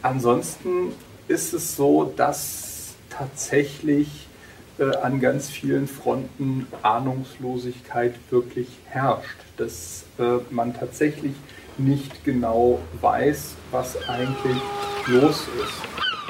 ansonsten ist es so, dass tatsächlich an ganz vielen Fronten Ahnungslosigkeit wirklich herrscht, dass man tatsächlich nicht genau weiß, was eigentlich los ist.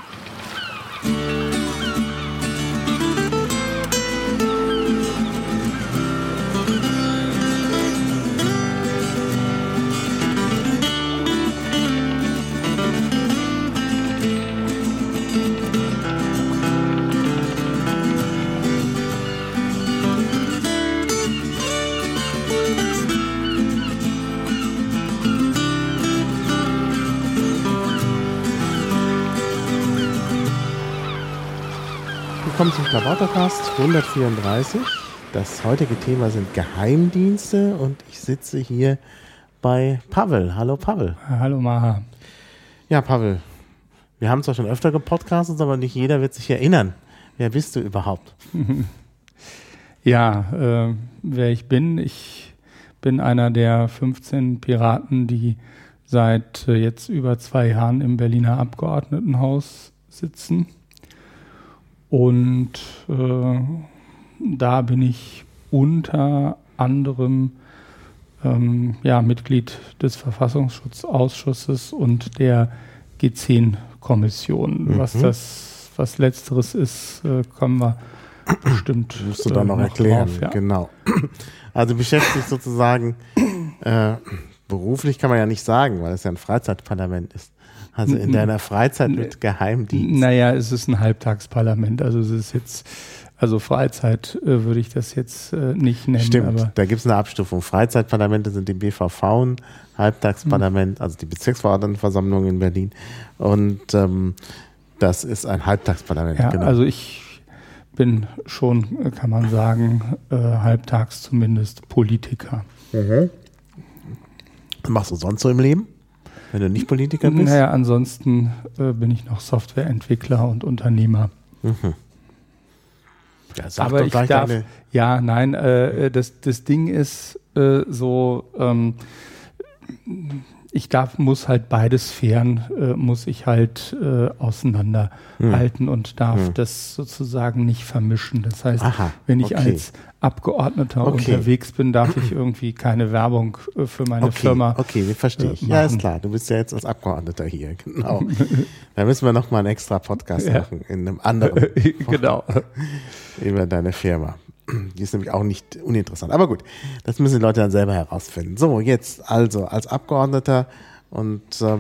Willkommen zum Klabautercast 134. Das heutige Thema sind Geheimdienste und ich sitze hier bei Pavel. Hallo Pavel. Hallo Maha. Ja Pavel, wir haben zwar schon öfter gepodcastet, aber nicht jeder wird sich erinnern. Wer bist du überhaupt? Ja, wer ich bin einer der 15 Piraten, die seit jetzt über 2 Jahren im Berliner Abgeordnetenhaus sitzen. Und da bin ich unter anderem Mitglied des Verfassungsschutzausschusses und der G10-Kommission. Was Letzteres ist, kommen wir bestimmt musst du da noch erklären. Drauf, ja. Genau. Also beschäftigt sozusagen, beruflich kann man ja nicht sagen, weil es ja ein Freizeitparlament ist. Also in deiner Freizeit mit Geheimdienst? Naja, es ist ein Halbtagsparlament. Also es ist jetzt, Freizeit würde ich das jetzt nicht nennen. Stimmt, aber da gibt es eine Abstufung. Freizeitparlamente sind die BVV, ein Halbtagsparlament, also die Bezirksverordnetenversammlung in Berlin. Und das ist ein Halbtagsparlament. Ja, genau. Also ich bin schon, kann man sagen, halbtags zumindest Politiker. Mhm. Was machst du sonst so im Leben? Wenn du nicht Politiker bist? Naja, ansonsten bin ich noch Softwareentwickler und Unternehmer. Mhm. Ja, sag aber doch ich gleich darf, deine... ja, nein, das Ding ist muss halt beide Sphären, muss ich halt auseinanderhalten und darf das sozusagen nicht vermischen. Das heißt, wenn ich als Abgeordneter unterwegs bin, darf ich irgendwie keine Werbung für meine Firma Okay, verstehe ich. Ja, ist klar. Du bist ja jetzt als Abgeordneter hier, genau. Da müssen wir nochmal einen extra Podcast machen, in einem anderen genau. über deine Firma. Die ist nämlich auch nicht uninteressant. Aber gut, das müssen die Leute dann selber herausfinden. So, jetzt also als Abgeordneter und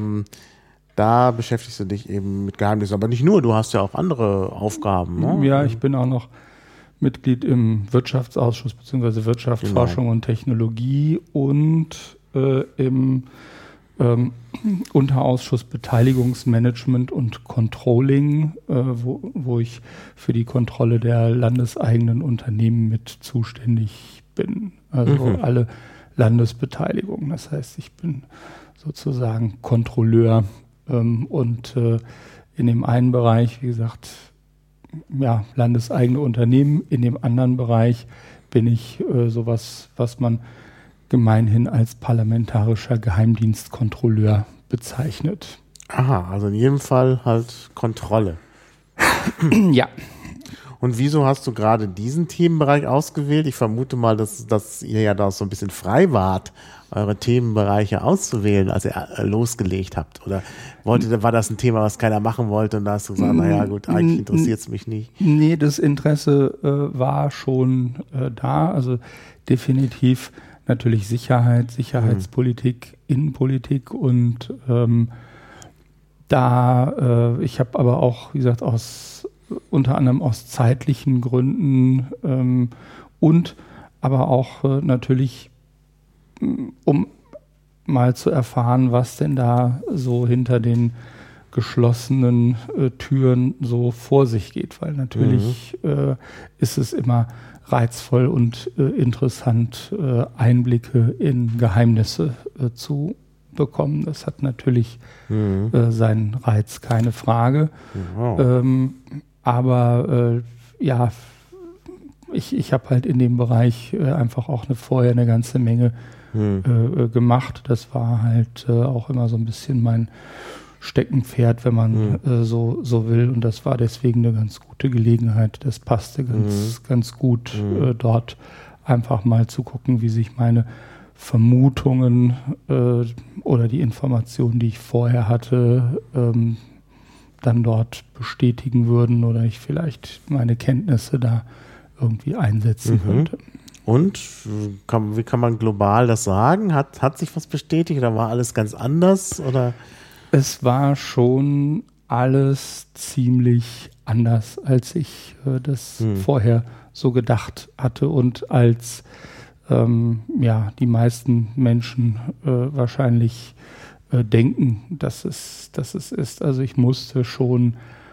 da beschäftigst du dich eben mit Geheimnissen. Aber nicht nur, du hast ja auch andere Aufgaben. Ne? Ja, ich bin auch noch Mitglied im Wirtschaftsausschuss bzw. Wirtschaft, Forschung und Technologie und im Unterausschuss Beteiligungsmanagement und Controlling, wo ich für die Kontrolle der landeseigenen Unternehmen mit zuständig bin. Also alle Landesbeteiligungen. Das heißt, ich bin sozusagen Kontrolleur und in dem einen Bereich, wie gesagt, landeseigene Unternehmen. In dem anderen Bereich bin ich sowas, was man gemeinhin als parlamentarischer Geheimdienstkontrolleur bezeichnet. Aha, also in jedem Fall halt Kontrolle. Ja. Und wieso hast du gerade diesen Themenbereich ausgewählt? Ich vermute mal, dass ihr ja da so ein bisschen frei wart, eure Themenbereiche auszuwählen, als ihr losgelegt habt. Oder war das ein Thema, was keiner machen wollte und da hast du gesagt, naja gut, eigentlich interessiert es mich nicht? Nee, das Interesse war schon da. Also definitiv natürlich Sicherheit, Sicherheitspolitik, Innenpolitik und ich habe aber auch, wie gesagt, unter anderem aus zeitlichen Gründen und aber auch natürlich, um mal zu erfahren, was denn da so hinter den geschlossenen Türen so vor sich geht, weil natürlich ist es immer reizvoll und interessant, Einblicke in Geheimnisse zu bekommen. Das hat natürlich seinen Reiz, keine Frage. Wow. Aber ich habe halt in dem Bereich einfach auch vorher eine ganze Menge gemacht. Das war halt auch immer so ein bisschen mein Steckenpferd, wenn man so will. Und das war deswegen eine ganz gute Gelegenheit. Das passte ganz gut, dort einfach mal zu gucken, wie sich meine Vermutungen oder die Informationen, die ich vorher hatte, dann dort bestätigen würden oder ich vielleicht meine Kenntnisse da irgendwie einsetzen könnte. Und wie kann man global das sagen? Hat sich was bestätigt oder war alles ganz anders? Oder? Es war schon alles ziemlich anders, als ich das vorher so gedacht hatte und als die meisten Menschen wahrscheinlich denken, dass es ist. Also ich musste schon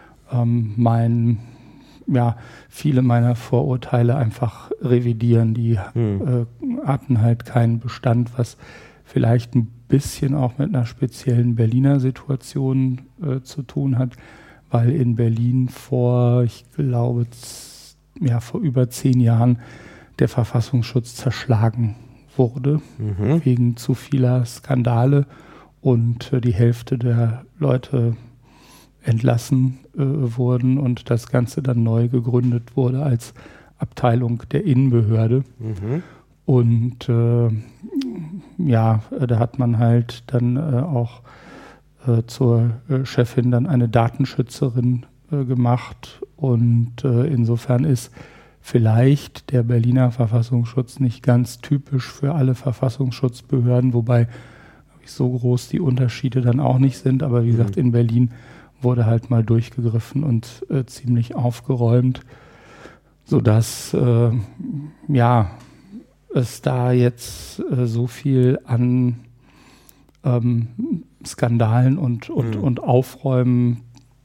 viele meiner Vorurteile einfach revidieren. Die hatten halt keinen Bestand, was vielleicht ein bisschen auch mit einer speziellen Berliner Situation zu tun hat, weil in Berlin vor über 10 Jahren der Verfassungsschutz zerschlagen wurde, wegen zu vieler Skandale und die Hälfte der Leute entlassen wurden und das Ganze dann neu gegründet wurde als Abteilung der Innenbehörde. Und da hat man halt dann auch zur Chefin dann eine Datenschützerin gemacht und insofern ist vielleicht der Berliner Verfassungsschutz nicht ganz typisch für alle Verfassungsschutzbehörden, wobei so groß die Unterschiede dann auch nicht sind. Aber wie gesagt, in Berlin wurde halt mal durchgegriffen und ziemlich aufgeräumt, sodass es da jetzt so viel an Skandalen und Aufräumen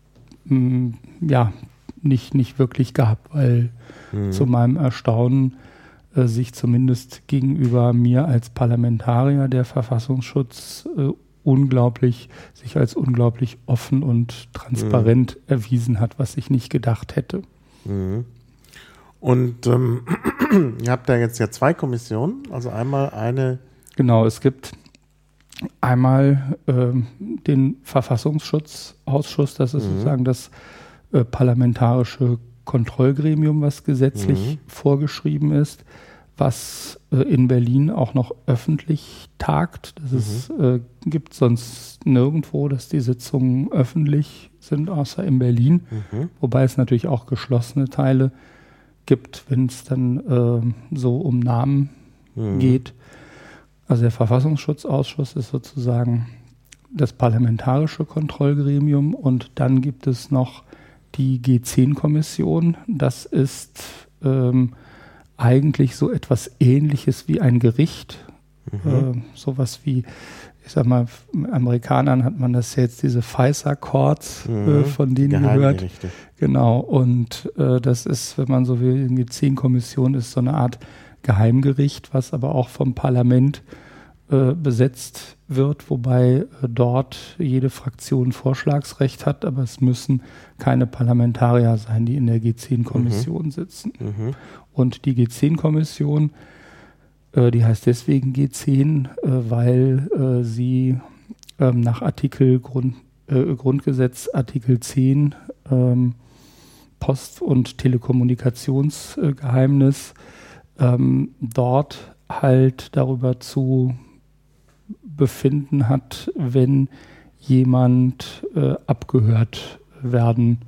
nicht wirklich gab, weil zu meinem Erstaunen sich zumindest gegenüber mir als Parlamentarier der Verfassungsschutz sich als unglaublich offen und transparent erwiesen hat, was ich nicht gedacht hätte. Und ihr habt da jetzt ja 2 Kommissionen, also einmal eine... Genau, es gibt einmal den Verfassungsschutzausschuss, das ist sozusagen das parlamentarische Kontrollgremium, was gesetzlich vorgeschrieben ist, was in Berlin auch noch öffentlich tagt. Das gibt sonst nirgendwo, dass die Sitzungen öffentlich sind, außer in Berlin. Wobei es natürlich auch geschlossene Teile gibt, wenn es dann so um Namen geht. Also der Verfassungsschutzausschuss ist sozusagen das parlamentarische Kontrollgremium und dann gibt es noch die G10-Kommission. Das ist eigentlich so etwas Ähnliches wie ein Gericht. Sowas wie, ich sag mal, Amerikanern hat man das jetzt, diese FISA Courts von denen gehört. Genau, und das ist, wenn man so will, die G10-Kommission ist so eine Art Geheimgericht, was aber auch vom Parlament besetzt wird, wobei dort jede Fraktion Vorschlagsrecht hat, aber es müssen keine Parlamentarier sein, die in der G10-Kommission sitzen. Und die G10-Kommission, die heißt deswegen G10, weil sie nach Grundgesetz Artikel 10 Post- und Telekommunikationsgeheimnis dort halt darüber zu befinden hat, wenn jemand abgehört werden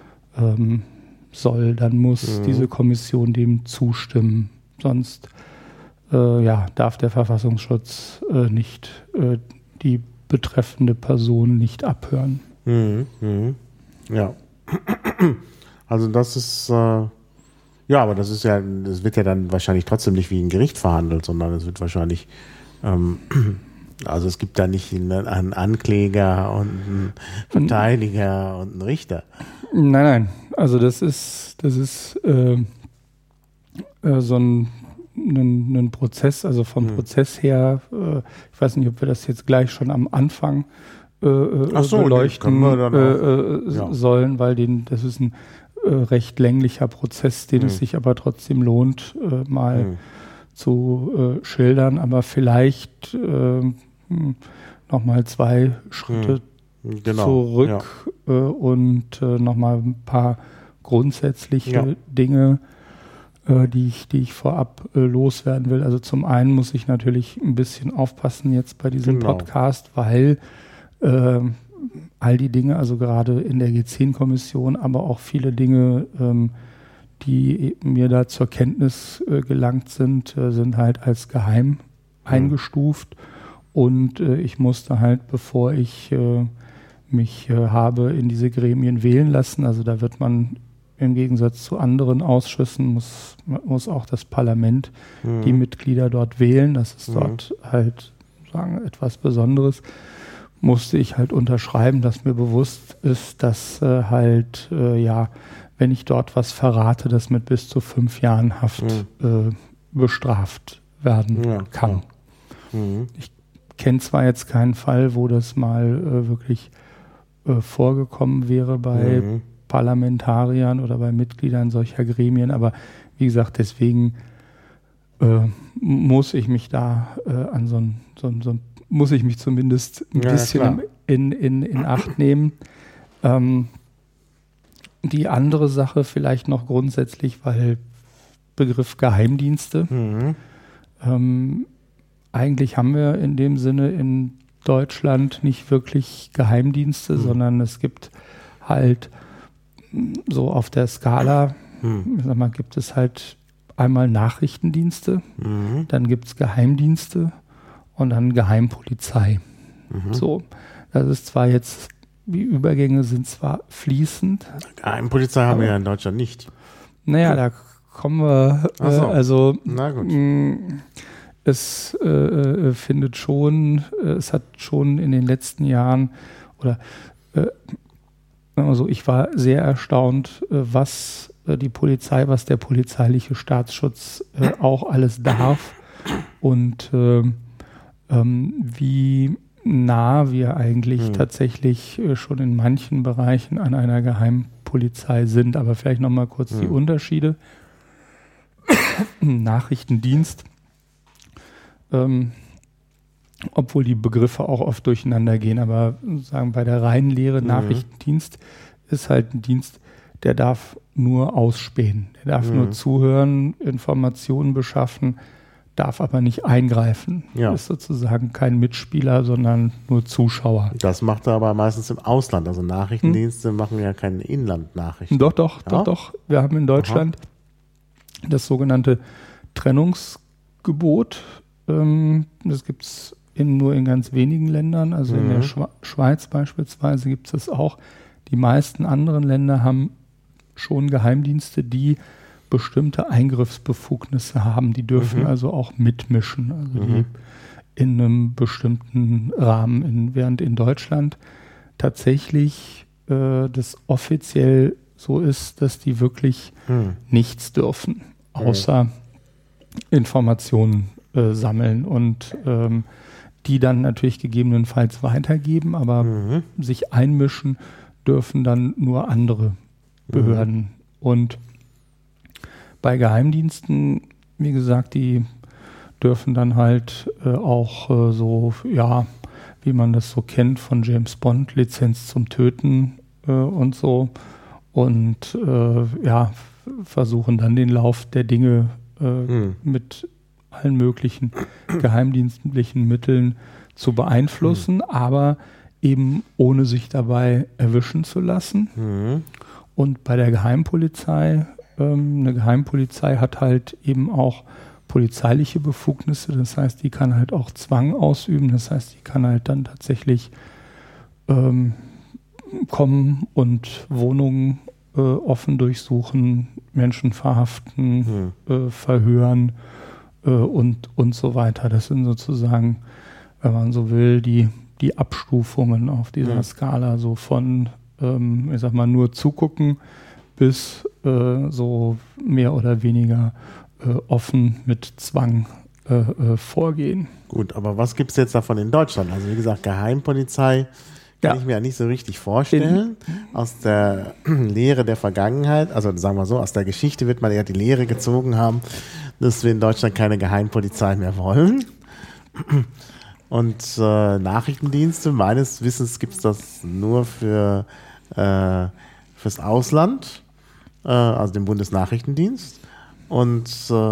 soll, dann muss diese Kommission dem zustimmen. Sonst darf der Verfassungsschutz nicht die betreffende Person nicht abhören. Ja. Also das ist aber das wird ja dann wahrscheinlich trotzdem nicht wie ein Gericht verhandelt, sondern es wird wahrscheinlich also es gibt da nicht einen Ankläger und einen Verteidiger und einen Richter. Nein. Also das ist so ein Prozess, also vom Prozess her, ich weiß nicht, ob wir das jetzt gleich schon am Anfang beleuchten sollen, weil das ist ein recht länglicher Prozess, den es sich aber trotzdem lohnt, mal zu schildern, aber vielleicht nochmal 2 Schritte zurück und nochmal ein paar grundsätzliche Dinge, die ich vorab loswerden will. Also zum einen muss ich natürlich ein bisschen aufpassen jetzt bei diesem Podcast, weil all die Dinge, also gerade in der G10-Kommission, aber auch viele Dinge, die mir da zur Kenntnis gelangt sind, sind halt als geheim eingestuft. Und ich musste halt, bevor ich mich habe in diese Gremien wählen lassen, also da wird man im Gegensatz zu anderen Ausschüssen, muss auch das Parlament die Mitglieder dort wählen. Das ist dort halt etwas Besonderes. Musste ich halt unterschreiben, dass mir bewusst ist, dass wenn ich dort was verrate, das mit bis zu 5 Jahren Haft bestraft werden kann. Ich kenne zwar jetzt keinen Fall, wo das mal wirklich vorgekommen wäre bei Parlamentariern oder bei Mitgliedern solcher Gremien, aber wie gesagt, deswegen muss ich mich da muss ich mich zumindest ein bisschen in Acht nehmen. Die andere Sache vielleicht noch grundsätzlich, weil Begriff Geheimdienste. Eigentlich haben wir in dem Sinne in Deutschland nicht wirklich Geheimdienste, sondern es gibt halt so auf der Skala, ich sag mal, gibt es halt einmal Nachrichtendienste, dann gibt es Geheimdienste und dann Geheimpolizei. So, das ist zwar jetzt, die Übergänge sind zwar fließend. Geheimpolizei haben wir ja in Deutschland nicht. Naja, da kommen wir, na gut. Es findet schon, es hat schon in den letzten Jahren ich war sehr erstaunt, was die Polizei, was der polizeiliche Staatsschutz auch alles darf und wie nah wir eigentlich tatsächlich schon in manchen Bereichen an einer Geheimpolizei sind. Aber vielleicht nochmal kurz die Unterschiede. Nachrichtendienst, obwohl die Begriffe auch oft durcheinander gehen, aber sagen bei der reinen Lehre Nachrichtendienst ist halt ein Dienst, der darf nur ausspähen, der darf nur zuhören, Informationen beschaffen, darf aber nicht eingreifen. Ist sozusagen kein Mitspieler, sondern nur Zuschauer. Das macht er aber meistens im Ausland. Also Nachrichtendienste machen ja keine Inlandnachrichten. Doch. Wir haben in Deutschland das sogenannte Trennungsgebot. Das gibt es nur in ganz wenigen Ländern. Also in der Schweiz beispielsweise gibt es das auch. Die meisten anderen Länder haben schon Geheimdienste, die bestimmte Eingriffsbefugnisse haben. Die dürfen also auch mitmischen, also die in einem bestimmten Rahmen. Während in Deutschland tatsächlich das offiziell so ist, dass die wirklich nichts dürfen, außer Informationen sammeln und die dann natürlich gegebenenfalls weitergeben, aber sich einmischen dürfen dann nur andere Behörden. Und bei Geheimdiensten, wie gesagt, die dürfen dann halt auch wie man das so kennt von James Bond, Lizenz zum Töten und so und versuchen dann den Lauf der Dinge mit allen möglichen geheimdienstlichen Mitteln zu beeinflussen, aber eben ohne sich dabei erwischen zu lassen. Und bei der Geheimpolizei, eine Geheimpolizei hat halt eben auch polizeiliche Befugnisse, das heißt, die kann halt auch Zwang ausüben, das heißt, die kann halt dann tatsächlich kommen und Wohnungen offen durchsuchen, Menschen verhaften, verhören und so weiter. Das sind sozusagen, wenn man so will, die Abstufungen auf dieser Skala, so von, nur zugucken bis so mehr oder weniger offen mit Zwang vorgehen. Gut, aber was gibt es jetzt davon in Deutschland? Also wie gesagt, Geheimpolizei kann ich mir ja nicht so richtig vorstellen. Aus der Lehre der Vergangenheit, also sagen wir so, aus der Geschichte wird man ja die Lehre gezogen haben, dass wir in Deutschland keine Geheimpolizei mehr wollen. Und Nachrichtendienste, meines Wissens gibt es das nur fürs Ausland, also den Bundesnachrichtendienst. Und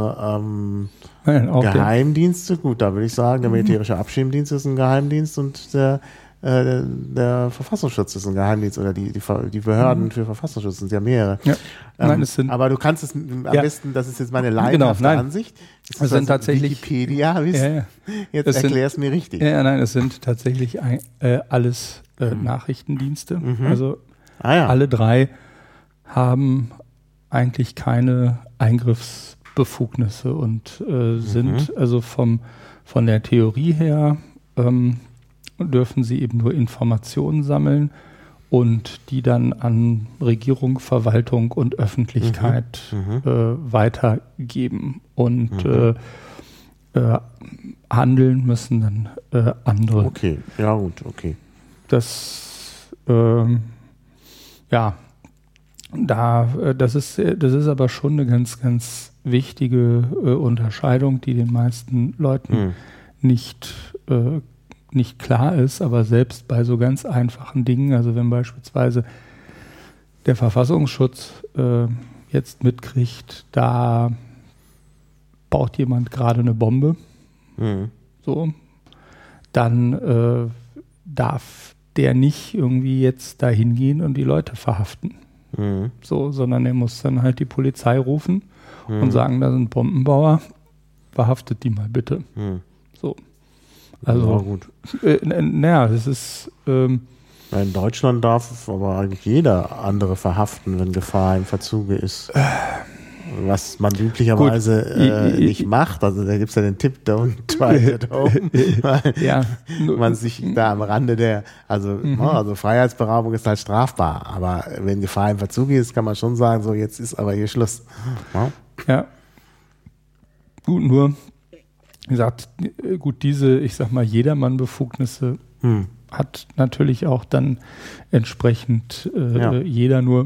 Geheimdienste, gut, da würde ich sagen, der militärische Abschirmdienst ist ein Geheimdienst und der Verfassungsschutz ist ein Geheimdienst oder die Behörden für Verfassungsschutz sind ja mehrere. Ja. Nein, es sind, aber du kannst es am besten, das ist jetzt meine laienhafte Ansicht. Es sind tatsächlich Wikipedia, jetzt erklär es mir richtig. Nein, es sind tatsächlich alles Nachrichtendienste. Also alle drei haben eigentlich keine Eingriffsbefugnisse und sind also von der Theorie her dürfen sie eben nur Informationen sammeln und die dann an Regierung, Verwaltung und Öffentlichkeit weitergeben. Und handeln müssen dann andere. Okay, ja gut, okay. Das das ist aber schon eine ganz, ganz wichtige Unterscheidung, die den meisten Leuten nicht klar ist, aber selbst bei so ganz einfachen Dingen, also wenn beispielsweise der Verfassungsschutz jetzt mitkriegt, da baut jemand gerade eine Bombe, so, dann darf der nicht irgendwie jetzt da hingehen und die Leute verhaften. So, sondern er muss dann halt die Polizei rufen und sagen, da sind Bombenbauer, verhaftet die mal bitte. So. Also, gut. Das ist. In Deutschland darf aber eigentlich jeder andere verhaften, wenn Gefahr im Verzuge ist. Was man üblicherweise nicht macht. Also da gibt es ja den Tipp, don't try it at home. Weil man sich da am Rande also Freiheitsberaubung ist halt strafbar. Aber wenn Gefahr im Verzuge ist, kann man schon sagen, so jetzt ist aber hier Schluss. Ja. Gut, nur wie gesagt, diese, ich sag mal, Jedermann-Befugnisse hat natürlich auch dann entsprechend jeder nur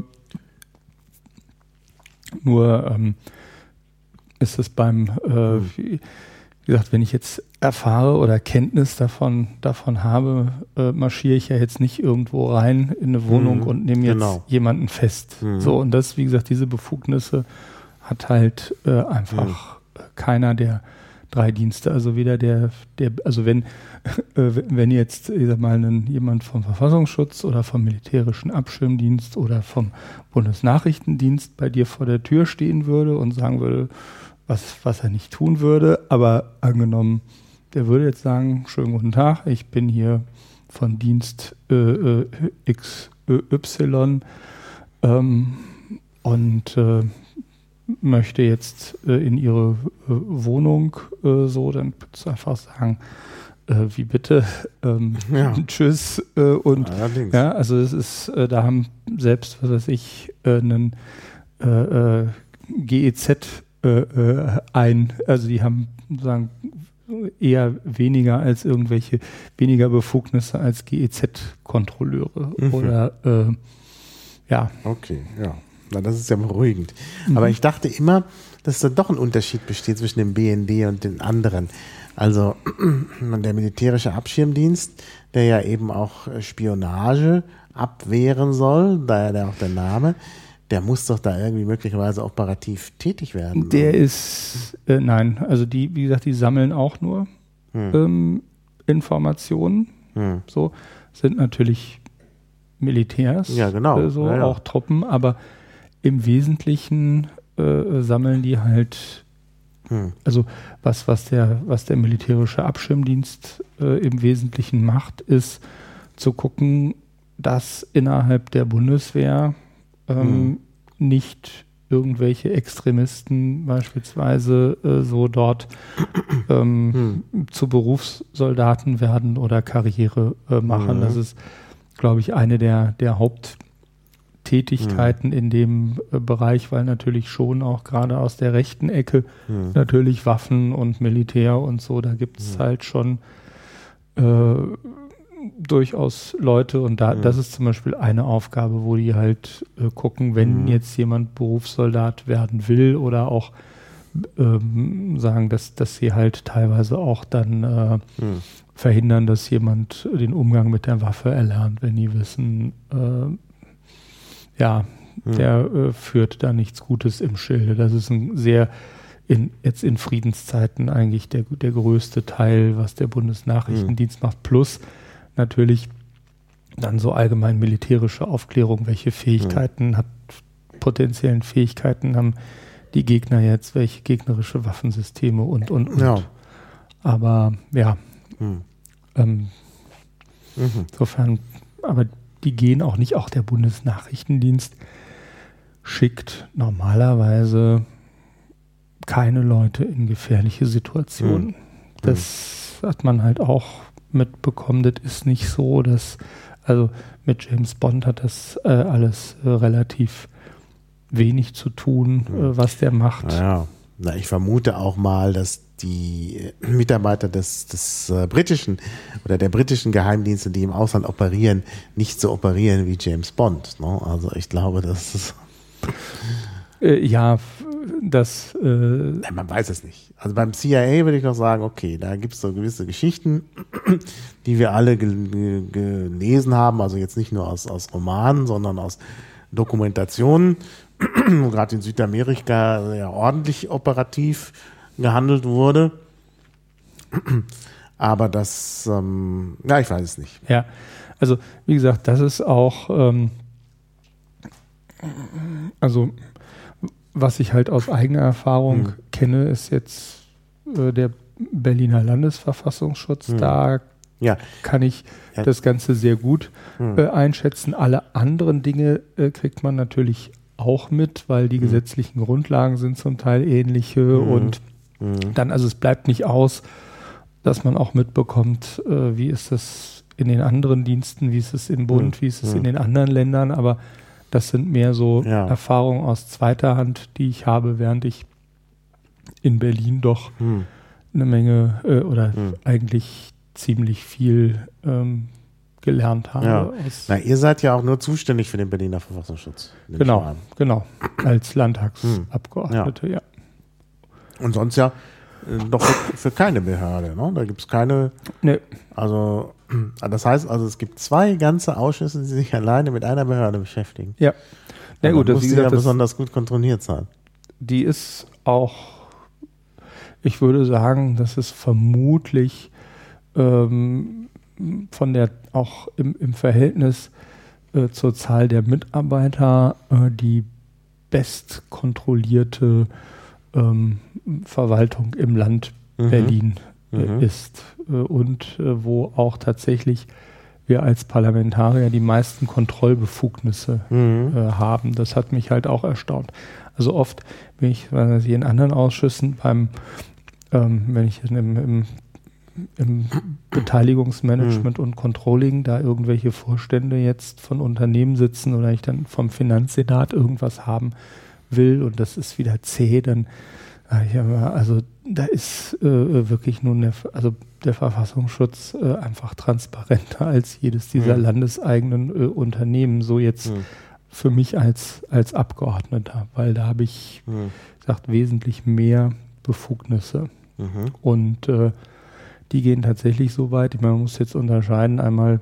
ist es beim, wie gesagt, wenn ich jetzt erfahre oder Kenntnis davon habe, marschiere ich ja jetzt nicht irgendwo rein in eine Wohnung und nehme jetzt jemanden fest. So, und das, wie gesagt, diese Befugnisse hat halt einfach keiner der drei Dienste, also weder also wenn jetzt, ich sag mal, jemand vom Verfassungsschutz oder vom militärischen Abschirmdienst oder vom Bundesnachrichtendienst bei dir vor der Tür stehen würde und sagen würde, was er nicht tun würde, aber angenommen, der würde jetzt sagen, schönen guten Tag, ich bin hier von Dienst XY und möchte jetzt in ihre Wohnung dann kannst du einfach sagen, wie bitte, tschüss und also es ist, da haben selbst, was weiß ich, einen GEZ also die haben sozusagen eher weniger Befugnisse als GEZ-Kontrolleure oder Okay, ja. Na, das ist ja beruhigend. Aber ich dachte immer, dass da doch ein Unterschied besteht zwischen dem BND und den anderen. Also der militärische Abschirmdienst, der ja eben auch Spionage abwehren soll, daher auch der Name, der muss doch da irgendwie möglicherweise operativ tätig werden. Der ist, nein, also wie gesagt, die sammeln auch nur Informationen. So, sind natürlich Militärs, auch Truppen, aber im Wesentlichen sammeln die halt, also was der militärische Abschirmdienst im Wesentlichen macht, ist zu gucken, dass innerhalb der Bundeswehr nicht irgendwelche Extremisten beispielsweise so dort zu Berufssoldaten werden oder Karriere machen. Das ist, glaube ich, eine der Haupttätigkeiten in dem Bereich, weil natürlich schon auch gerade aus der rechten Ecke natürlich Waffen und Militär und so, da gibt es halt schon durchaus Leute und das ist zum Beispiel eine Aufgabe, wo die halt gucken, wenn jetzt jemand Berufssoldat werden will oder auch sagen, dass sie halt teilweise auch dann verhindern, dass jemand den Umgang mit der Waffe erlernt, wenn die wissen, der führt da nichts Gutes im Schilde. Das ist ein sehr, jetzt in Friedenszeiten eigentlich der größte Teil, was der Bundesnachrichtendienst macht, plus natürlich dann so allgemein militärische Aufklärung, welche Fähigkeiten potenziellen Fähigkeiten haben die Gegner jetzt, welche gegnerische Waffensysteme und. Ja. Aber ja, insofern, aber die gehen auch nicht, auch der Bundesnachrichtendienst schickt normalerweise keine Leute in gefährliche Situationen. Das hat man halt auch mitbekommen, das ist nicht so, also mit James Bond hat das alles relativ wenig zu tun, was der macht. Naja, ich vermute auch mal, dass die Mitarbeiter des britischen oder der britischen Geheimdienste, die im Ausland operieren, nicht so operieren wie James Bond. Ne? Also ich glaube, das ist man weiß es nicht. Also beim CIA würde ich noch sagen, okay, da gibt es so gewisse Geschichten, die wir alle gelesen haben, also jetzt nicht nur aus Romanen, sondern aus Dokumentationen, wo gerade in Südamerika ja ordentlich operativ gehandelt wurde. Aber das, ich weiß es nicht. Ja, also wie gesagt, das ist auch, also was ich halt aus eigener Erfahrung kenne, ist jetzt der Berliner Landesverfassungsschutz. Da kann ich das Ganze sehr gut einschätzen. Alle anderen Dinge kriegt man natürlich auch mit, weil die gesetzlichen Grundlagen sind zum Teil ähnliche und dann, also es bleibt nicht aus, dass man auch mitbekommt, wie ist das in den anderen Diensten, wie ist es im Bund, wie ist es in den anderen Ländern, aber das sind mehr so Erfahrungen aus zweiter Hand, die ich habe, während ich in Berlin doch eine Menge oder eigentlich ziemlich viel gelernt habe. Ja. Ihr seid ja auch nur zuständig für den Berliner Verfassungsschutz. Genau, als Landtagsabgeordnete, ja. Und sonst ja doch für keine Behörde, ne? Da gibt es keine. Nee. Also, das heißt, es gibt 2 ganze Ausschüsse, die sich alleine mit einer Behörde beschäftigen. Ja. Na gut, das muss ja besonders gut kontrolliert sein. Die ist auch, ich würde sagen, das ist vermutlich von der, auch im Verhältnis zur Zahl der Mitarbeiter, die bestkontrollierte Verwaltung im Land Berlin ist und wo auch tatsächlich wir als Parlamentarier die meisten Kontrollbefugnisse haben. Das hat mich halt auch erstaunt. Also oft bin ich in anderen Ausschüssen wenn ich im Beteiligungsmanagement und Controlling da irgendwelche Vorstände jetzt von Unternehmen sitzen oder ich dann vom Finanzsenat irgendwas haben will und das ist wieder zäh, dann also da ist wirklich nun der Verfassungsschutz einfach transparenter als jedes dieser landeseigenen Unternehmen, so jetzt für mich als Abgeordneter, weil da habe ich gesagt, wesentlich mehr Befugnisse und die gehen tatsächlich so weit, ich meine, man muss jetzt unterscheiden, einmal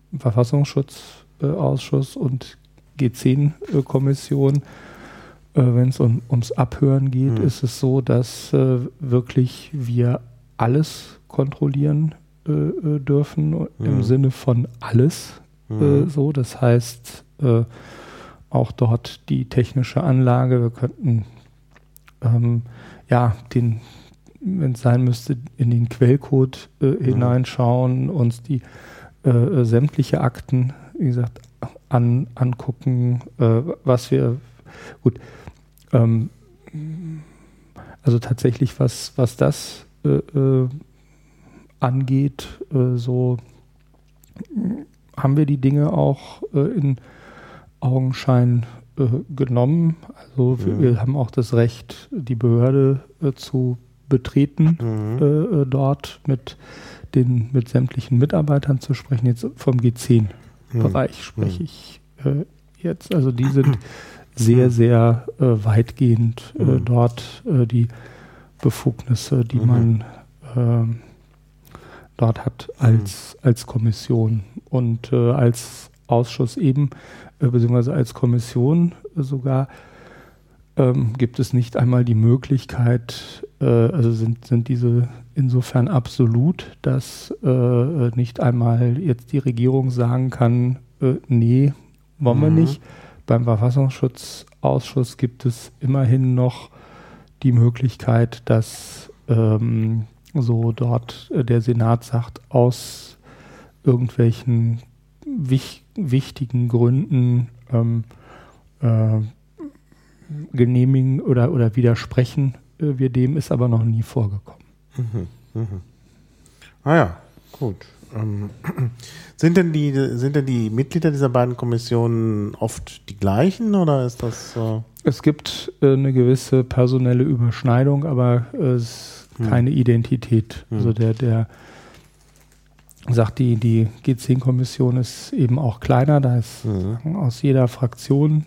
Verfassungsschutzausschuss und G10-Kommission. Wenn es ums Abhören geht, ist es so, dass wirklich wir alles kontrollieren dürfen, im Sinne von alles. So, das heißt, auch dort die technische Anlage, wir könnten wenn es sein müsste, in den Quellcode hineinschauen, uns die sämtliche Akten, wie gesagt, angucken, was wir also tatsächlich, was das angeht, so haben wir die Dinge auch in Augenschein genommen. Also wir haben auch das Recht, die Behörde zu betreten, dort mit sämtlichen Mitarbeitern zu sprechen. Jetzt vom G10-Bereich spreche ich jetzt. Also die sind sehr, sehr weitgehend dort die Befugnisse, die man dort hat als Kommission und als Ausschuss eben, beziehungsweise als Kommission sogar, gibt es nicht einmal die Möglichkeit, also sind diese insofern absolut, dass nicht einmal jetzt die Regierung sagen kann, nee, wollen wir nicht. Beim Verfassungsschutzausschuss gibt es immerhin noch die Möglichkeit, dass so dort der Senat sagt, aus irgendwelchen wichtigen Gründen genehmigen oder widersprechen wir dem, ist aber noch nie vorgekommen. Ah ja, gut. Sind denn die Mitglieder dieser beiden Kommissionen oft die gleichen oder ist das Es gibt eine gewisse personelle Überschneidung, aber es ist keine Identität. Also der sagt, die G10-Kommission ist eben auch kleiner, da ist aus jeder Fraktion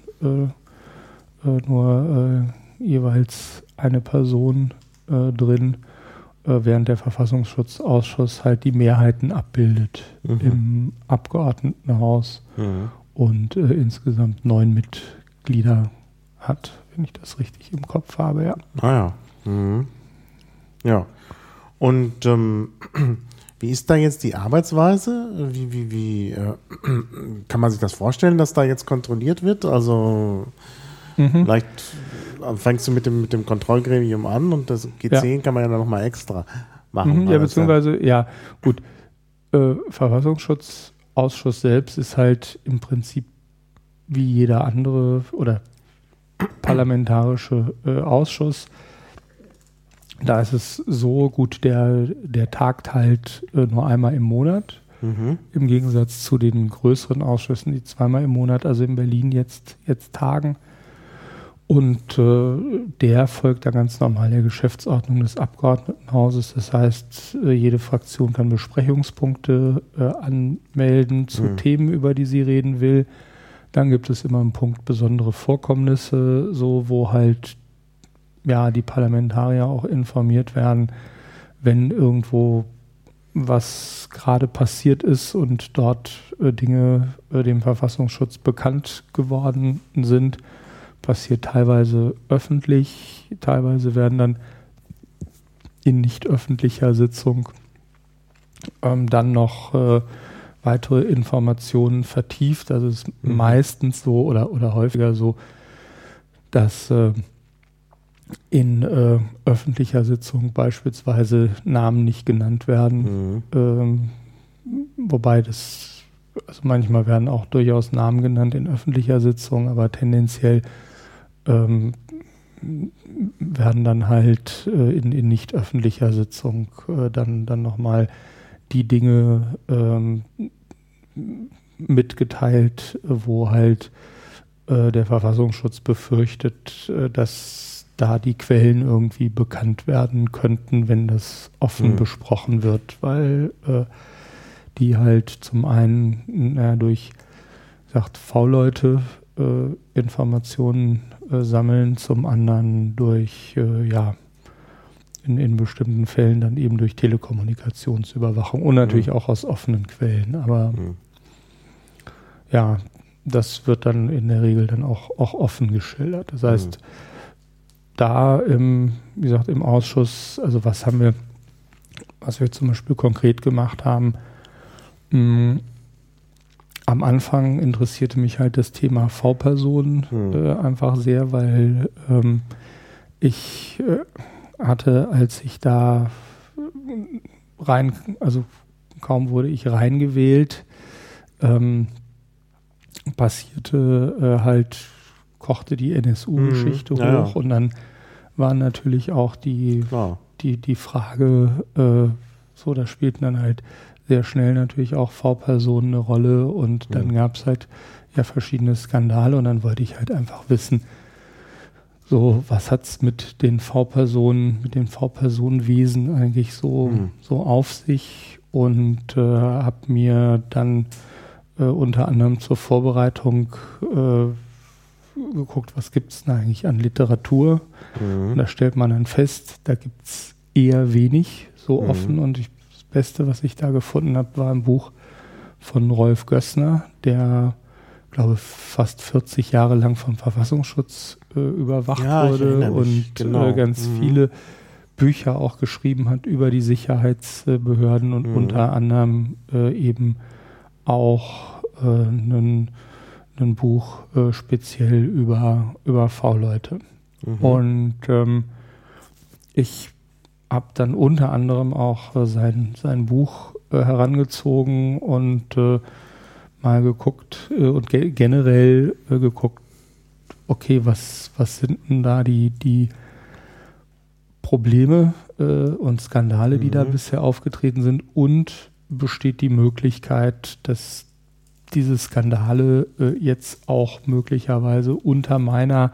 nur jeweils eine Person drin, während der Verfassungsschutzausschuss halt die Mehrheiten abbildet im Abgeordnetenhaus und insgesamt 9 Mitglieder hat, wenn ich das richtig im Kopf habe, ja. Ah ja. Ja. Und wie ist da jetzt die Arbeitsweise? Wie kann man sich das vorstellen, dass da jetzt kontrolliert wird? Also vielleicht fängst du mit dem Kontrollgremium an und das G10 kann man ja dann nochmal extra machen. Ja, beziehungsweise, ja, gut. Verfassungsschutzausschuss selbst ist halt im Prinzip wie jeder andere oder parlamentarische Ausschuss. Da ist es so gut, der tagt halt nur einmal im Monat. Im Gegensatz zu den größeren Ausschüssen, die zweimal im Monat, also in Berlin jetzt tagen. Und der folgt dann ganz normal der Geschäftsordnung des Abgeordnetenhauses. Das heißt, jede Fraktion kann Besprechungspunkte anmelden zu Themen, über die sie reden will. Dann gibt es immer einen Punkt besondere Vorkommnisse, so wo halt die Parlamentarier auch informiert werden, wenn irgendwo was gerade passiert ist und dort Dinge dem Verfassungsschutz bekannt geworden sind. Passiert teilweise öffentlich, teilweise werden dann in nicht öffentlicher Sitzung dann noch weitere Informationen vertieft. Also es ist meistens so oder häufiger so, dass in öffentlicher Sitzung beispielsweise Namen nicht genannt werden, wobei also manchmal werden auch durchaus Namen genannt in öffentlicher Sitzung, aber tendenziell werden dann halt in nicht öffentlicher Sitzung dann nochmal die Dinge mitgeteilt, wo halt der Verfassungsschutz befürchtet, dass da die Quellen irgendwie bekannt werden könnten, wenn das offen besprochen wird, weil die halt zum einen durch V-Leute Informationen sammeln, zum anderen durch in bestimmten Fällen dann eben durch Telekommunikationsüberwachung und natürlich auch aus offenen Quellen. Aber das wird dann in der Regel dann auch offen geschildert. Das heißt, da im Ausschuss, also was wir zum Beispiel konkret gemacht haben, am Anfang interessierte mich halt das Thema V-Personen einfach sehr, weil ich hatte, als ich da kaum wurde ich reingewählt, kochte die NSU-Geschichte hoch und dann war natürlich auch die Frage, da spielten dann halt sehr schnell natürlich auch V-Personen eine Rolle und dann gab es halt verschiedene Skandale und dann wollte ich halt einfach wissen, so was hat es mit den V-Personen, mit dem V-Personenwesen eigentlich so auf sich und habe mir dann unter anderem zur Vorbereitung geguckt, was gibt es denn eigentlich an Literatur. Und da stellt man dann fest, da gibt es eher wenig so offen und ich Beste, was ich da gefunden habe, war ein Buch von Rolf Gössner, der, glaube ich, fast 40 Jahre lang vom Verfassungsschutz überwacht wurde und ganz viele Bücher auch geschrieben hat über die Sicherheitsbehörden und unter anderem eben auch ein Buch speziell über V-Leute. Und ich habe dann unter anderem auch sein Buch herangezogen und mal geguckt und generell geguckt, okay, was sind denn da die Probleme und Skandale, die da bisher aufgetreten sind, und besteht die Möglichkeit, dass diese Skandale jetzt auch möglicherweise unter meinen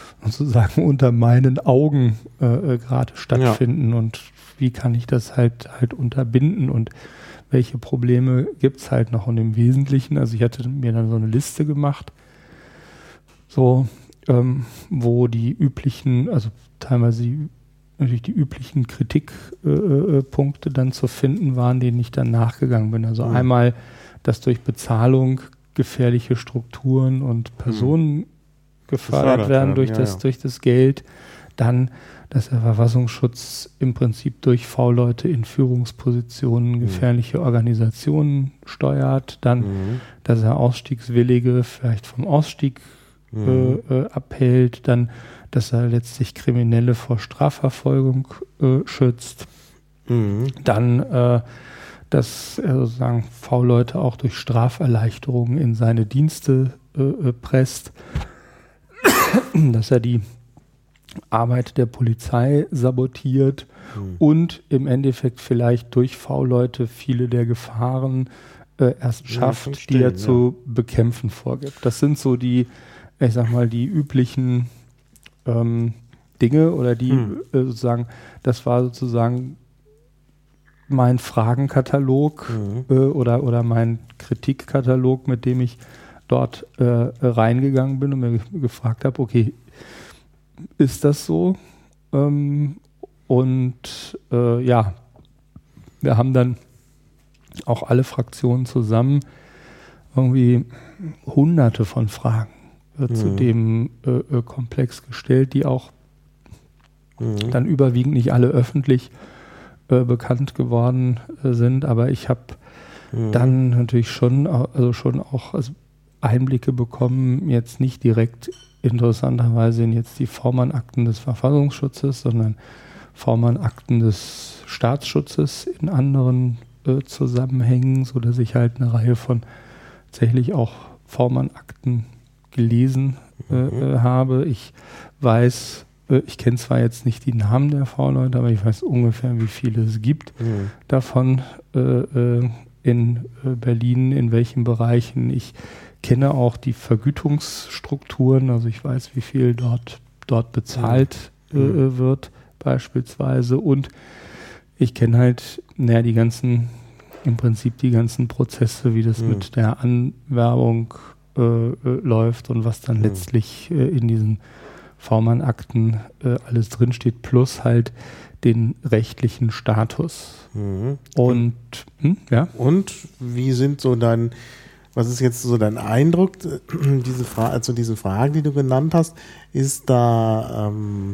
Augen gerade stattfinden, und wie kann ich das halt unterbinden und welche Probleme gibt es halt noch. Und im Wesentlichen, also ich hatte mir dann so eine Liste gemacht, so wo die üblichen, also teilweise natürlich die üblichen Kritikpunkte dann zu finden waren, denen ich dann nachgegangen bin. Also einmal, dass durch Bezahlung gefährliche Strukturen und Personen gefördert werden durch das Geld. Dann, dass der Verfassungsschutz im Prinzip durch V-Leute in Führungspositionen gefährliche Organisationen steuert. Dann, dass er Ausstiegswillige vielleicht vom Ausstieg abhält. Dann, dass er letztlich Kriminelle vor Strafverfolgung schützt. Dann, dass er sozusagen V-Leute auch durch Straferleichterungen in seine Dienste presst. Dass er die Arbeit der Polizei sabotiert und im Endeffekt vielleicht durch V-Leute viele der Gefahren erst schafft, die er zu bekämpfen vorgibt. Das sind so die, ich sag mal, die üblichen Dinge oder die sozusagen, das war sozusagen mein Fragenkatalog oder mein Kritikkatalog, mit dem ich dort reingegangen bin und mir gefragt habe, okay, ist das so? Wir haben dann auch alle Fraktionen zusammen irgendwie hunderte von Fragen zu dem Komplex gestellt, die auch dann überwiegend nicht alle öffentlich bekannt geworden sind, aber ich habe dann natürlich schon auch Einblicke bekommen, jetzt nicht direkt interessanterweise in jetzt die V-Mann-Akten des Verfassungsschutzes, sondern V-Mann-Akten des Staatsschutzes in anderen Zusammenhängen, sodass ich halt eine Reihe von tatsächlich auch V-Mann-Akten gelesen habe. Ich weiß, ich kenne zwar jetzt nicht die Namen der V-Leute, aber ich weiß ungefähr, wie viele es gibt davon in Berlin, in welchen Bereichen. Ich kenne auch die Vergütungsstrukturen, also ich weiß, wie viel dort bezahlt wird beispielsweise, und ich kenne halt die ganzen Prozesse, wie das mit der Anwerbung läuft und was dann letztlich in diesen V-Mann-Akten alles drinsteht, plus halt den rechtlichen Status. Und wie sind so was ist jetzt so dein Eindruck, diese Fragen, die du genannt hast, ist da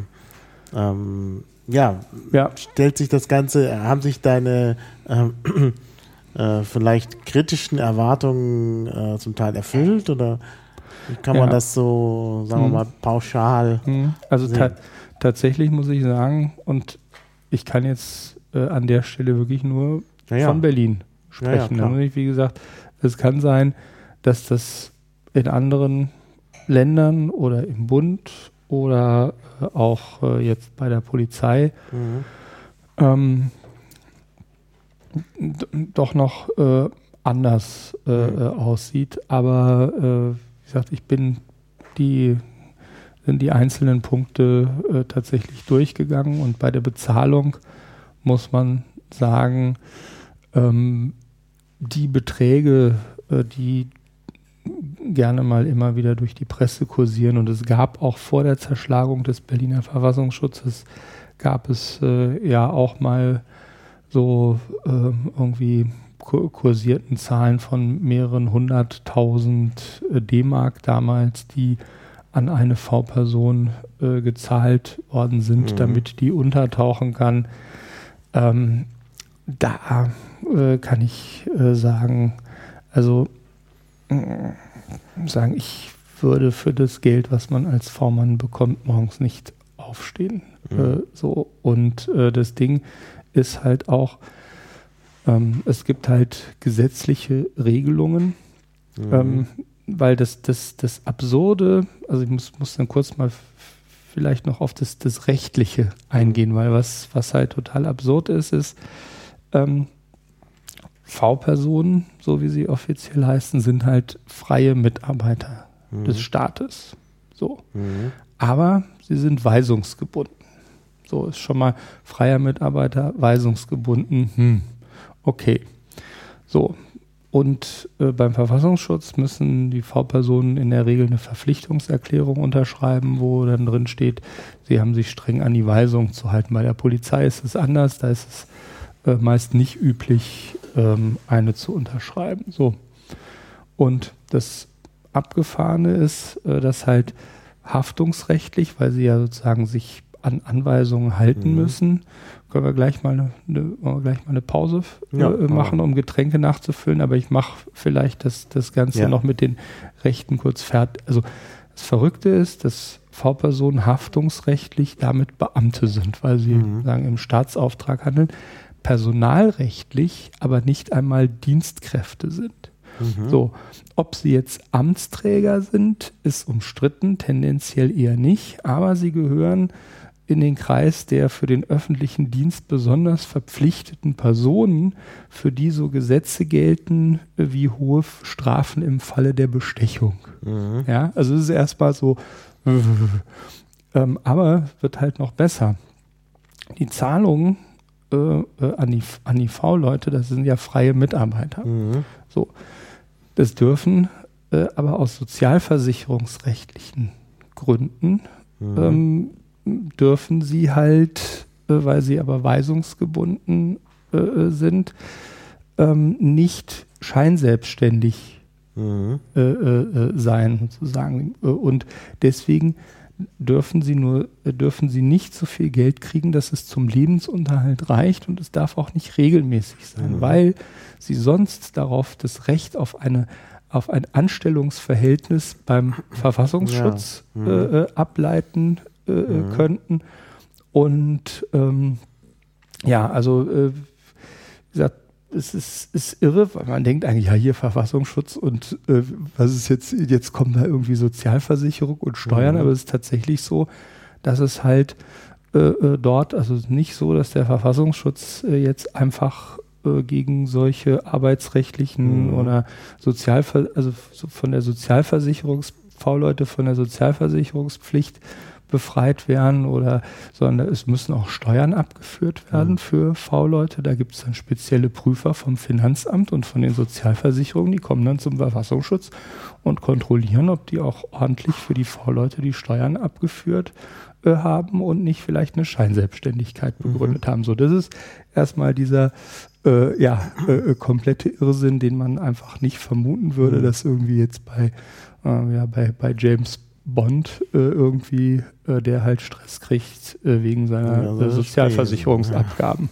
stellt sich das Ganze, haben sich deine vielleicht kritischen Erwartungen zum Teil erfüllt, oder wie kann man das so, sagen wir mal, pauschal sehen? Tatsächlich muss ich sagen, und ich kann jetzt an der Stelle wirklich nur von Berlin sprechen. Wie gesagt, es kann sein, dass das in anderen Ländern oder im Bund oder auch jetzt bei der Polizei doch noch anders aussieht. Aber wie gesagt, sind die einzelnen Punkte tatsächlich durchgegangen, und bei der Bezahlung muss man sagen, die Beträge, die gerne mal immer wieder durch die Presse kursieren, und es gab auch vor der Zerschlagung des Berliner Verfassungsschutzes, gab es auch mal so irgendwie kursierten Zahlen von mehreren 100.000 D-Mark damals, die an eine V-Person gezahlt worden sind, damit die untertauchen kann. Da kann ich sagen, ich würde für das Geld, was man als V-Mann bekommt, morgens nicht aufstehen. Und das Ding ist halt auch, es gibt halt gesetzliche Regelungen, weil das Absurde, also ich muss dann kurz mal vielleicht noch auf das Rechtliche eingehen, weil was halt total absurd ist, V-Personen, so wie sie offiziell heißen, sind halt freie Mitarbeiter des Staates. So. Aber sie sind weisungsgebunden. So ist schon mal freier Mitarbeiter, weisungsgebunden. Okay. So. Und beim Verfassungsschutz müssen die V-Personen in der Regel eine Verpflichtungserklärung unterschreiben, wo dann drin steht, sie haben sich streng an die Weisung zu halten. Bei der Polizei ist es anders, da ist es meist nicht üblich, eine zu unterschreiben. So. Und das Abgefahrene ist, dass halt haftungsrechtlich, weil sie ja sozusagen sich an Anweisungen halten müssen, können wir gleich mal eine Pause machen, um Getränke nachzufüllen, aber ich mache vielleicht das Ganze noch mit den Rechten kurz fertig. Also das Verrückte ist, dass V-Personen haftungsrechtlich damit Beamte sind, weil sie sagen, im Staatsauftrag handeln, personalrechtlich aber nicht einmal Dienstkräfte sind. So, ob sie jetzt Amtsträger sind, ist umstritten, tendenziell eher nicht, aber sie gehören in den Kreis der für den öffentlichen Dienst besonders verpflichteten Personen, für die so Gesetze gelten wie hohe Strafen im Falle der Bestechung. Ja, also es ist erstmal so, aber wird halt noch besser. Die Zahlungen an die V-Leute, das sind ja freie Mitarbeiter. So, das dürfen aber aus sozialversicherungsrechtlichen Gründen dürfen sie halt, weil sie aber weisungsgebunden sind, nicht scheinselbstständig sein, sozusagen. Und deswegen dürfen sie nicht so viel Geld kriegen, dass es zum Lebensunterhalt reicht, und es darf auch nicht regelmäßig sein, weil sie sonst darauf das Recht auf ein Anstellungsverhältnis beim Verfassungsschutz ableiten könnten. Und wie gesagt, es ist irre, weil man denkt eigentlich, ja, hier Verfassungsschutz und was ist jetzt kommt da irgendwie Sozialversicherung und Steuern, aber es ist tatsächlich so, dass es halt dort, also nicht so, dass der Verfassungsschutz jetzt einfach gegen solche arbeitsrechtlichen oder also von der V-Leute von der Sozialversicherungspflicht befreit werden, sondern es müssen auch Steuern abgeführt werden für V-Leute. Da gibt es dann spezielle Prüfer vom Finanzamt und von den Sozialversicherungen, die kommen dann zum Verfassungsschutz und kontrollieren, ob die auch ordentlich für die V-Leute die Steuern abgeführt haben und nicht vielleicht eine Scheinselbstständigkeit begründet haben. So, das ist erstmal dieser komplette Irrsinn, den man einfach nicht vermuten würde, dass irgendwie jetzt bei James Bond irgendwie, der halt Stress kriegt wegen seiner Sozialversicherungsabgaben.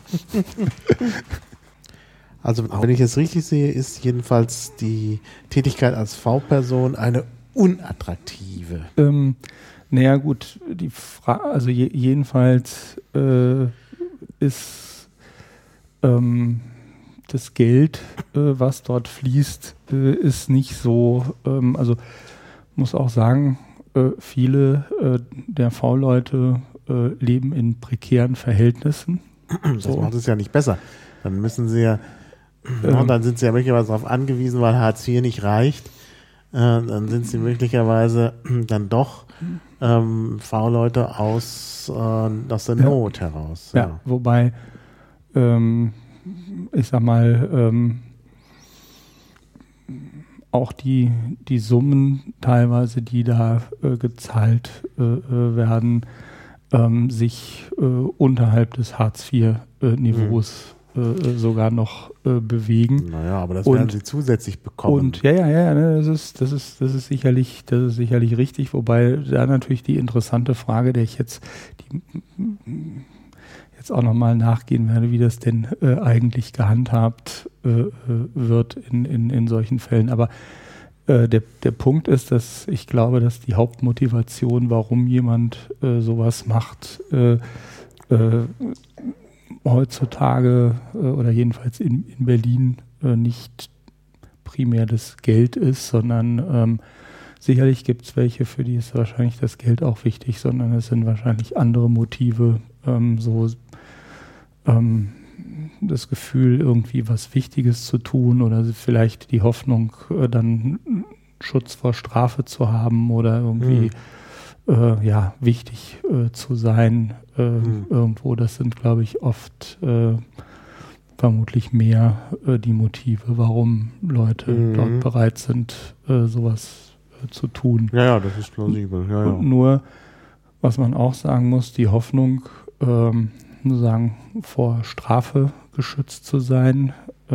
Also wenn ich es richtig sehe, ist jedenfalls die Tätigkeit als V-Person eine unattraktive. Naja gut, also jedenfalls ist das Geld, was dort fließt, ist nicht so, also muss auch sagen, viele der V-Leute leben in prekären Verhältnissen. Das macht es ja nicht besser. Dann müssen sie ja, dann sind sie ja möglicherweise darauf angewiesen, weil Hartz IV nicht reicht. Dann sind sie möglicherweise dann doch V-Leute aus der Not heraus. Ja, wobei ich sag mal, auch die Summen teilweise, die da gezahlt werden, sich unterhalb des Hartz-IV-Niveaus sogar noch bewegen. Naja, aber das werden sie zusätzlich bekommen. Und das ist sicherlich richtig, wobei da natürlich die interessante Frage, der ich jetzt auch nochmal nachgehen werde, wie das denn eigentlich gehandhabt wird in solchen Fällen. Aber der Punkt ist, dass ich glaube, dass die Hauptmotivation, warum jemand sowas macht, heutzutage oder jedenfalls in Berlin nicht primär das Geld ist, sondern sicherlich gibt es welche, für die ist wahrscheinlich das Geld auch wichtig, sondern es sind wahrscheinlich andere Motive, das Gefühl, irgendwie was Wichtiges zu tun oder vielleicht die Hoffnung, dann Schutz vor Strafe zu haben oder irgendwie wichtig zu sein irgendwo. Das sind, glaube ich, oft vermutlich mehr die Motive, warum Leute dort bereit sind, sowas zu tun. Ja, das ist plausibel. Ja. Und nur, was man auch sagen muss, die Hoffnung, vor Strafe geschützt zu sein.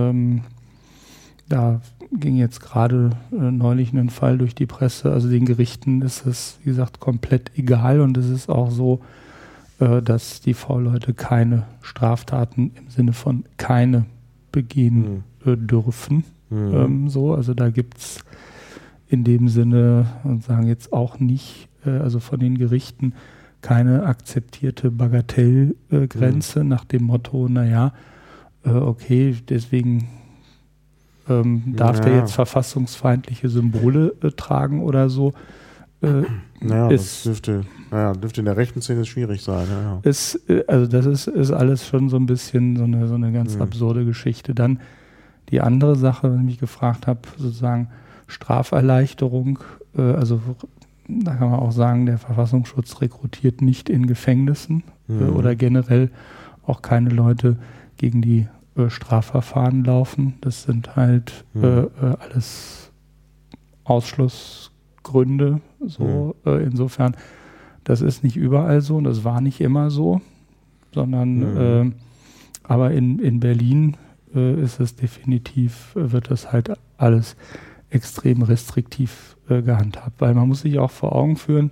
Da ging jetzt gerade neulich ein Fall durch die Presse. Also den Gerichten ist es, wie gesagt, komplett egal. Und es ist auch so, dass die V-Leute keine Straftaten im Sinne von keine begehen dürfen. Also da gibt es in dem Sinne, und sagen jetzt auch nicht, also von den Gerichten, keine akzeptierte Bagatellgrenze nach dem Motto, okay, deswegen darf der jetzt verfassungsfeindliche Symbole tragen oder so. Das dürfte in der rechten Szene schwierig sein. Ja. Das ist alles schon so ein bisschen so eine ganz absurde Geschichte. Dann die andere Sache, wenn ich mich gefragt habe, sozusagen Straferleichterung, da kann man auch sagen, der Verfassungsschutz rekrutiert nicht in Gefängnissen oder generell auch keine Leute, gegen die Strafverfahren laufen. Das sind halt alles Ausschlussgründe. Insofern, das ist nicht überall so und das war nicht immer so, sondern aber in Berlin ist es definitiv, wird das halt alles extrem restriktiv gehandhabt, weil man muss sich auch vor Augen führen,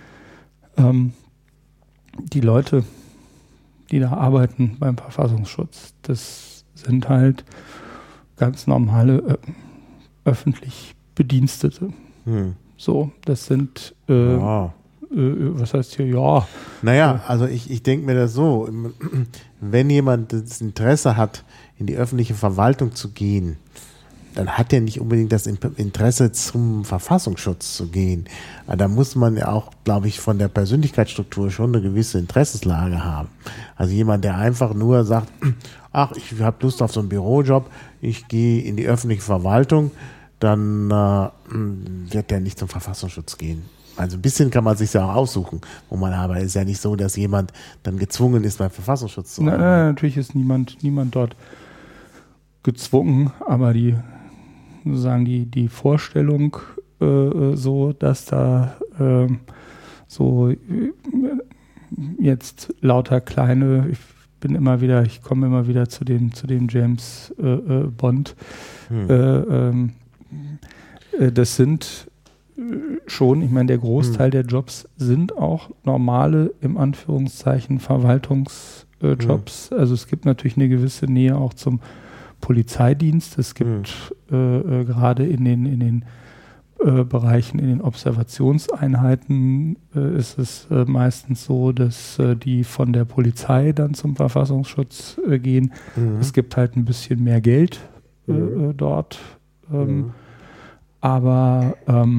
die Leute, die da arbeiten beim Verfassungsschutz, das sind halt ganz normale öffentlich Bedienstete. So, das sind was heißt hier, ja. Naja, also ich denke mir das so, wenn jemand das Interesse hat, in die öffentliche Verwaltung zu gehen, dann hat er nicht unbedingt das Interesse, zum Verfassungsschutz zu gehen. Da muss man ja auch, glaube ich, von der Persönlichkeitsstruktur schon eine gewisse Interessenslage haben. Also jemand, der einfach nur sagt, ich habe Lust auf so einen Bürojob, ich gehe in die öffentliche Verwaltung, dann wird der nicht zum Verfassungsschutz gehen. Also ein bisschen kann man sich ja auch aussuchen, wo man arbeitet. Es ist ja nicht so, dass jemand dann gezwungen ist, beim Verfassungsschutz zu arbeiten. Nein, natürlich ist niemand dort gezwungen, aber die Vorstellung dass da jetzt lauter kleine, ich komme immer wieder zu dem James Bond, das sind schon, ich meine, der Großteil der Jobs sind auch normale, im Anführungszeichen, Verwaltungsjobs. Also es gibt natürlich eine gewisse Nähe auch zum Polizeidienst. Es gibt gerade in den Bereichen, in den Observationseinheiten ist es meistens so, dass die von der Polizei dann zum Verfassungsschutz gehen. Es gibt halt ein bisschen mehr Geld dort. Aber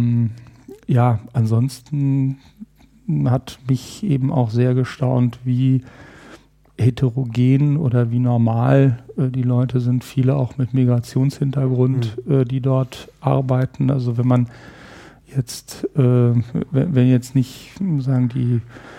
ansonsten hat mich eben auch sehr gestaunt, wie heterogen oder wie normal die Leute sind. Viele auch mit Migrationshintergrund, die dort arbeiten. Also wenn man jetzt, wenn jetzt nicht die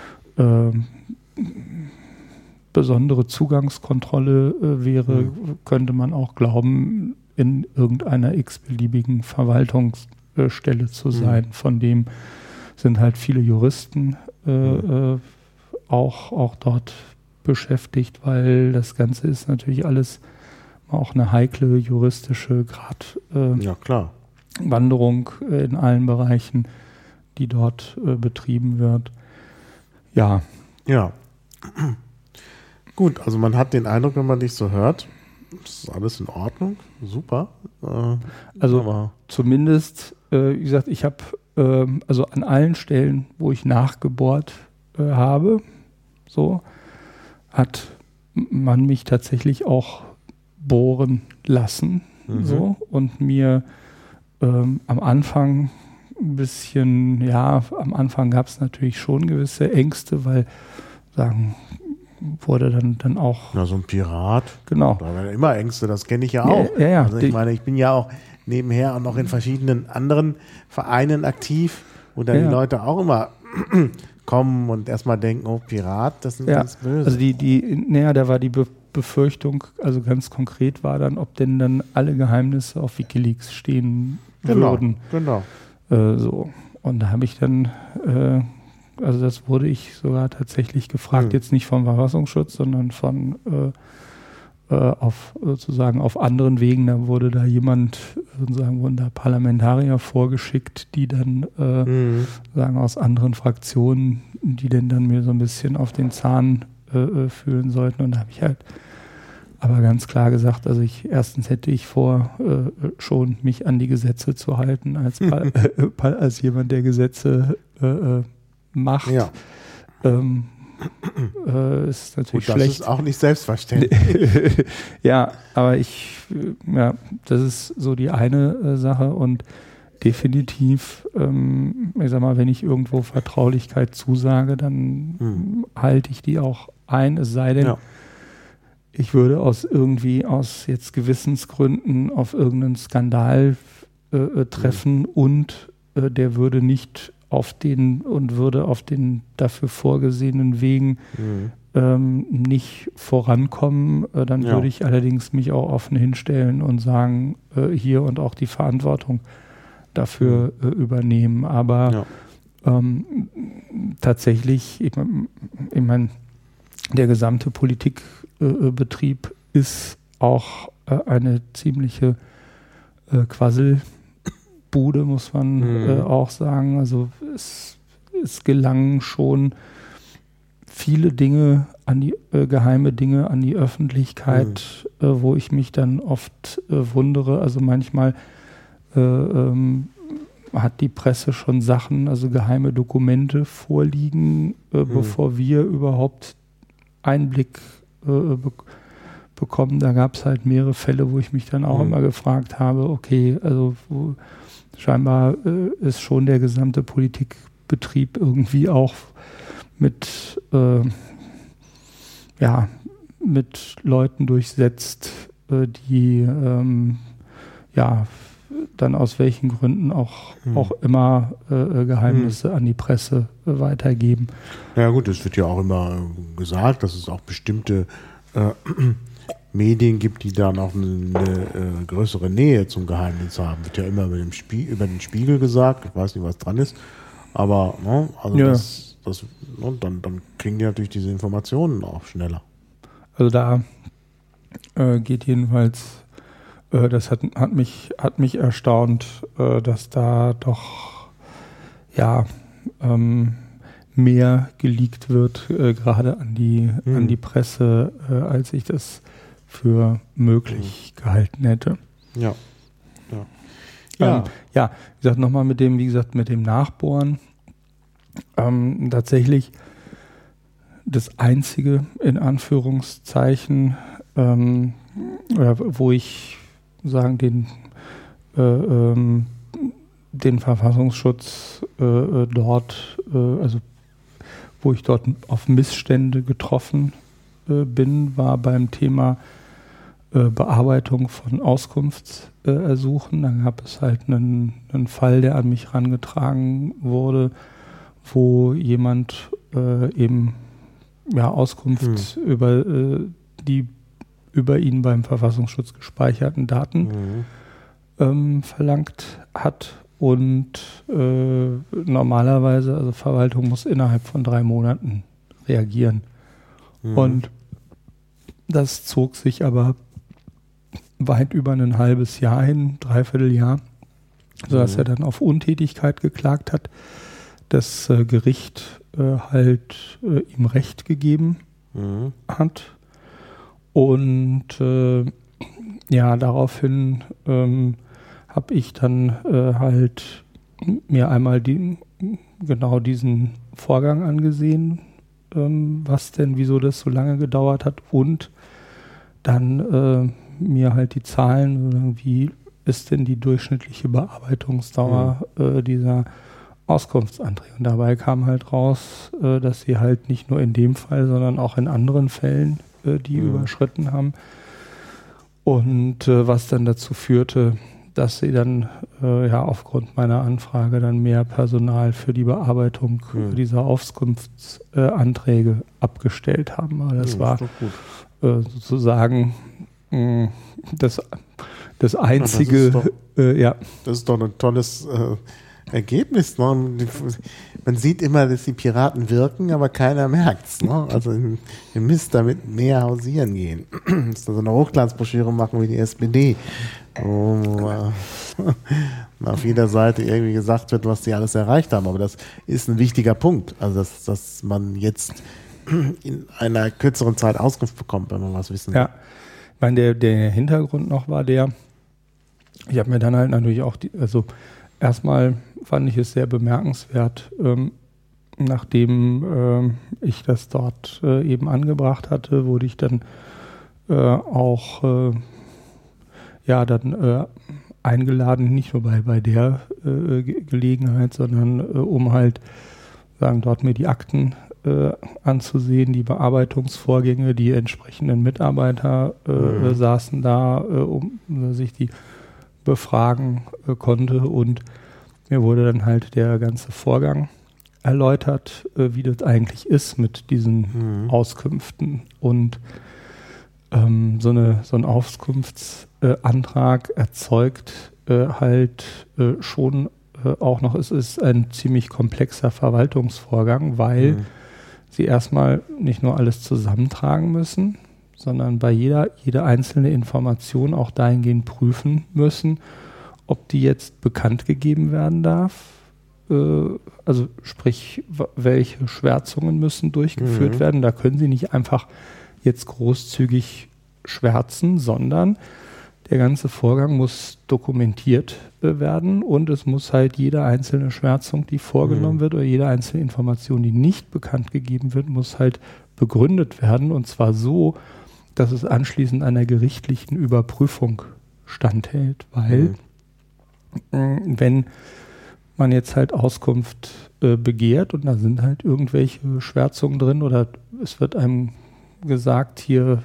besondere Zugangskontrolle wäre, könnte man auch glauben, in irgendeiner x-beliebigen Verwaltungsstelle zu sein. Von dem sind halt viele Juristen auch dort beschäftigt, weil das Ganze ist natürlich alles auch eine heikle juristische ja, klar. Wanderung in allen Bereichen, die dort betrieben wird. Ja. Ja. Gut, also man hat den Eindruck, wenn man dich so hört, das ist alles in Ordnung, super. Also zumindest, wie gesagt, ich habe also an allen Stellen, wo ich nachgebohrt habe, so, hat man mich tatsächlich auch bohren lassen, so, und mir am Anfang ein bisschen, ja, am Anfang gab es natürlich schon gewisse Ängste, weil wurde dann auch... Na, so ein Pirat. Genau. Da waren immer Ängste, das kenne ich ja auch. Ja. Also ich meine, ich bin ja auch nebenher auch noch in verschiedenen anderen Vereinen aktiv, wo dann die Leute auch immer kommen und erstmal denken, oh, Pirat, das sind ganz böse. Also da war die Befürchtung, also ganz konkret war dann, ob denn dann alle Geheimnisse auf WikiLeaks stehen würden. Genau. So. Und da habe ich dann, also das wurde ich sogar tatsächlich gefragt, jetzt nicht vom Verfassungsschutz, sondern von auf anderen Wegen. Da wurde da jemand, wurden da Parlamentarier vorgeschickt, die dann aus anderen Fraktionen, die denn dann mir so ein bisschen auf den Zahn fühlen sollten. Und da habe ich halt aber ganz klar gesagt, also erstens hätte ich vor, schon mich an die Gesetze zu halten, als jemand, der Gesetze macht. Ja. Ist natürlich das schlecht. ist auch nicht selbstverständlich. Ja, aber das ist so die eine Sache und definitiv, ich sag mal, wenn ich irgendwo Vertraulichkeit zusage, dann halte ich die auch ein, es sei denn, ich würde aus jetzt Gewissensgründen auf irgendeinen Skandal treffen und der würde nicht würde auf den dafür vorgesehenen Wegen nicht vorankommen, dann würde ich allerdings mich auch offen hinstellen und sagen, hier und auch die Verantwortung dafür übernehmen. Aber tatsächlich, ich meine, der gesamte Politikbetrieb ist auch eine ziemliche Quasselbude, muss man auch sagen. Also es gelangen schon viele Dinge geheime Dinge an die Öffentlichkeit, wo ich mich dann oft wundere. Also manchmal hat die Presse schon Sachen, also geheime Dokumente vorliegen, bevor wir überhaupt Einblick bekommen. Da gab es halt mehrere Fälle, wo ich mich dann auch immer gefragt habe, okay, also scheinbar ist schon der gesamte Politikbetrieb irgendwie auch mit Leuten durchsetzt, die dann aus welchen Gründen auch immer Geheimnisse an die Presse weitergeben. Ja gut, es wird ja auch immer gesagt, dass es auch bestimmte Medien gibt, die dann auch eine größere Nähe zum Geheimnis haben. Wird ja immer über den Spiegel gesagt, ich weiß nicht, was dran ist, aber dann kriegen die natürlich diese Informationen auch schneller. Also da geht jedenfalls das hat mich erstaunt, dass da doch mehr geleakt wird, gerade an die Presse, als ich das für möglich gehalten hätte. Ja. Wie gesagt, nochmal mit dem Nachbohren. Tatsächlich das einzige, in Anführungszeichen, wo ich den Verfassungsschutz dort, wo ich dort auf Missstände getroffen bin, war beim Thema Bearbeitung von Auskunftsersuchen. Dann gab es halt einen Fall, der an mich herangetragen wurde, wo jemand Auskunft über die über ihn beim Verfassungsschutz gespeicherten Daten verlangt hat. Und normalerweise, also Verwaltung muss innerhalb von 3 Monaten reagieren. Und das zog sich aber weit über ein halbes Jahr hin, 3/4 Jahr, sodass er dann auf Untätigkeit geklagt hat. Das Gericht ihm Recht gegeben hat. Und daraufhin habe ich dann mir einmal diesen Vorgang angesehen, wieso das so lange gedauert hat, und dann mir halt die Zahlen, wie ist denn die durchschnittliche Bearbeitungsdauer dieser Auskunftsanträge. Und dabei kam halt raus, dass sie halt nicht nur in dem Fall, sondern auch in anderen Fällen die überschritten haben. Und was dann dazu führte, dass sie dann aufgrund meiner Anfrage dann mehr Personal für die Bearbeitung dieser Auskunftsanträge abgestellt haben. Aber das war sozusagen das einzige. Das ist doch ein tolles Ergebnis. Ne? Man sieht immer, dass die Piraten wirken, aber keiner merkt es. Ne? Also ihr müsst damit mehr hausieren gehen. Müsst so eine Hochglanzbroschüre machen wie die SPD. Wo auf jeder Seite irgendwie gesagt wird, was die alles erreicht haben. Aber das ist ein wichtiger Punkt. Also dass man jetzt in einer kürzeren Zeit Auskunft bekommt, wenn man was wissen will. Ja, ich meine, der Hintergrund noch war ich habe mir dann halt natürlich auch erstmal fand ich es sehr bemerkenswert, nachdem ich das dort eben angebracht hatte, wurde ich dann eingeladen, nicht nur bei der Gelegenheit, sondern um halt dort mir die Akten anzusehen, die Bearbeitungsvorgänge, die entsprechenden Mitarbeiter saßen da, um sich die befragen konnte, und mir wurde dann halt der ganze Vorgang erläutert, wie das eigentlich ist mit diesen Auskünften. Und so ein Auskunftsantrag erzeugt schon auch noch, es ist ein ziemlich komplexer Verwaltungsvorgang, weil sie erstmal nicht nur alles zusammentragen müssen, sondern bei jede einzelne Information auch dahingehend prüfen müssen, ob die jetzt bekannt gegeben werden darf. Also sprich, welche Schwärzungen müssen durchgeführt werden. Da können sie nicht einfach jetzt großzügig schwärzen, sondern der ganze Vorgang muss dokumentiert werden, und es muss halt jede einzelne Schwärzung, die vorgenommen wird, oder jede einzelne Information, die nicht bekannt gegeben wird, muss halt begründet werden, und zwar so, dass es anschließend einer gerichtlichen Überprüfung standhält, weil wenn man jetzt halt Auskunft begehrt und da sind halt irgendwelche Schwärzungen drin oder es wird einem gesagt, hier,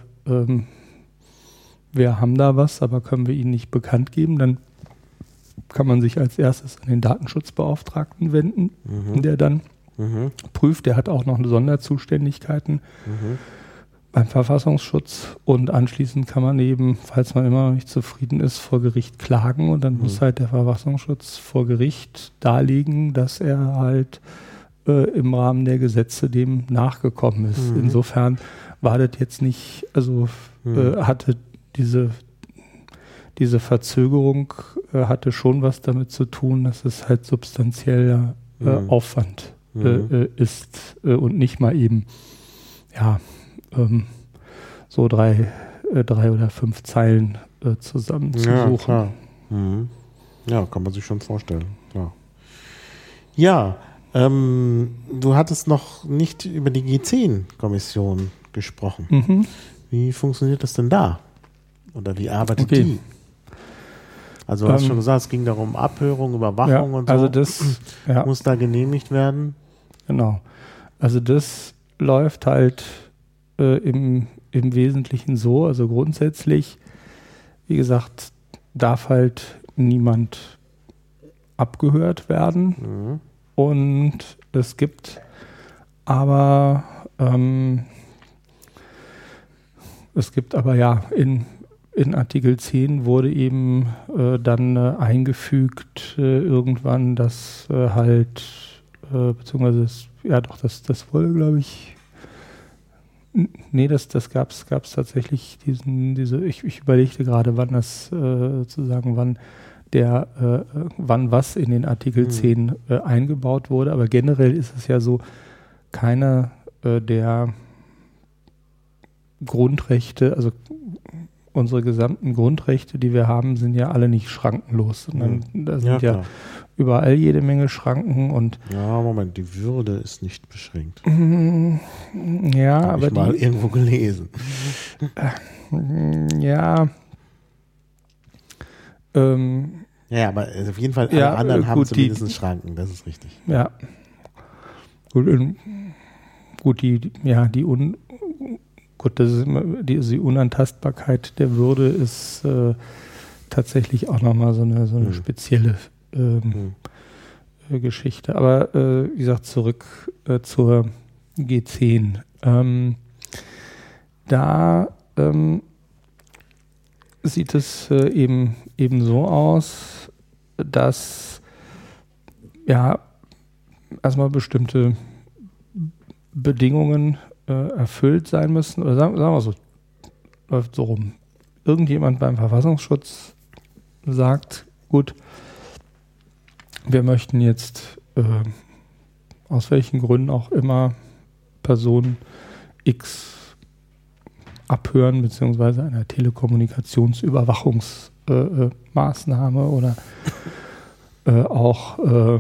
wir haben da was, aber können wir Ihnen nicht bekannt geben, dann kann man sich als erstes an den Datenschutzbeauftragten wenden, der dann prüft. Der hat auch noch eine Sonderzuständigkeiten beim Verfassungsschutz, und anschließend kann man eben, falls man immer noch nicht zufrieden ist, vor Gericht klagen, und dann muss halt der Verfassungsschutz vor Gericht darlegen, dass er halt im Rahmen der Gesetze dem nachgekommen ist. Insofern war das jetzt nicht, hatte diese Verzögerung hatte schon was damit zu tun, dass es halt substanzieller Aufwand ist und nicht mal eben so drei oder 5 Zeilen zusammenzusuchen. Ja, klar. Ja, kann man sich schon vorstellen. Klar. Ja, du hattest noch nicht über die G10-Kommission gesprochen. Wie funktioniert das denn da? Oder wie arbeitet die? Also du hast schon gesagt, es ging darum Abhörung, Überwachung und so. Also das muss da genehmigt werden. Genau. Also das läuft halt im Wesentlichen so. Also grundsätzlich, wie gesagt, darf halt niemand abgehört werden. Und es gibt aber in Artikel 10 wurde eben dann eingefügt irgendwann, dass beziehungsweise das wurde, glaube ich, Nee, das gab's tatsächlich ich überlegte gerade, wann das wann was in den Artikel 10 eingebaut wurde, aber generell ist es ja so, keiner der Grundrechte, also unsere gesamten Grundrechte, die wir haben, sind ja alle nicht schrankenlos, sondern da sind ja überall jede Menge Schranken und ja, Moment, die Würde ist nicht beschränkt. Ja, Hab aber ich mal irgendwo gelesen. Ja. Ja, aber auf jeden Fall alle anderen haben zumindest Schranken, das ist richtig. Ja. Das ist immer, die Unantastbarkeit der Würde ist tatsächlich auch nochmal so eine spezielle Geschichte. Aber wie gesagt, zurück zur G10. Da sieht es eben so aus, dass erstmal bestimmte Bedingungen erfüllt sein müssen, oder sagen wir so, läuft so rum. Irgendjemand beim Verfassungsschutz sagt, gut, wir möchten jetzt aus welchen Gründen auch immer Person X abhören, beziehungsweise einer Telekommunikationsüberwachungsmaßnahme oder auch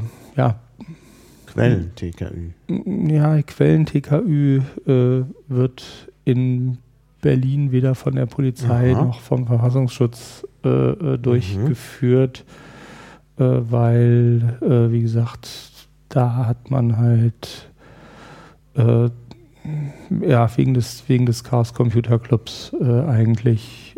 Quellen-TKÜ. Ja, Quellen-TKÜ wird in Berlin weder von der Polizei noch vom Verfassungsschutz durchgeführt, weil, wie gesagt, da hat man halt wegen des Chaos Computer Clubs eigentlich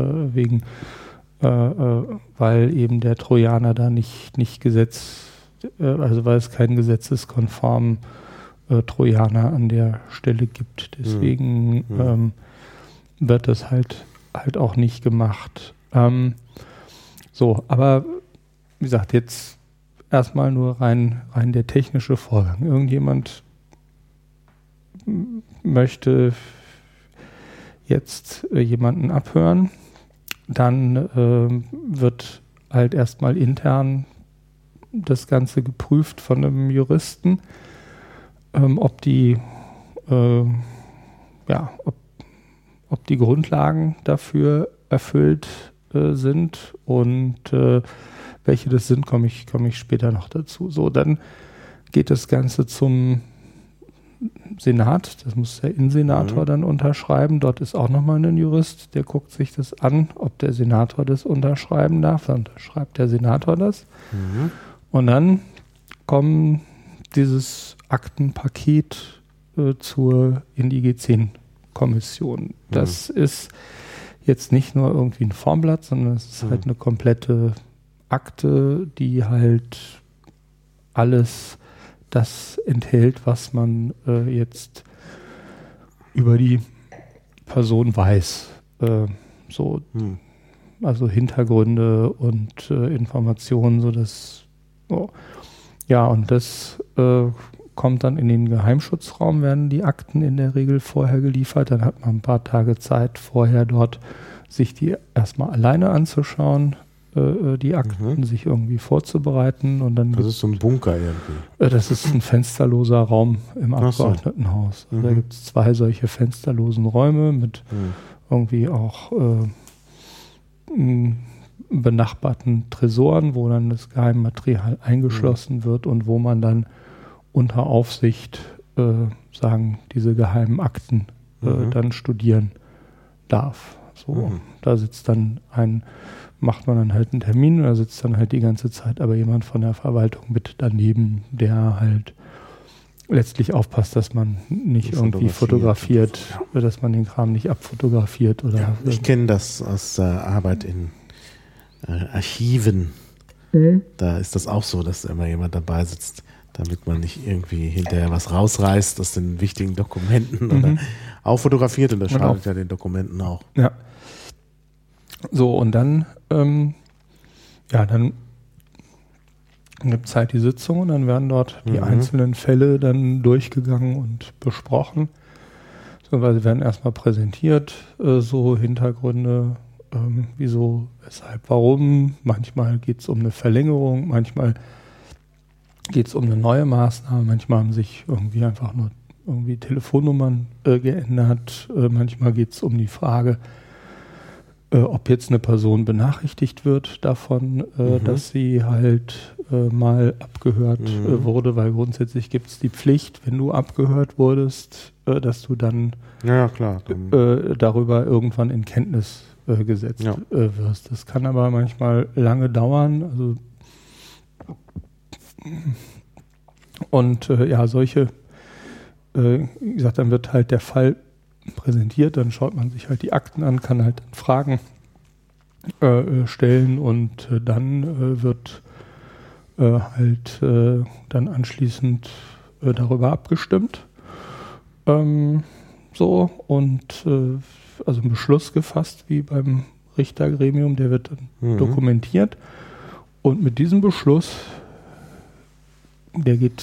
weil eben der Trojaner da nicht weil es keinen gesetzeskonformen Trojaner an der Stelle gibt. Deswegen wird das halt auch nicht gemacht. Aber wie gesagt, jetzt erstmal nur rein der technische Vorgang. Irgendjemand möchte jetzt jemanden abhören, dann wird halt erstmal intern das Ganze geprüft von einem Juristen, ob die Grundlagen dafür erfüllt sind und welche das sind, komme ich später noch dazu. So, dann geht das Ganze zum Senat, das muss der Innensenator dann unterschreiben. Dort ist auch nochmal ein Jurist, der guckt sich das an, ob der Senator das unterschreiben darf. Dann unterschreibt der Senator das. Und dann kommt dieses Aktenpaket in die G10-Kommission. Das ist jetzt nicht nur irgendwie ein Formblatt, sondern es ist halt eine komplette Akte, die halt alles das enthält, was man jetzt über die Person weiß. Also Hintergründe und Informationen, sodass und das kommt dann in den Geheimschutzraum, werden die Akten in der Regel vorher geliefert. Dann hat man ein paar Tage Zeit vorher dort, sich die erstmal alleine anzuschauen, die Akten, sich irgendwie vorzubereiten. Und dann das ist so ein Bunker irgendwie. Das ist ein fensterloser Raum im Abgeordnetenhaus. Also da gibt es 2 solche fensterlosen Räume mit irgendwie auch benachbarten Tresoren, wo dann das Geheimmaterial eingeschlossen wird und wo man dann unter Aufsicht diese geheimen Akten dann studieren darf. So, da sitzt dann macht man dann halt einen Termin und da sitzt dann halt die ganze Zeit aber jemand von der Verwaltung mit daneben, der halt letztlich aufpasst, dass man nicht irgendwie fotografiert, dass man den Kram nicht abfotografiert oder. Ja, ich kenne das aus Arbeit in Archiven. Da ist das auch so, dass immer jemand dabei sitzt, damit man nicht irgendwie hinterher was rausreißt aus den wichtigen Dokumenten oder auch fotografiert, und das schadet ja den Dokumenten auch. Ja. So, und dann dann gibt es halt die Sitzung und dann werden dort die einzelnen Fälle dann durchgegangen und besprochen. Beziehungsweise werden erstmal präsentiert, so Hintergründe, wieso, weshalb, warum. Manchmal geht es um eine Verlängerung, manchmal geht es um eine neue Maßnahme, manchmal haben sich irgendwie einfach nur irgendwie Telefonnummern geändert, manchmal geht es um die Frage, ob jetzt eine Person benachrichtigt wird davon, dass sie halt mal abgehört wurde, weil grundsätzlich gibt es die Pflicht, wenn du abgehört wurdest, dass du dann darüber irgendwann in Kenntnis gesetzt wirst. Das kann aber manchmal lange dauern. Also und solche, wie gesagt, dann wird halt der Fall präsentiert, dann schaut man sich halt die Akten an, kann halt dann Fragen stellen und dann wird halt dann anschließend darüber abgestimmt. Also ein Beschluss gefasst, wie beim Richtergremium, der wird dann dokumentiert und mit diesem Beschluss, der geht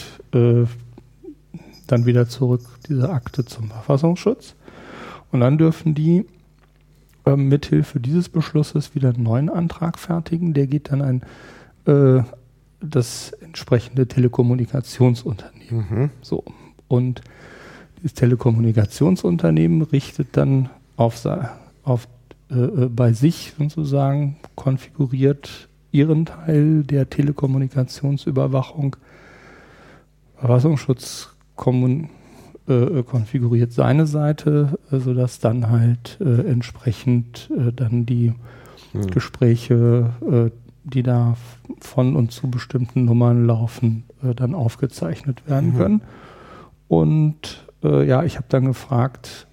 dann wieder zurück, diese Akte zum Verfassungsschutz. Und dann dürfen die mithilfe dieses Beschlusses wieder einen neuen Antrag fertigen. Der geht dann an das entsprechende Telekommunikationsunternehmen. So. Und das Telekommunikationsunternehmen richtet dann bei sich sozusagen, konfiguriert ihren Teil der Telekommunikationsüberwachung. Verfassungsschutz konfiguriert seine Seite, sodass dann halt entsprechend dann die Gespräche, die da von und zu bestimmten Nummern laufen, dann aufgezeichnet werden können. Und ich habe dann gefragt,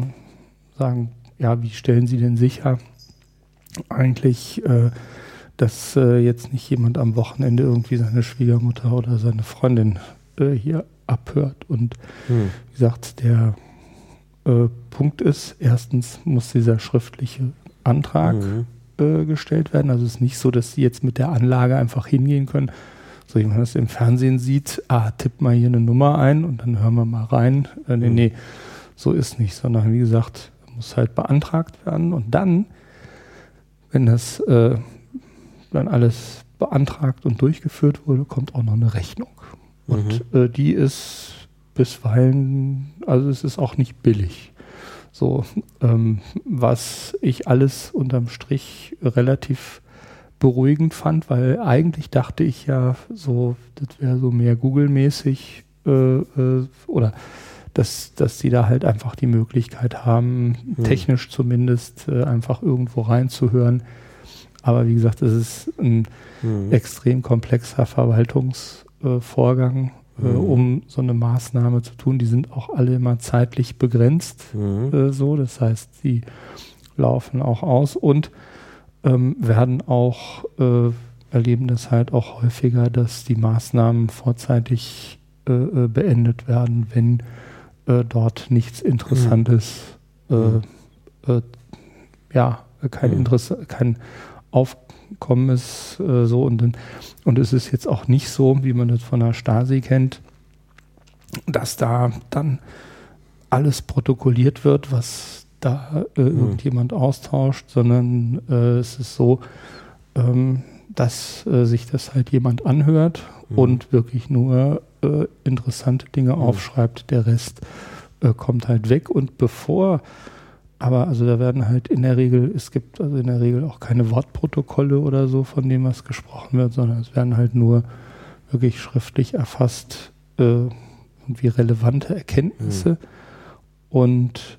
wie stellen Sie denn sicher eigentlich, dass jetzt nicht jemand am Wochenende irgendwie seine Schwiegermutter oder seine Freundin hier abhört. Und wie gesagt, der Punkt ist, erstens muss dieser schriftliche Antrag gestellt werden. Also es ist nicht so, dass Sie jetzt mit der Anlage einfach hingehen können, so wie man das im Fernsehen sieht, tipp mal hier eine Nummer ein und dann hören wir mal rein. Nee, so ist nicht, sondern wie gesagt, muss halt beantragt werden und dann, wenn das dann alles beantragt und durchgeführt wurde, kommt auch noch eine Rechnung. Und die ist bisweilen, also es ist auch nicht billig. So, was ich alles unterm Strich relativ beruhigend fand, weil eigentlich dachte ich ja so, das wäre so mehr Google-mäßig oder dass die da halt einfach die Möglichkeit haben, technisch zumindest einfach irgendwo reinzuhören. Aber wie gesagt, das ist ein extrem komplexer Verwaltungsvorgang, um so eine Maßnahme zu tun. Die sind auch alle immer zeitlich begrenzt. Das heißt, die laufen auch aus und werden auch, erleben das halt auch häufiger, dass die Maßnahmen vorzeitig beendet werden, wenn dort nichts Interessantes, kein Aufkommen ist, und es ist jetzt auch nicht so, wie man das von der Stasi kennt, dass da dann alles protokolliert wird, was da irgendjemand austauscht, sondern es ist so, dass sich das halt jemand anhört und wirklich nur interessante Dinge aufschreibt. Der Rest kommt halt weg und da werden halt es gibt also in der Regel auch keine Wortprotokolle oder so, von dem was gesprochen wird, sondern es werden halt nur wirklich schriftlich erfasst irgendwie relevante Erkenntnisse und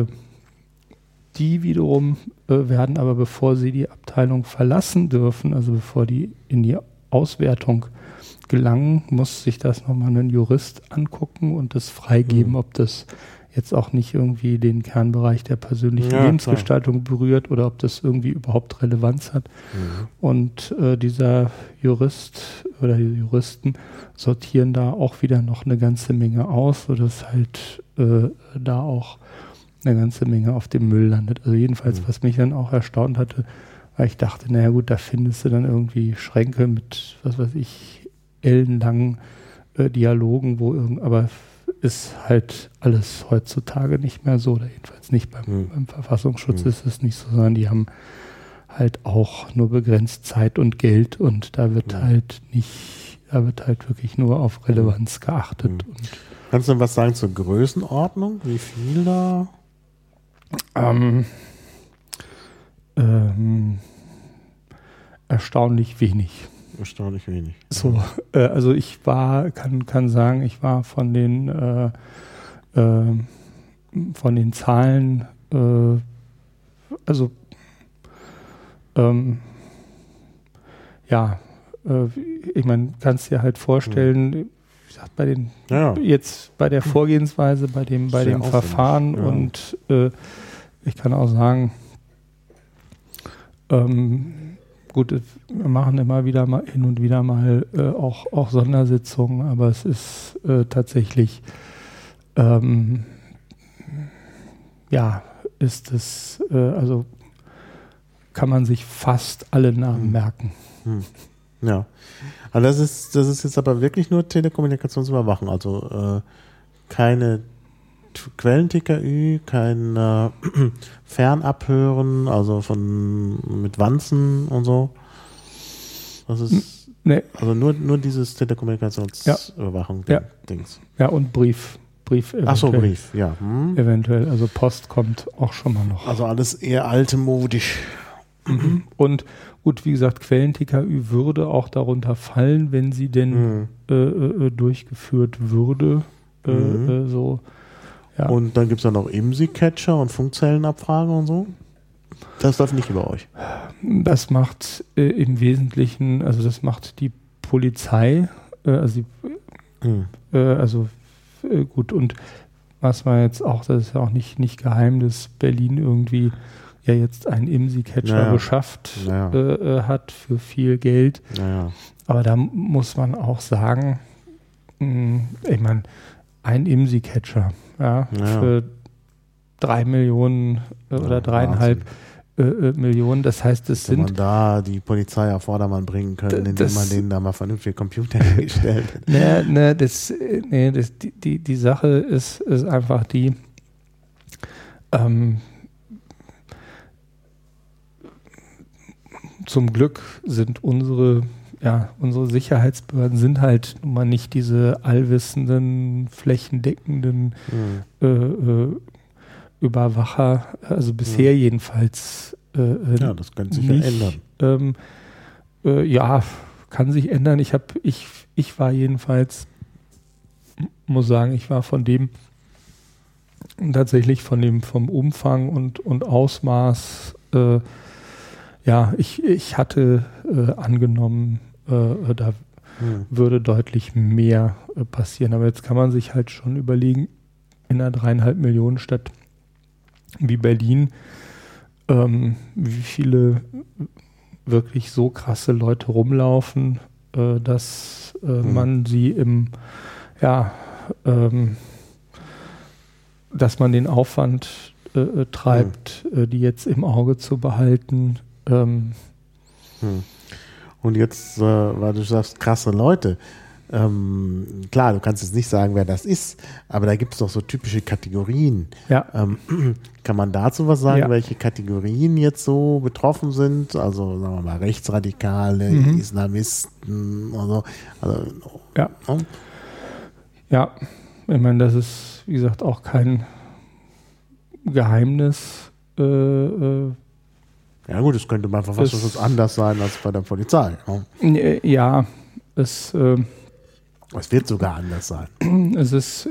die wiederum werden aber, bevor sie die Abteilung verlassen dürfen, also bevor die in die Auswertung gelangen, muss sich das nochmal ein Jurist angucken und das freigeben, ob das jetzt auch nicht irgendwie den Kernbereich der persönlichen Lebensgestaltung berührt oder ob das irgendwie überhaupt Relevanz hat. Und dieser Jurist oder die Juristen sortieren da auch wieder noch eine ganze Menge aus, sodass halt da auch eine ganze Menge auf dem Müll landet. Also jedenfalls, was mich dann auch erstaunt hatte, weil ich dachte, naja gut, da findest du dann irgendwie Schränke mit, was weiß ich, ellenlangen Dialogen, aber ist halt alles heutzutage nicht mehr so, oder jedenfalls nicht beim Verfassungsschutz ist es nicht so, sondern die haben halt auch nur begrenzt Zeit und Geld und da wird halt wirklich nur auf Relevanz geachtet. Und kannst du was sagen zur Größenordnung? Wie viel da? Erstaunlich wenig. Erstaunlich wenig. So, also ich kann sagen, ich war von den Zahlen, ich meine, kannst dir halt vorstellen, wie gesagt, jetzt bei der Vorgehensweise, bei dem Verfahren und ich kann auch sagen, gut, wir machen immer wieder mal hin und wieder mal auch Sondersitzungen, aber es ist tatsächlich, also kann man sich fast alle Namen merken. Ja, also das ist jetzt aber wirklich nur Telekommunikationsüberwachung, also keine Quellen-TKÜ, kein Fernabhören, also mit Wanzen und so. Das ist also nur dieses Telekommunikationsüberwachung-Dings. Ja, und Brief eventuell. Ach so, Brief, ja. Eventuell, also Post kommt auch schon mal noch. Also alles eher altemodisch. Und gut, wie gesagt, Quellen-TKÜ würde auch darunter fallen, wenn sie denn durchgeführt würde. So. Ja. Und dann gibt es ja noch IMSI-Catcher und Funkzellenabfrage und so. Das läuft nicht über euch. Das macht im Wesentlichen, also das macht die Polizei, gut, und was man jetzt auch, das ist ja auch nicht geheim, dass Berlin irgendwie ja jetzt einen IMSI-Catcher beschafft hat für viel Geld. Aber da muss man auch sagen, ich meine, ein IMSI-Catcher für 3 Millionen oder 3,5 Millionen, das heißt, es sind... Wenn man da die Polizei auf Vordermann bringen könnte, indem man denen da mal vernünftige Computer hingestellt hätte. Die Sache ist einfach die, zum Glück sind unsere Sicherheitsbehörden sind halt nun mal nicht diese allwissenden, flächendeckenden Überwacher, also bisher jedenfalls das könnte sich nicht, ja ändern. Kann sich ändern. Ich war jedenfalls, muss sagen, ich war vom Umfang und Ausmaß, ich hatte angenommen, da würde deutlich mehr passieren. Aber jetzt kann man sich halt schon überlegen, in einer 3,5 Millionen Stadt wie Berlin, wie viele wirklich so krasse Leute rumlaufen, dass man sie dass man den Aufwand treibt, die jetzt im Auge zu behalten. Und jetzt, weil du sagst, krasse Leute, klar, du kannst jetzt nicht sagen, wer das ist, aber da gibt es doch so typische Kategorien. Ja. Kann man dazu was sagen, welche Kategorien jetzt so betroffen sind? Also sagen wir mal Rechtsradikale, Islamisten und so. Also, ja, ich meine, das ist, wie gesagt, auch kein Geheimnis. Ja gut, es könnte mal was anders sein als bei der Polizei. Ja, es wird sogar anders sein. Es ist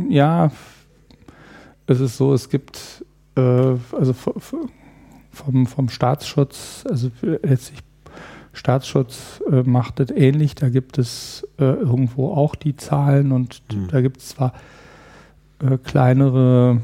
so, es gibt also vom Staatsschutz, also letztlich Staatsschutz macht das ähnlich, da gibt es irgendwo auch die Zahlen und da gibt es zwar kleinere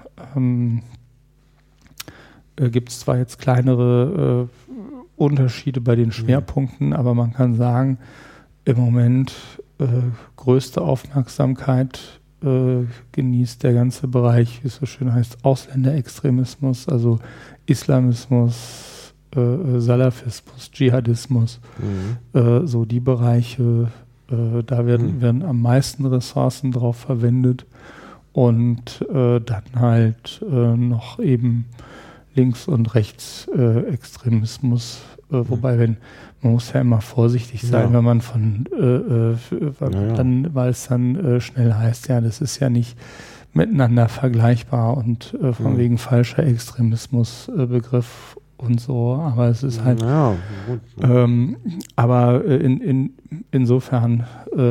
Unterschiede bei den Schwerpunkten, aber man kann sagen, im Moment größte Aufmerksamkeit genießt der ganze Bereich, wie es so schön heißt, Ausländerextremismus, also Islamismus, Salafismus, Dschihadismus, so die Bereiche Da werden am meisten Ressourcen drauf verwendet und dann halt noch eben Links- und Rechtsextremismus, wobei man muss ja immer vorsichtig sein, wenn man weil es dann schnell heißt, ja, das ist ja nicht miteinander vergleichbar und von wegen falscher Extremismusbegriff und so, aber es ist halt aber insofern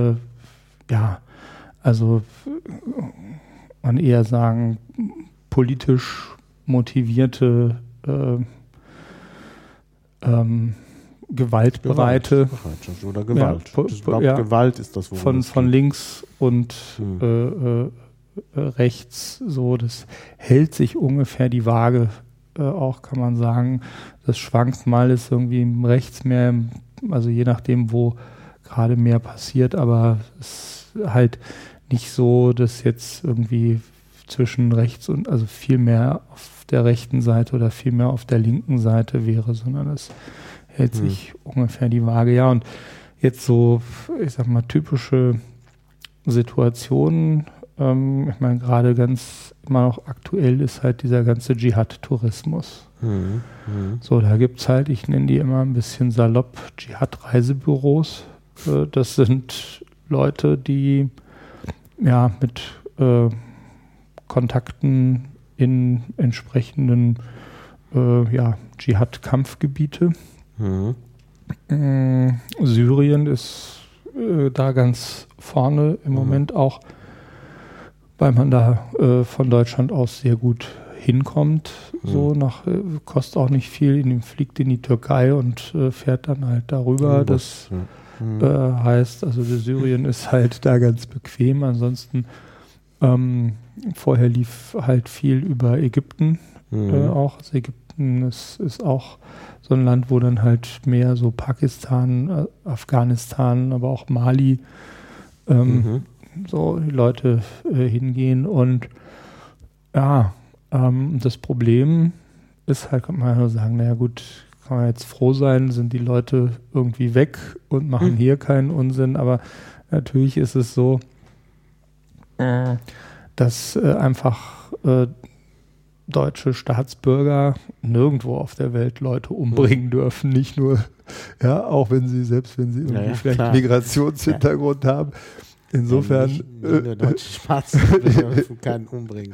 also man eher sagen, politisch motivierte gewaltbereite oder Gewalt. Ich glaube, Gewalt ist das, worum von links und rechts, so, das hält sich ungefähr die Waage, auch kann man sagen. Das schwankt mal, ist irgendwie rechts mehr, also je nachdem, wo gerade mehr passiert, aber es ist halt nicht so, dass jetzt irgendwie zwischen rechts und, also viel mehr auf der rechten Seite oder viel mehr auf der linken Seite wäre, sondern es hält sich ungefähr die Waage. Ja, und jetzt so, ich sag mal, typische Situationen, ich meine, gerade ganz immer noch aktuell ist halt dieser ganze Dschihad-Tourismus. So, da gibt es halt, ich nenne die immer ein bisschen salopp, Dschihad-Reisebüros. Das sind Leute, die ja mit Kontakten in entsprechenden Dschihad-Kampfgebiete. Syrien ist da ganz vorne im Moment auch, weil man da von Deutschland aus sehr gut hinkommt. So kostet auch nicht viel, fliegt in die Türkei und fährt dann halt darüber. Das heißt, also Syrien ist halt da ganz bequem. Ansonsten vorher lief halt viel über Ägypten auch. Also Ägypten ist auch so ein Land, wo dann halt mehr so Pakistan, Afghanistan, aber auch Mali so die Leute hingehen. Und ja, das Problem ist halt, kann man nur sagen, naja gut, kann man jetzt froh sein, sind die Leute irgendwie weg und machen hier keinen Unsinn, aber natürlich ist es so, dass einfach deutsche Staatsbürger nirgendwo auf der Welt Leute umbringen dürfen, nicht nur, ja, auch wenn sie irgendwie vielleicht einen Migrationshintergrund haben. Insofern der deutsche Staatsbürger dürfen keinen umbringen.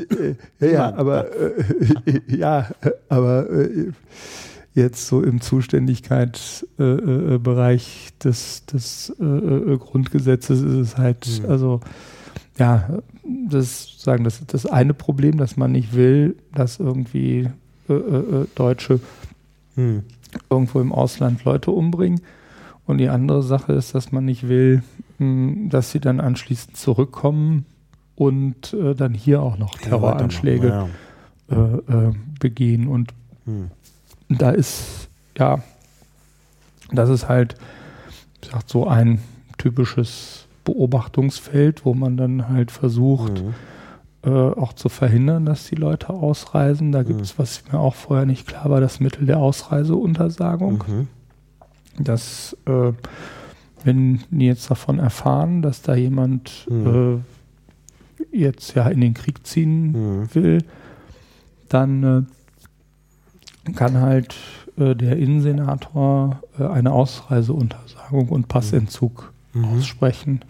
Aber jetzt so im Zuständigkeitsbereich des Grundgesetzes ist es halt, also ja, das ist das eine Problem, dass man nicht will, dass irgendwie Deutsche irgendwo im Ausland Leute umbringen. Und die andere Sache ist, dass man nicht will, dass sie dann anschließend zurückkommen und dann hier auch noch Terroranschläge begehen. Und da ist, ja, das ist halt, ich sag, so ein typisches Beobachtungsfeld, wo man dann halt versucht, auch zu verhindern, dass die Leute ausreisen. Da gibt es, was mir auch vorher nicht klar war, das Mittel der Ausreiseuntersagung. Dass, wenn die jetzt davon erfahren, dass da jemand jetzt ja in den Krieg ziehen will, dann kann halt der Innensenator eine Ausreiseuntersagung und Passentzug aussprechen.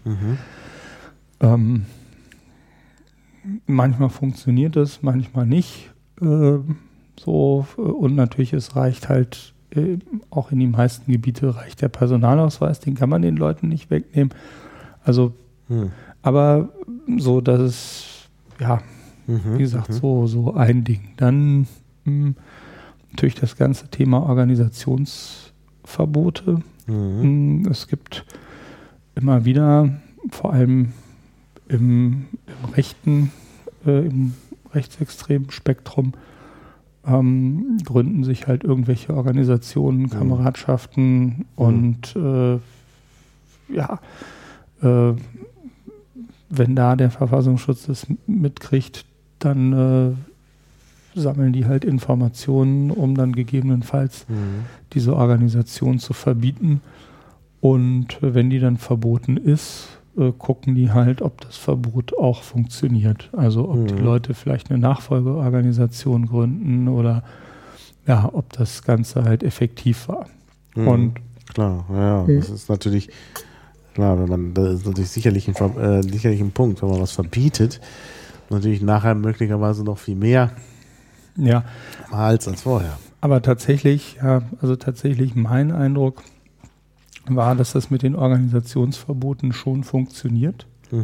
Manchmal funktioniert es, manchmal nicht. Und natürlich, es reicht halt, auch in den meisten Gebieten reicht der Personalausweis, den kann man den Leuten nicht wegnehmen. Also, aber so, das ist, ja, wie gesagt, so ein Ding. Dann natürlich das ganze Thema Organisationsverbote. Es gibt immer wieder, vor allem im rechtsextremen Spektrum, gründen sich halt irgendwelche Organisationen, Kameradschaften und wenn da der Verfassungsschutz das mitkriegt, dann sammeln die halt Informationen, um dann gegebenenfalls diese Organisation zu verbieten. Und wenn die dann verboten ist, gucken die halt, ob das Verbot auch funktioniert. Also ob die Leute vielleicht eine Nachfolgeorganisation gründen oder ja, ob das Ganze halt effektiv war. Und klar, ja, das ist natürlich klar, das ist natürlich sicherlich ein Punkt, wenn man was verbietet, natürlich nachher möglicherweise noch viel mehr als vorher. Aber tatsächlich, mein Eindruck war, dass das mit den Organisationsverboten schon funktioniert.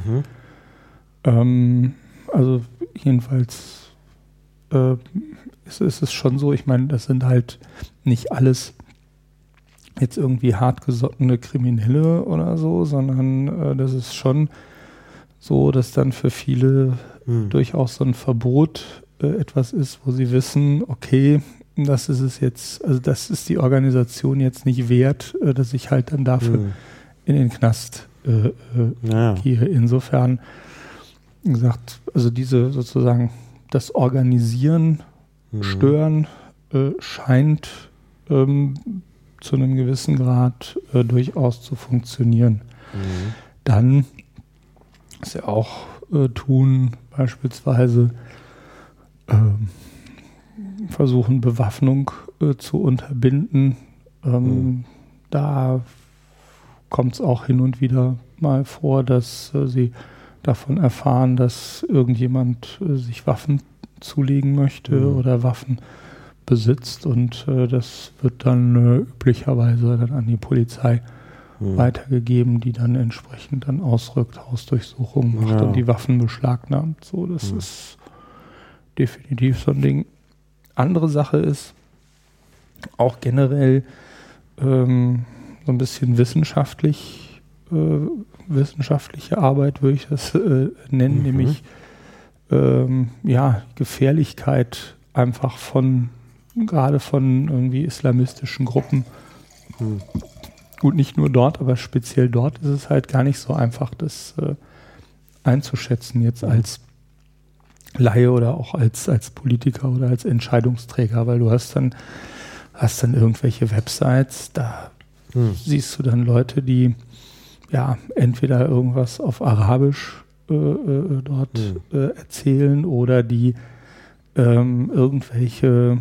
Also jedenfalls ist es schon so, ich meine, das sind halt nicht alles jetzt irgendwie hartgesottene Kriminelle oder so, sondern das ist schon so, dass dann für viele durchaus so ein Verbot etwas ist, wo sie wissen, okay, das ist es jetzt, also das ist die Organisation jetzt nicht wert, dass ich halt dann dafür in den Knast gehe. Insofern gesagt, also diese sozusagen das Organisieren, Stören scheint zu einem gewissen Grad durchaus zu funktionieren. Dann ist ja auch tun, beispielsweise versuchen, Bewaffnung zu unterbinden. Da kommt es auch hin und wieder mal vor, dass sie davon erfahren, dass irgendjemand sich Waffen zulegen möchte oder Waffen besitzt, und das wird dann üblicherweise dann an die Polizei weitergegeben, die dann entsprechend dann ausrückt, Hausdurchsuchungen macht und die Waffen beschlagnahmt. So, das ist definitiv so ein Ding. Andere Sache ist auch generell so ein bisschen wissenschaftliche Arbeit, würde ich das nennen, nämlich Gefährlichkeit einfach gerade von irgendwie islamistischen Gruppen. Gut, nicht nur dort, aber speziell dort ist es halt gar nicht so einfach, das einzuschätzen jetzt als Laie oder auch als Politiker oder als Entscheidungsträger, weil du hast dann irgendwelche Websites, da siehst du dann Leute, die entweder irgendwas auf Arabisch dort erzählen oder die irgendwelche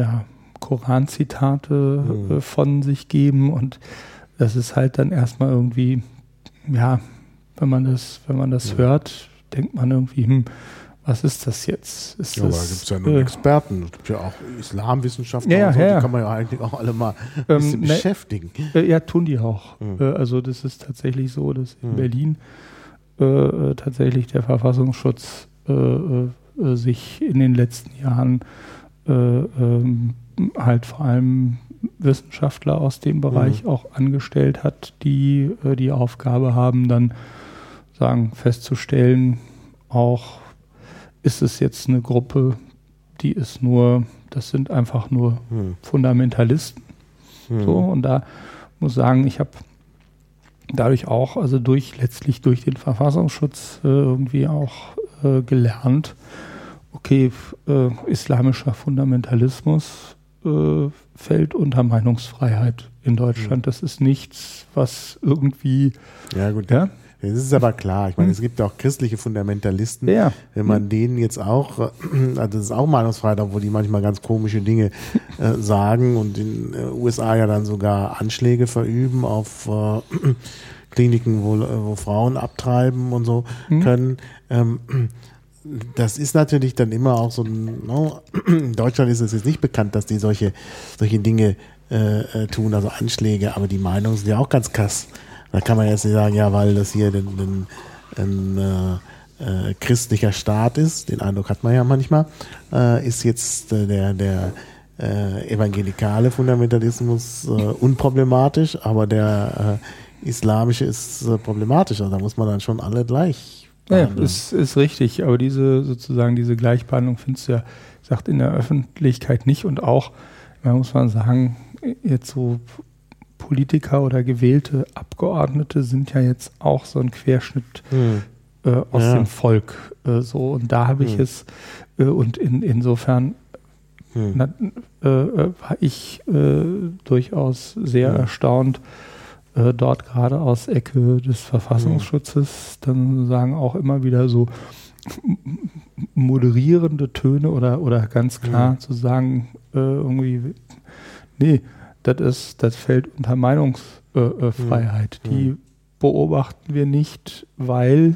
Koranzitate von sich geben, und das ist halt dann erstmal irgendwie, wenn man das hört, denkt man irgendwie, was ist das jetzt? Aber da gibt es ja nur Experten, es gibt ja auch Islamwissenschaftler, die kann man ja eigentlich auch alle mal ein bisschen beschäftigen. Ja, tun die auch. Also das ist tatsächlich so, dass in Berlin tatsächlich der Verfassungsschutz sich in den letzten Jahren halt vor allem Wissenschaftler aus dem Bereich auch angestellt hat, die die Aufgabe haben, dann festzustellen, auch ist es jetzt eine Gruppe, das sind einfach nur Fundamentalisten. So, und da muss sagen, ich habe dadurch auch, also letztlich durch den Verfassungsschutz irgendwie auch gelernt, okay, islamischer Fundamentalismus fällt unter Meinungsfreiheit in Deutschland. Das ist nichts, was irgendwie... Ja, gut. Ja? Das ist aber klar. Ich meine, es gibt auch christliche Fundamentalisten. Ja. Wenn man denen jetzt auch, also das ist auch Meinungsfreiheit, obwohl die manchmal ganz komische Dinge sagen und in den USA ja dann sogar Anschläge verüben auf Kliniken, wo Frauen abtreiben und so können. Das ist natürlich dann immer auch so in Deutschland ist es jetzt nicht bekannt, dass die solche Dinge tun, also Anschläge, aber die Meinungen sind ja auch ganz krass. Da kann man jetzt nicht sagen, ja, weil das hier ein christlicher Staat ist, den Eindruck hat man ja manchmal, ist jetzt der evangelikale Fundamentalismus unproblematisch, aber der islamische ist problematisch. Also da muss man dann schon alle gleich behandeln. Ja, ist richtig, aber diese Gleichbehandlung findest du ja, sagt in der Öffentlichkeit nicht, und auch, muss man sagen, jetzt so Politiker oder gewählte Abgeordnete sind ja jetzt auch so ein Querschnitt aus dem Volk. So, und da habe ich es, und insofern war ich durchaus sehr erstaunt, dort gerade aus Ecke des Verfassungsschutzes dann sozusagen auch immer wieder so moderierende Töne oder ganz klar zu sagen, irgendwie, nee, das fällt unter Meinungsfreiheit. Die beobachten wir nicht, weil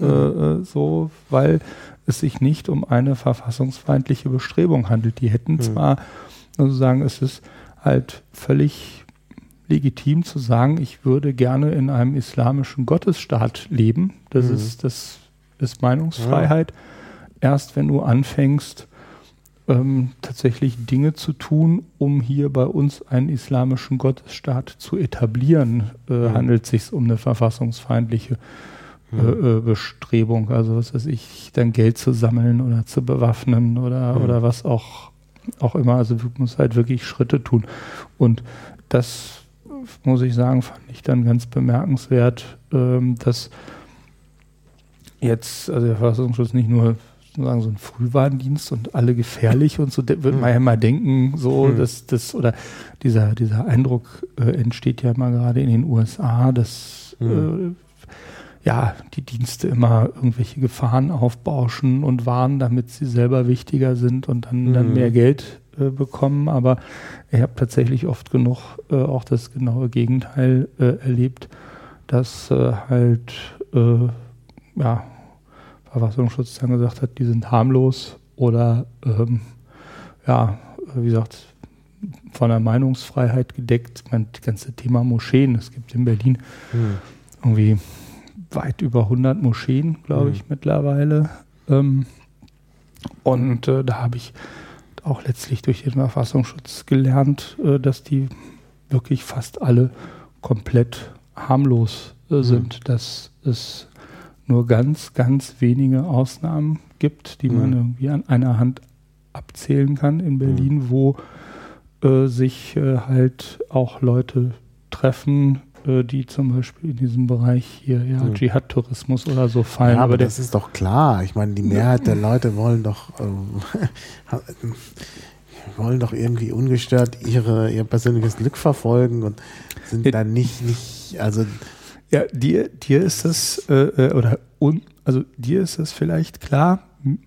es sich nicht um eine verfassungsfeindliche Bestrebung handelt. Die hätten zwar sozusagen, es ist halt völlig legitim zu sagen, ich würde gerne in einem islamischen Gottesstaat leben. Das ist Meinungsfreiheit. Erst wenn du anfängst, tatsächlich Dinge zu tun, um hier bei uns einen islamischen Gottesstaat zu etablieren, handelt es sich um eine verfassungsfeindliche Bestrebung. Also was weiß ich, dann Geld zu sammeln oder zu bewaffnen oder was auch immer. Also du musst halt wirklich Schritte tun. Und das, muss ich sagen, fand ich dann ganz bemerkenswert, dass jetzt, also der Verfassungsschutz nicht nur sozusagen so ein Frühwarndienst und alle gefährlich und so, würde man ja mal denken, so, dass das, oder dieser Eindruck entsteht ja mal gerade in den USA, dass die Dienste immer irgendwelche Gefahren aufbauschen und warnen, damit sie selber wichtiger sind und dann mehr Geld bekommen. Aber ich habe tatsächlich oft genug auch das genaue Gegenteil erlebt, dass Verfassungsschutz dann gesagt hat, die sind harmlos oder wie gesagt, von der Meinungsfreiheit gedeckt. Ich meine, das ganze Thema Moscheen, es gibt in Berlin irgendwie weit über 100 Moscheen, glaube ich, mittlerweile. Und da habe ich auch letztlich durch den Verfassungsschutz gelernt, dass die wirklich fast alle komplett harmlos sind, dass es nur ganz, ganz wenige Ausnahmen gibt, die man irgendwie an einer Hand abzählen kann in Berlin, wo sich halt auch Leute treffen, die zum Beispiel in diesem Bereich hier Dschihad-Tourismus oder so fallen. Ja, aber das ist doch klar. Ich meine, die Mehrheit der Leute wollen doch irgendwie ungestört ihr persönliches Glück verfolgen und sind dann nicht, also ja, dir ist das dir ist das vielleicht klar,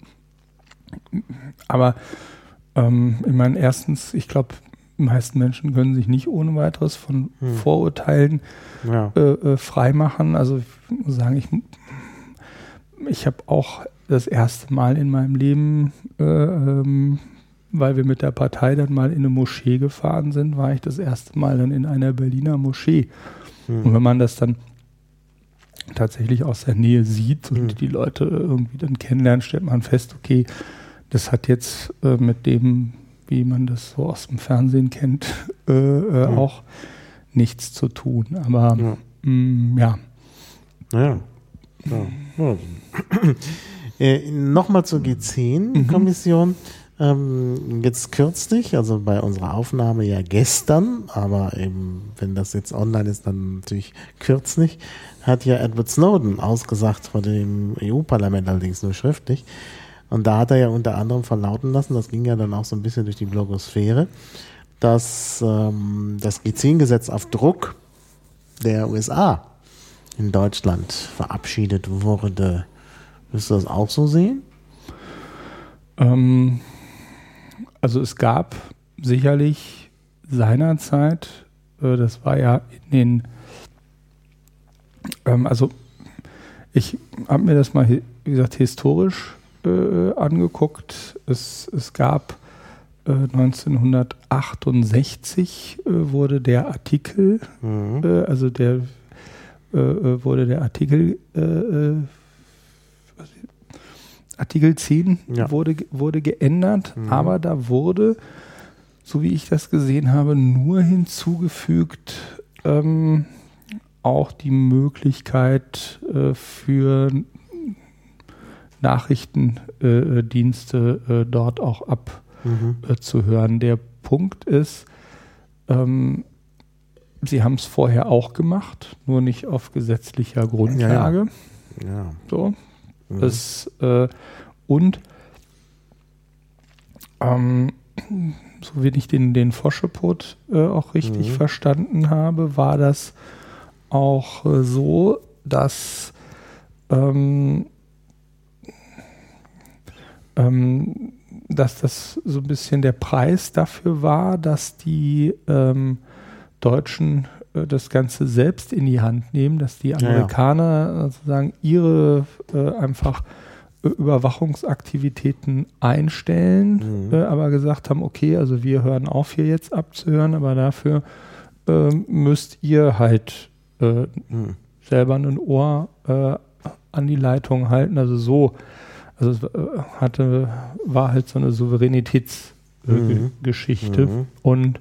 aber ich meine, erstens, ich glaube, die meisten Menschen können sich nicht ohne weiteres von Vorurteilen freimachen. Also ich muss sagen, ich habe auch das erste Mal in meinem Leben, weil wir mit der Partei dann mal in eine Moschee gefahren sind, war ich das erste Mal dann in einer Berliner Moschee. Und wenn man das dann tatsächlich aus der Nähe sieht und die Leute irgendwie dann kennenlernt, stellt man fest, okay, das hat jetzt mit dem, wie man das so aus dem Fernsehen kennt, auch nichts zu tun. Aber Nochmal zur G10-Kommission. Jetzt kürzlich, also bei unserer Aufnahme ja gestern, aber eben, wenn das jetzt online ist, dann natürlich kürzlich, hat ja Edward Snowden ausgesagt vor dem EU-Parlament, allerdings nur schriftlich. Und da hat er ja unter anderem verlauten lassen, das ging ja dann auch so ein bisschen durch die Blogosphäre, dass das G10-Gesetz auf Druck der USA in Deutschland verabschiedet wurde. Willst du das auch so sehen? Also es gab sicherlich seinerzeit, das war ja in den, also ich habe mir das mal, wie gesagt, historisch angeguckt. Es gab 1968 wurde der Artikel, Artikel 10 wurde geändert, aber da wurde, so wie ich das gesehen habe, nur hinzugefügt, auch die Möglichkeit für Nachrichtendienste dort auch abzuhören. Der Punkt ist, sie haben es vorher auch gemacht, nur nicht auf gesetzlicher Grundlage. Ja. So. Das, und so wie ich den Foschepot auch richtig verstanden habe, war das auch so, dass dass das so ein bisschen der Preis dafür war, dass die Deutschen das Ganze selbst in die Hand nehmen, dass die Amerikaner sozusagen ihre einfach Überwachungsaktivitäten einstellen, aber gesagt haben, okay, also wir hören auf, hier jetzt abzuhören, aber dafür müsst ihr halt selber ein Ohr an die Leitung halten, also so. Also es war halt so eine Souveränitätsgeschichte und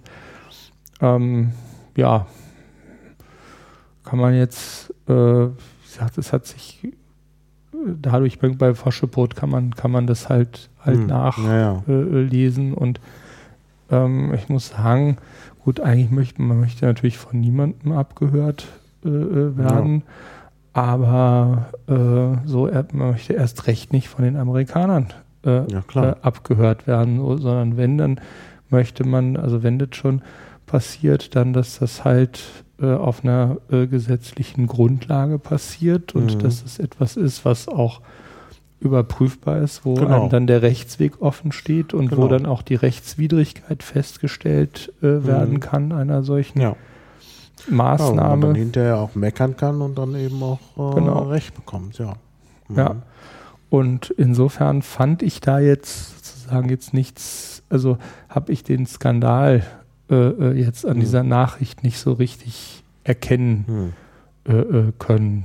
ja, kann man jetzt, es hat sich dadurch bei Foschepot kann man das halt nachlesen und ich muss sagen, gut, eigentlich man möchte natürlich von niemandem abgehört werden, aber man möchte erst recht nicht von den Amerikanern abgehört werden, sondern wenn, dann möchte man, also wenn das schon passiert, dann, dass das halt auf einer gesetzlichen Grundlage passiert und dass es etwas ist, was auch überprüfbar ist, wo einem dann der Rechtsweg offen steht und wo dann auch die Rechtswidrigkeit festgestellt werden kann einer solchen Maßnahme. Ja, und man dann hinterher auch meckern kann und dann eben auch Recht bekommt, ja. Ja, und insofern fand ich da jetzt sozusagen nichts, also habe ich den Skandal jetzt an dieser Nachricht nicht so richtig erkennen können.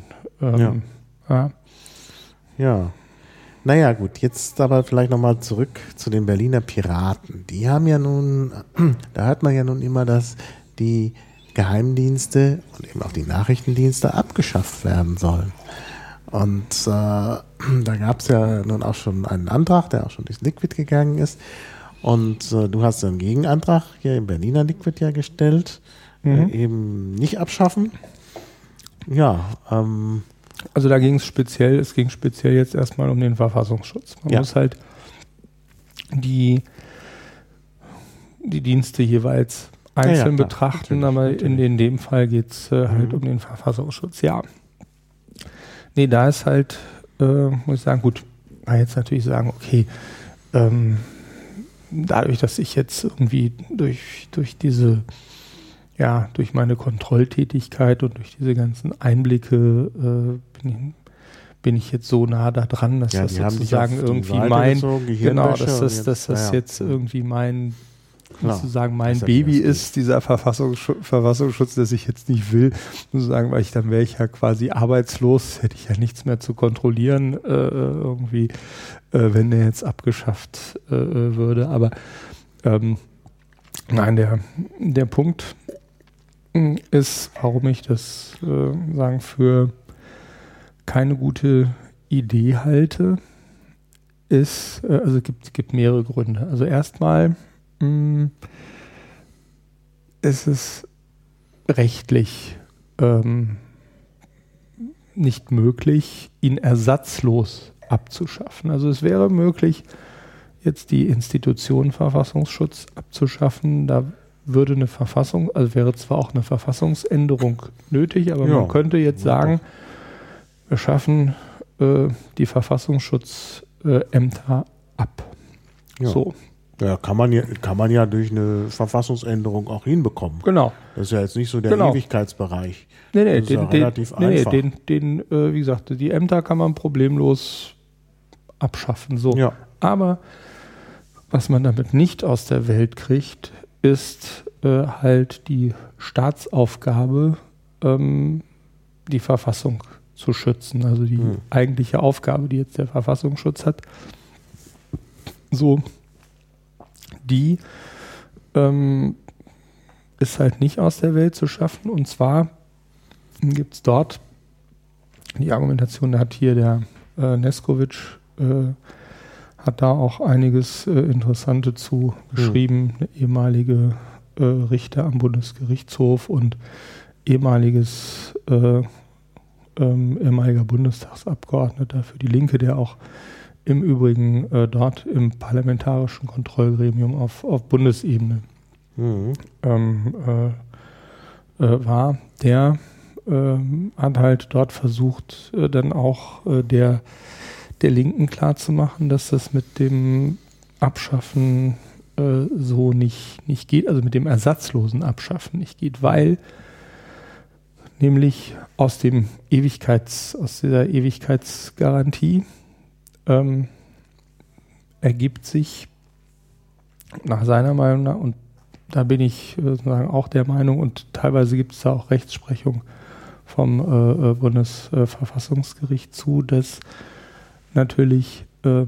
Ja. Naja, gut, jetzt aber vielleicht nochmal zurück zu den Berliner Piraten. Die haben ja nun, da hört man ja nun immer, dass die Geheimdienste und eben auch die Nachrichtendienste abgeschafft werden sollen. Und da gab es ja nun auch schon einen Antrag, der auch schon durchs Liquid gegangen ist. Und du hast einen Gegenantrag hier im Berliner Liquid ja gestellt, eben nicht abschaffen. Ja, also da ging es speziell jetzt erstmal um den Verfassungsschutz. Man muss halt die Dienste jeweils einzeln betrachten, aber in dem Fall geht es halt um den Verfassungsschutz. Ja. Nee, da ist halt, muss ich sagen, gut, kann jetzt natürlich sagen, okay, dadurch, dass ich jetzt irgendwie durch meine Kontrolltätigkeit und durch diese ganzen Einblicke bin ich jetzt so nah da dran, dass das sozusagen irgendwie jetzt irgendwie mein Baby ist, dieser Verfassungsschutz, das ich jetzt nicht will, sozusagen, weil dann wäre ich ja quasi arbeitslos, hätte ich ja nichts mehr zu kontrollieren, irgendwie, wenn der jetzt abgeschafft würde. Aber nein, der Punkt ist, warum ich das für keine gute Idee halte, ist, also es gibt mehrere Gründe. Also erstmal ist es rechtlich nicht möglich, ihn ersatzlos abzuschaffen. Also es wäre möglich, jetzt die Institution Verfassungsschutz abzuschaffen. Da würde wäre zwar auch eine Verfassungsänderung nötig, aber man könnte jetzt sagen, wir schaffen die Verfassungsschutzämter ab. Ja. So. Ja, kann man ja durch eine Verfassungsänderung auch hinbekommen. Genau. Das ist ja jetzt nicht so der Ewigkeitsbereich. Nee, das ist ja relativ einfach. Wie gesagt, die Ämter kann man problemlos abschaffen. So. Ja. Aber was man damit nicht aus der Welt kriegt, ist halt die Staatsaufgabe, die Verfassung zu schützen. Also die eigentliche Aufgabe, die jetzt der Verfassungsschutz hat. So. Die ist halt nicht aus der Welt zu schaffen. Und zwar gibt es dort die Argumentation, da hat hier der Neskowitsch hat da auch einiges Interessante zu geschrieben. Eine ehemalige Richter am Bundesgerichtshof und ehemaliger Bundestagsabgeordneter für die Linke, der auch im Übrigen dort im parlamentarischen Kontrollgremium auf Bundesebene war, der hat halt dort versucht, dann auch der Linken klarzumachen, dass das mit dem Abschaffen so nicht geht, also mit dem ersatzlosen Abschaffen nicht geht, weil nämlich aus dieser Ewigkeitsgarantie ergibt sich nach seiner Meinung nach, und da bin ich sozusagen auch der Meinung, und teilweise gibt es da auch Rechtsprechung vom Bundesverfassungsgericht zu, dass natürlich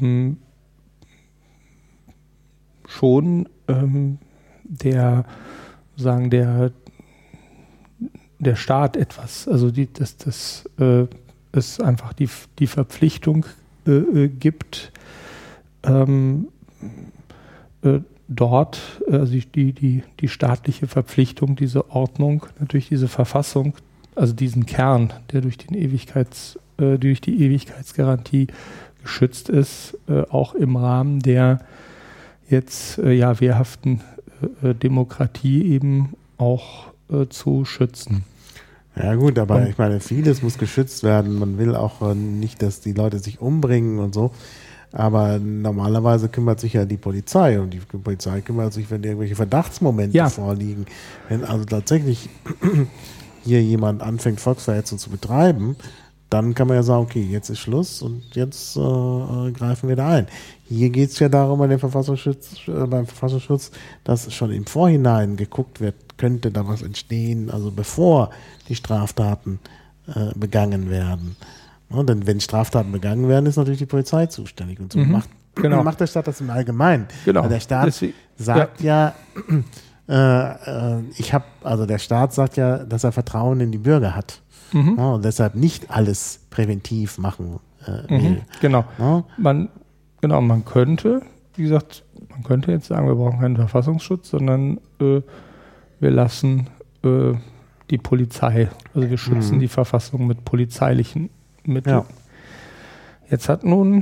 schon der Staat etwas, also es einfach die Verpflichtung gibt, dort, also die staatliche Verpflichtung, diese Ordnung, natürlich diese Verfassung, also diesen Kern, der durch die Ewigkeitsgarantie geschützt ist, auch im Rahmen der jetzt wehrhaften Demokratie eben auch zu schützen. Ja gut, aber ich meine, vieles muss geschützt werden. Man will auch nicht, dass die Leute sich umbringen und so. Aber normalerweise kümmert sich ja die Polizei, und die Polizei kümmert sich, wenn irgendwelche Verdachtsmomente vorliegen. Wenn also tatsächlich hier jemand anfängt, Volksverhetzung zu betreiben, dann kann man ja sagen, okay, jetzt ist Schluss und jetzt greifen wir da ein. Hier geht es ja darum beim Verfassungsschutz, dass schon im Vorhinein geguckt wird, könnte da was entstehen, also bevor die Straftaten begangen werden. Und denn wenn Straftaten begangen werden, ist natürlich die Polizei zuständig. Und so macht der Staat das im Allgemeinen. Genau. Weil der Staat sagt der Staat sagt ja, dass er Vertrauen in die Bürger hat. Ja, und deshalb nicht alles präventiv machen will. Genau. Ja? Man könnte, wie gesagt, jetzt sagen, wir brauchen keinen Verfassungsschutz, sondern wir lassen die Polizei, also wir schützen die Verfassung mit polizeilichen Mitteln. Ja. Jetzt hat nun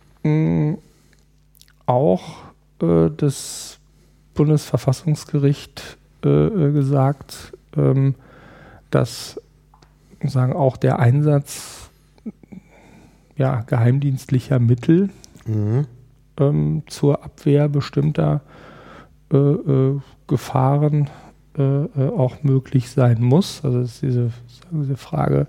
auch das Bundesverfassungsgericht gesagt, dass auch der Einsatz geheimdienstlicher Mittel zur Abwehr bestimmter Gefahren auch möglich sein muss. Also das ist diese Frage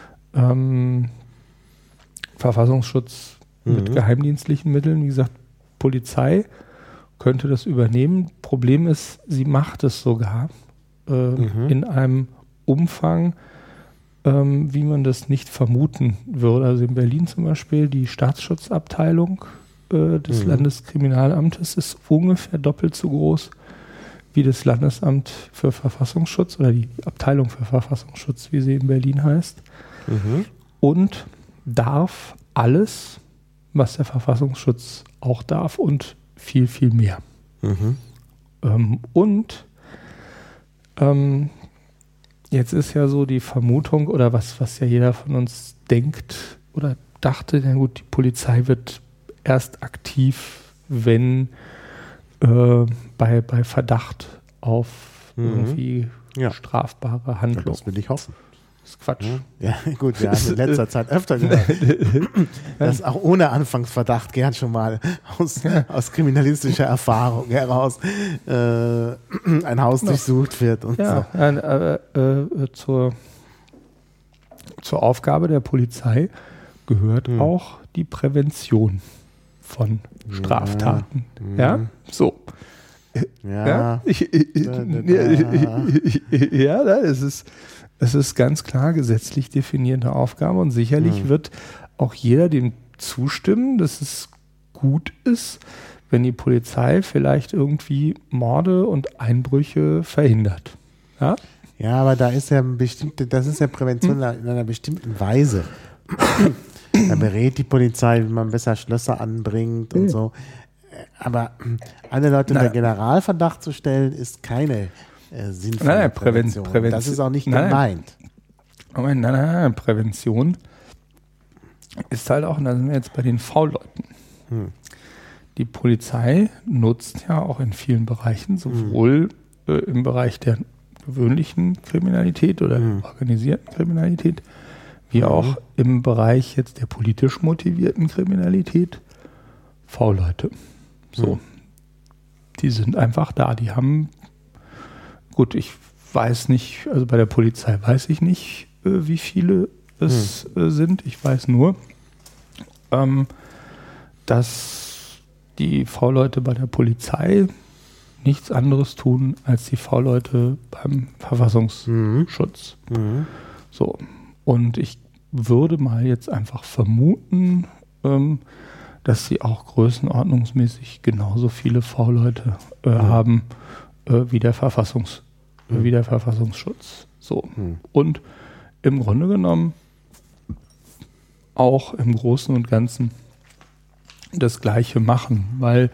Verfassungsschutz mit geheimdienstlichen Mitteln. Wie gesagt, Polizei könnte das übernehmen. Problem ist, sie macht es sogar in einem Umfang, wie man das nicht vermuten würde. Also in Berlin zum Beispiel, die Staatsschutzabteilung des Landeskriminalamtes ist ungefähr doppelt so groß wie das Landesamt für Verfassungsschutz oder die Abteilung für Verfassungsschutz, wie sie in Berlin heißt. Und darf alles, was der Verfassungsschutz auch darf, und viel, viel mehr. Jetzt ist ja so die Vermutung, oder was ja jeder von uns denkt oder dachte, na gut, die Polizei wird erst aktiv, wenn bei Verdacht auf irgendwie strafbare Handlung. Das will ich hoffen. Das ist Quatsch. Ja, gut, wir haben in letzter Zeit öfter gehört, dass auch ohne Anfangsverdacht gern schon mal aus kriminalistischer Erfahrung heraus ein Haus durchsucht wird. Und so. Zur Aufgabe der Polizei gehört auch die Prävention von Straftaten. So. Es ist ganz klar gesetzlich definierte Aufgabe, und sicherlich wird auch jeder dem zustimmen, dass es gut ist, wenn die Polizei vielleicht irgendwie Morde und Einbrüche verhindert. Ja, aber das ist ja Prävention in einer bestimmten Weise. Da berät die Polizei, wie man besser Schlösser anbringt und so. Aber alle Leute unter Generalverdacht zu stellen, ist keine sinnvolle Prävention. Das ist auch nicht gemeint. Prävention ist halt auch, und da sind wir jetzt bei den V-Leuten. Die Polizei nutzt ja auch in vielen Bereichen, sowohl im Bereich der gewöhnlichen Kriminalität oder organisierten Kriminalität, wie auch im Bereich jetzt der politisch motivierten Kriminalität V-Leute. So. Die sind einfach da. Die haben, gut, ich weiß nicht, also bei der Polizei weiß ich nicht, wie viele es sind. Ich weiß nur, dass die V-Leute bei der Polizei nichts anderes tun als die V-Leute beim Verfassungsschutz. So. Und ich würde mal jetzt einfach vermuten, dass sie auch größenordnungsmäßig genauso viele V-Leute haben wie der Verfassungsschutz. So. Und im Grunde genommen auch im Großen und Ganzen das Gleiche machen, weil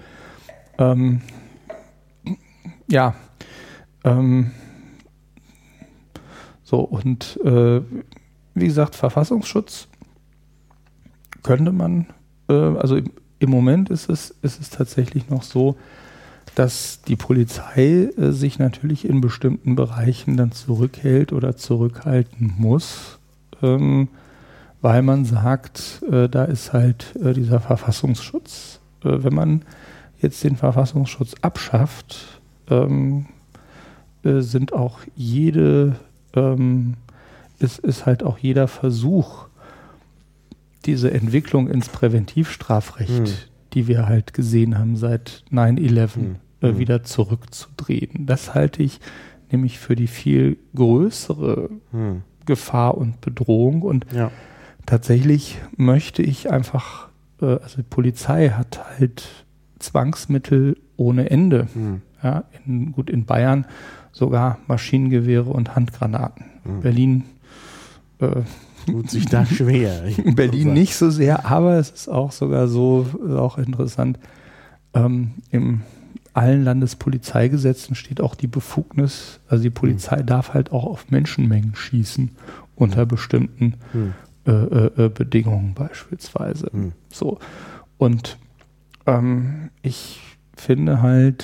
so und wie gesagt, Verfassungsschutz könnte man, also im Moment ist es tatsächlich noch so, dass die Polizei sich natürlich in bestimmten Bereichen dann zurückhält oder zurückhalten muss, weil man sagt, da ist halt dieser Verfassungsschutz. Wenn man jetzt den Verfassungsschutz abschafft, sind auch ist halt auch jeder Versuch, diese Entwicklung ins Präventivstrafrecht, die wir halt gesehen haben seit 9/11, wieder zurückzudrehen. Das halte ich nämlich für die viel größere Gefahr und Bedrohung. Und tatsächlich möchte ich einfach, also die Polizei hat halt Zwangsmittel ohne Ende. Ja, in Bayern sogar Maschinengewehre und Handgranaten. Berlin tut sich da schwer. In Berlin nicht so sehr, aber es ist auch sogar so, auch interessant, in allen Landespolizeigesetzen steht auch die Befugnis, also die Polizei darf halt auch auf Menschenmengen schießen unter bestimmten Bedingungen beispielsweise. So. Und ich finde halt,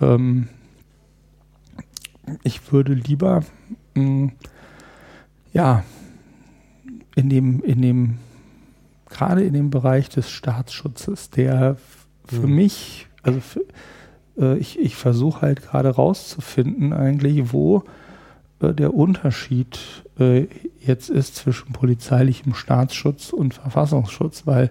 ich würde lieber gerade in dem Bereich des Staatsschutzes, der für mich, also ich versuche halt gerade rauszufinden eigentlich, wo der Unterschied jetzt ist zwischen polizeilichem Staatsschutz und Verfassungsschutz, weil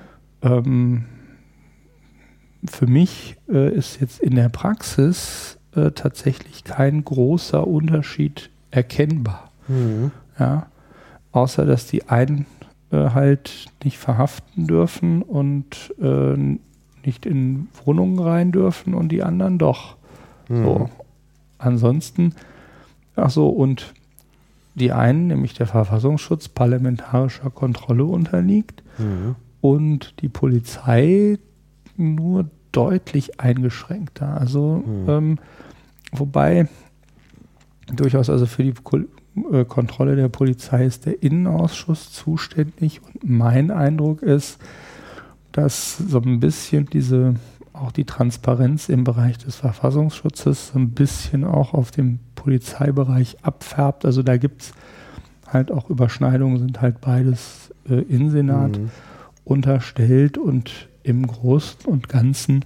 für mich ist jetzt in der Praxis tatsächlich kein großer Unterschied erkennbar. Ja, außer dass die einen halt nicht verhaften dürfen und nicht in Wohnungen rein dürfen und die anderen doch. So. Ansonsten, und die einen, nämlich der Verfassungsschutz, parlamentarischer Kontrolle unterliegt und die Polizei nur deutlich eingeschränkter. Also wobei durchaus, also für die Kontrolle der Polizei ist der Innenausschuss zuständig und mein Eindruck ist, dass so ein bisschen auch die Transparenz im Bereich des Verfassungsschutzes so ein bisschen auch auf dem Polizeibereich abfärbt. Also da gibt es halt auch Überschneidungen, sind halt beides in Senat unterstellt und im Großen und Ganzen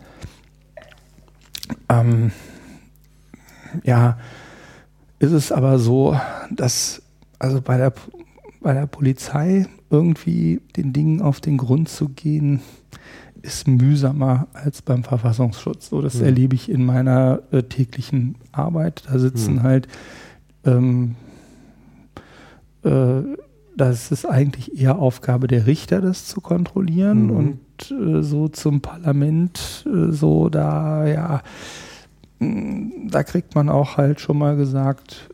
ist es aber so, dass also bei der Polizei irgendwie den Dingen auf den Grund zu gehen, ist mühsamer als beim Verfassungsschutz. So, das erlebe ich in meiner täglichen Arbeit. Da sitzen halt, das ist eigentlich eher Aufgabe der Richter, das zu kontrollieren und so zum Parlament, da kriegt man auch halt schon mal gesagt,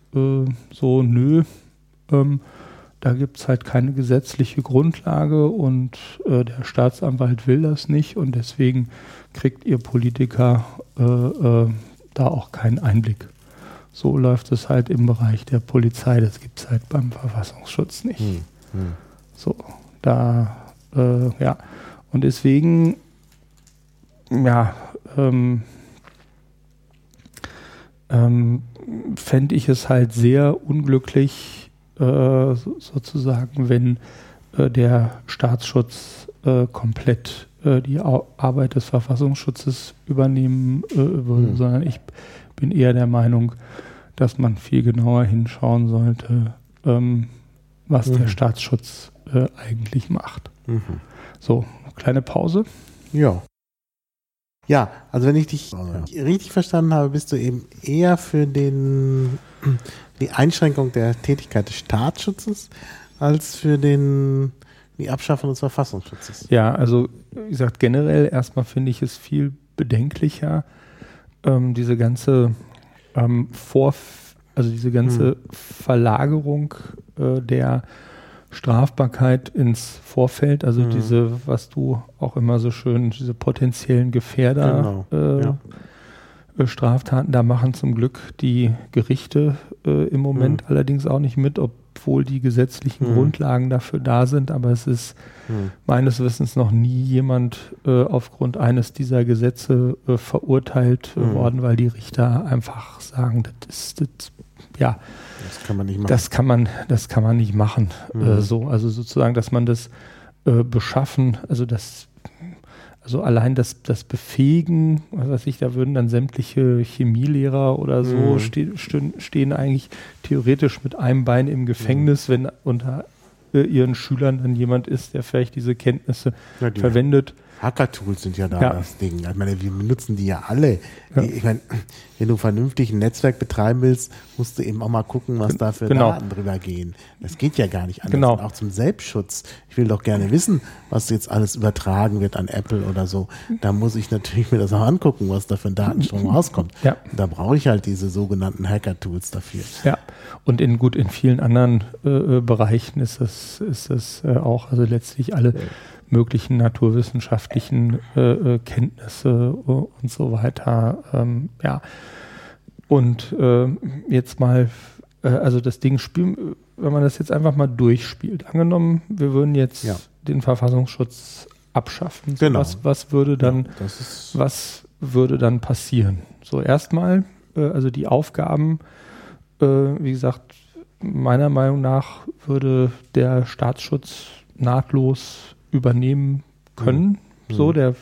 da gibt es halt keine gesetzliche Grundlage und der Staatsanwalt will das nicht und deswegen kriegt ihr Politiker da auch keinen Einblick. So läuft es halt im Bereich der Polizei, das gibt es halt beim Verfassungsschutz nicht. So, und deswegen, fände ich es halt sehr unglücklich, sozusagen, wenn der Staatsschutz komplett die Arbeit des Verfassungsschutzes übernehmen würde, sondern ich bin eher der Meinung, dass man viel genauer hinschauen sollte, was der Staatsschutz eigentlich macht. So, kleine Pause. Ja. Ja, also wenn ich dich richtig verstanden habe, bist du eben eher für die Einschränkung der Tätigkeit des Staatsschutzes als für die Abschaffung des Verfassungsschutzes. Ja, also wie gesagt, generell erstmal finde ich es viel bedenklicher, diese ganze Verlagerung der Strafbarkeit ins Vorfeld, also diese, was du auch immer so schön, diese potenziellen Gefährder Straftaten, da machen zum Glück die Gerichte im Moment allerdings auch nicht mit, obwohl die gesetzlichen Grundlagen dafür da sind, aber es ist meines Wissens noch nie jemand aufgrund eines dieser Gesetze verurteilt worden, weil die Richter einfach sagen, das kann man nicht machen. Das kann man nicht machen. Also sozusagen, dass man das Beschaffen, also allein das Befähigen, was weiß ich, da würden dann sämtliche Chemielehrer oder so stehen eigentlich theoretisch mit einem Bein im Gefängnis, wenn unter ihren Schülern dann jemand ist, der vielleicht diese Kenntnisse verwendet. Hacker-Tools sind ja da das Ding. Ich meine, wir benutzen die ja alle. Ja. Ich meine, wenn du vernünftig ein Netzwerk betreiben willst, musst du eben auch mal gucken, was da für Daten drüber gehen. Das geht ja gar nicht anders. Genau. Und auch zum Selbstschutz. Ich will doch gerne wissen, was jetzt alles übertragen wird an Apple oder so. Da muss ich natürlich mir das auch angucken, was da für ein Datenstrom rauskommt. Ja. Und da brauche ich halt diese sogenannten Hacker-Tools dafür. Ja, und in vielen anderen Bereichen ist das auch, also letztlich alle möglichen naturwissenschaftlichen Kenntnisse und so weiter. Und jetzt mal, also das Ding spielen, wenn man das jetzt einfach mal durchspielt. Angenommen, wir würden jetzt den Verfassungsschutz abschaffen. So, genau. Was würde dann passieren? So, erstmal, also die Aufgaben, wie gesagt, meiner Meinung nach würde der Staatsschutz nahtlos übernehmen können. So, der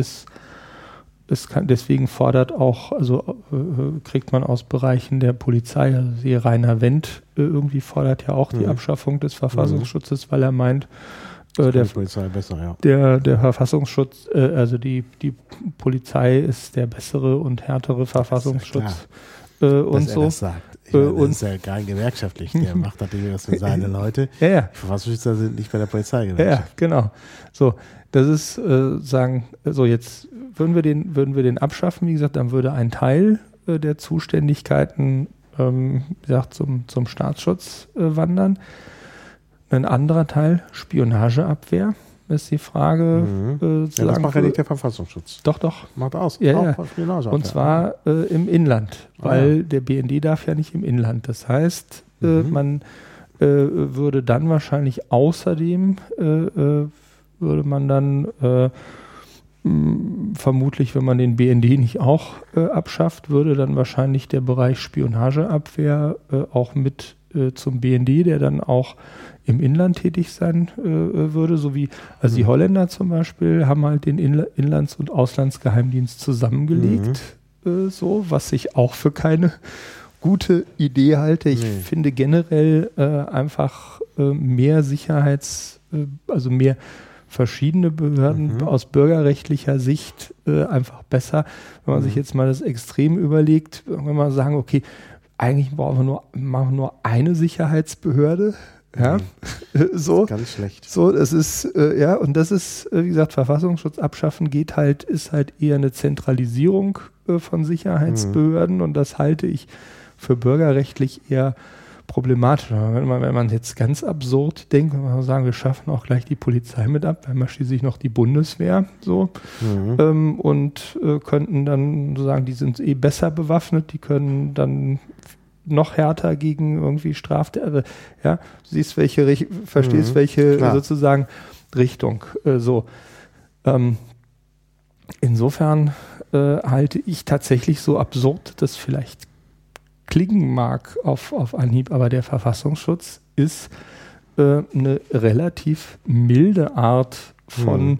deswegen fordert auch, also kriegt man aus Bereichen der Polizei, also Rainer Wendt irgendwie fordert ja auch die Abschaffung des Verfassungsschutzes, weil er meint, der Polizei besser, der Verfassungsschutz, also die Polizei ist der bessere und härtere Verfassungsschutz und so. Das sagt. Das ist ja gar gewerkschaftlich. Der macht natürlich was für seine Leute. Die Verfassungsschützer sind nicht bei der Polizei gewerkschaftlich. Ja, genau. So, das ist jetzt würden wir den abschaffen, wie gesagt, dann würde ein Teil der Zuständigkeiten, wie gesagt, zum Staatsschutz wandern. Ein anderer Teil, Spionageabwehr, ist die Frage. Das macht ja nicht der Verfassungsschutz. Doch. Macht aus. Ja. Und zwar im Inland, weil der BND darf ja nicht im Inland. Das heißt, man würde dann wahrscheinlich außerdem, würde man dann vermutlich, wenn man den BND nicht auch abschafft, würde dann wahrscheinlich der Bereich Spionageabwehr auch mit zum BND, der dann auch im Inland tätig sein würde, so wie, also die Holländer zum Beispiel haben halt den Inlands- und Auslandsgeheimdienst zusammengelegt, was ich auch für keine gute Idee halte. Ich finde generell einfach mehr also mehr verschiedene Behörden aus bürgerrechtlicher Sicht einfach besser. Wenn man sich jetzt mal das Extrem überlegt, wenn man sagen, okay, eigentlich machen wir nur eine Sicherheitsbehörde. Ja, so. Ganz schlecht. So, das ist, und das ist, wie gesagt, Verfassungsschutz abschaffen ist halt eher eine Zentralisierung von Sicherheitsbehörden und das halte ich für bürgerrechtlich eher problematisch. Wenn man jetzt ganz absurd denkt, wenn man sagen, wir schaffen auch gleich die Polizei mit ab, weil man schließlich noch die Bundeswehr so und könnten dann sagen, die sind besser bewaffnet, die können dann noch härter gegen irgendwie Straftäter. Ja, du siehst, verstehst, welche sozusagen Richtung. Insofern halte ich tatsächlich so absurd das vielleicht klingen mag auf Anhieb, aber der Verfassungsschutz ist eine relativ milde Art von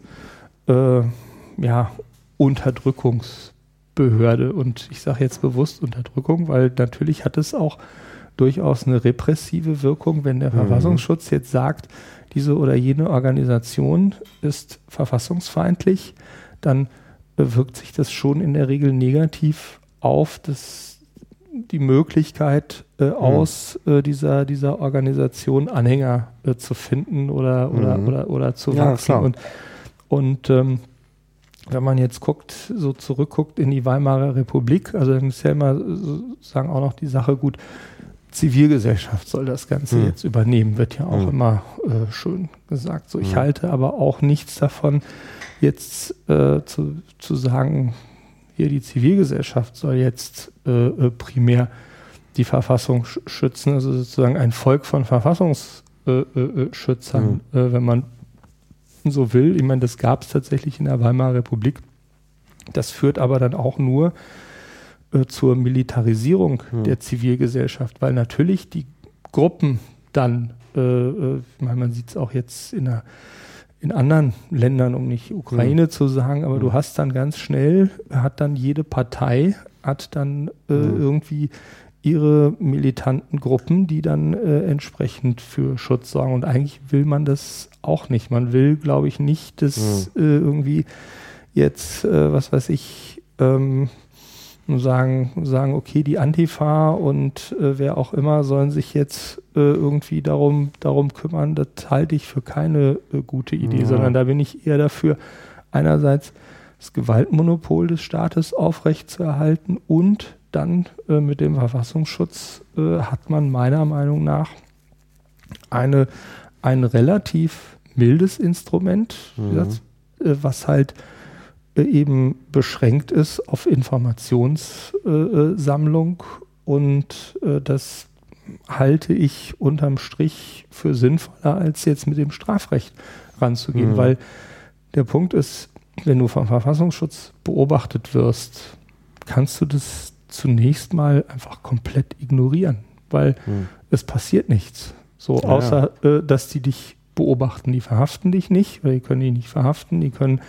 Unterdrückungsbehörde. Und ich sage jetzt bewusst Unterdrückung, weil natürlich hat es auch durchaus eine repressive Wirkung, wenn der Verfassungsschutz jetzt sagt, diese oder jene Organisation ist verfassungsfeindlich, dann wirkt sich das schon in der Regel negativ auf die Möglichkeit aus dieser Organisation Anhänger zu finden oder zu wachsen. Und wenn man jetzt zurückguckt in die Weimarer Republik, also dann ist ja immer sozusagen auch noch die Sache gut, Zivilgesellschaft soll das Ganze jetzt übernehmen, wird ja auch immer schön gesagt. So, ich halte aber auch nichts davon, jetzt zu sagen, hier die Zivilgesellschaft soll jetzt primär die Verfassung schützen, also sozusagen ein Volk von Verfassungsschützern, wenn man so will. Ich meine, das gab es tatsächlich in der Weimarer Republik. Das führt aber dann auch nur zur Militarisierung der Zivilgesellschaft, weil natürlich die Gruppen dann, man sieht es auch jetzt in anderen Ländern, um nicht Ukraine zu sagen, aber du hast dann ganz schnell, jede Partei irgendwie ihre militanten Gruppen, die dann entsprechend für Schutz sorgen. Und eigentlich will man das auch nicht. Man will, glaube ich, nicht, dass irgendwie jetzt, sagen, okay, die Antifa und wer auch immer sollen sich jetzt irgendwie darum kümmern, das halte ich für keine gute Idee, sondern da bin ich eher dafür, einerseits das Gewaltmonopol des Staates aufrechtzuerhalten und dann mit dem Verfassungsschutz hat man meiner Meinung nach ein relativ mildes Instrument, was halt eben beschränkt ist auf Informationssammlung und das halte ich unterm Strich für sinnvoller, als jetzt mit dem Strafrecht ranzugehen, weil der Punkt ist, wenn du vom Verfassungsschutz beobachtet wirst, kannst du das zunächst mal einfach komplett ignorieren, weil es passiert nichts. Außer, dass die dich beobachten. Die verhaften dich nicht, weil die können dich nicht verhaften,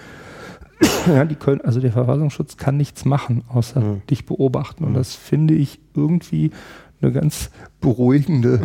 also der Verfassungsschutz kann nichts machen, außer dich beobachten. Und das finde ich irgendwie eine ganz beruhigende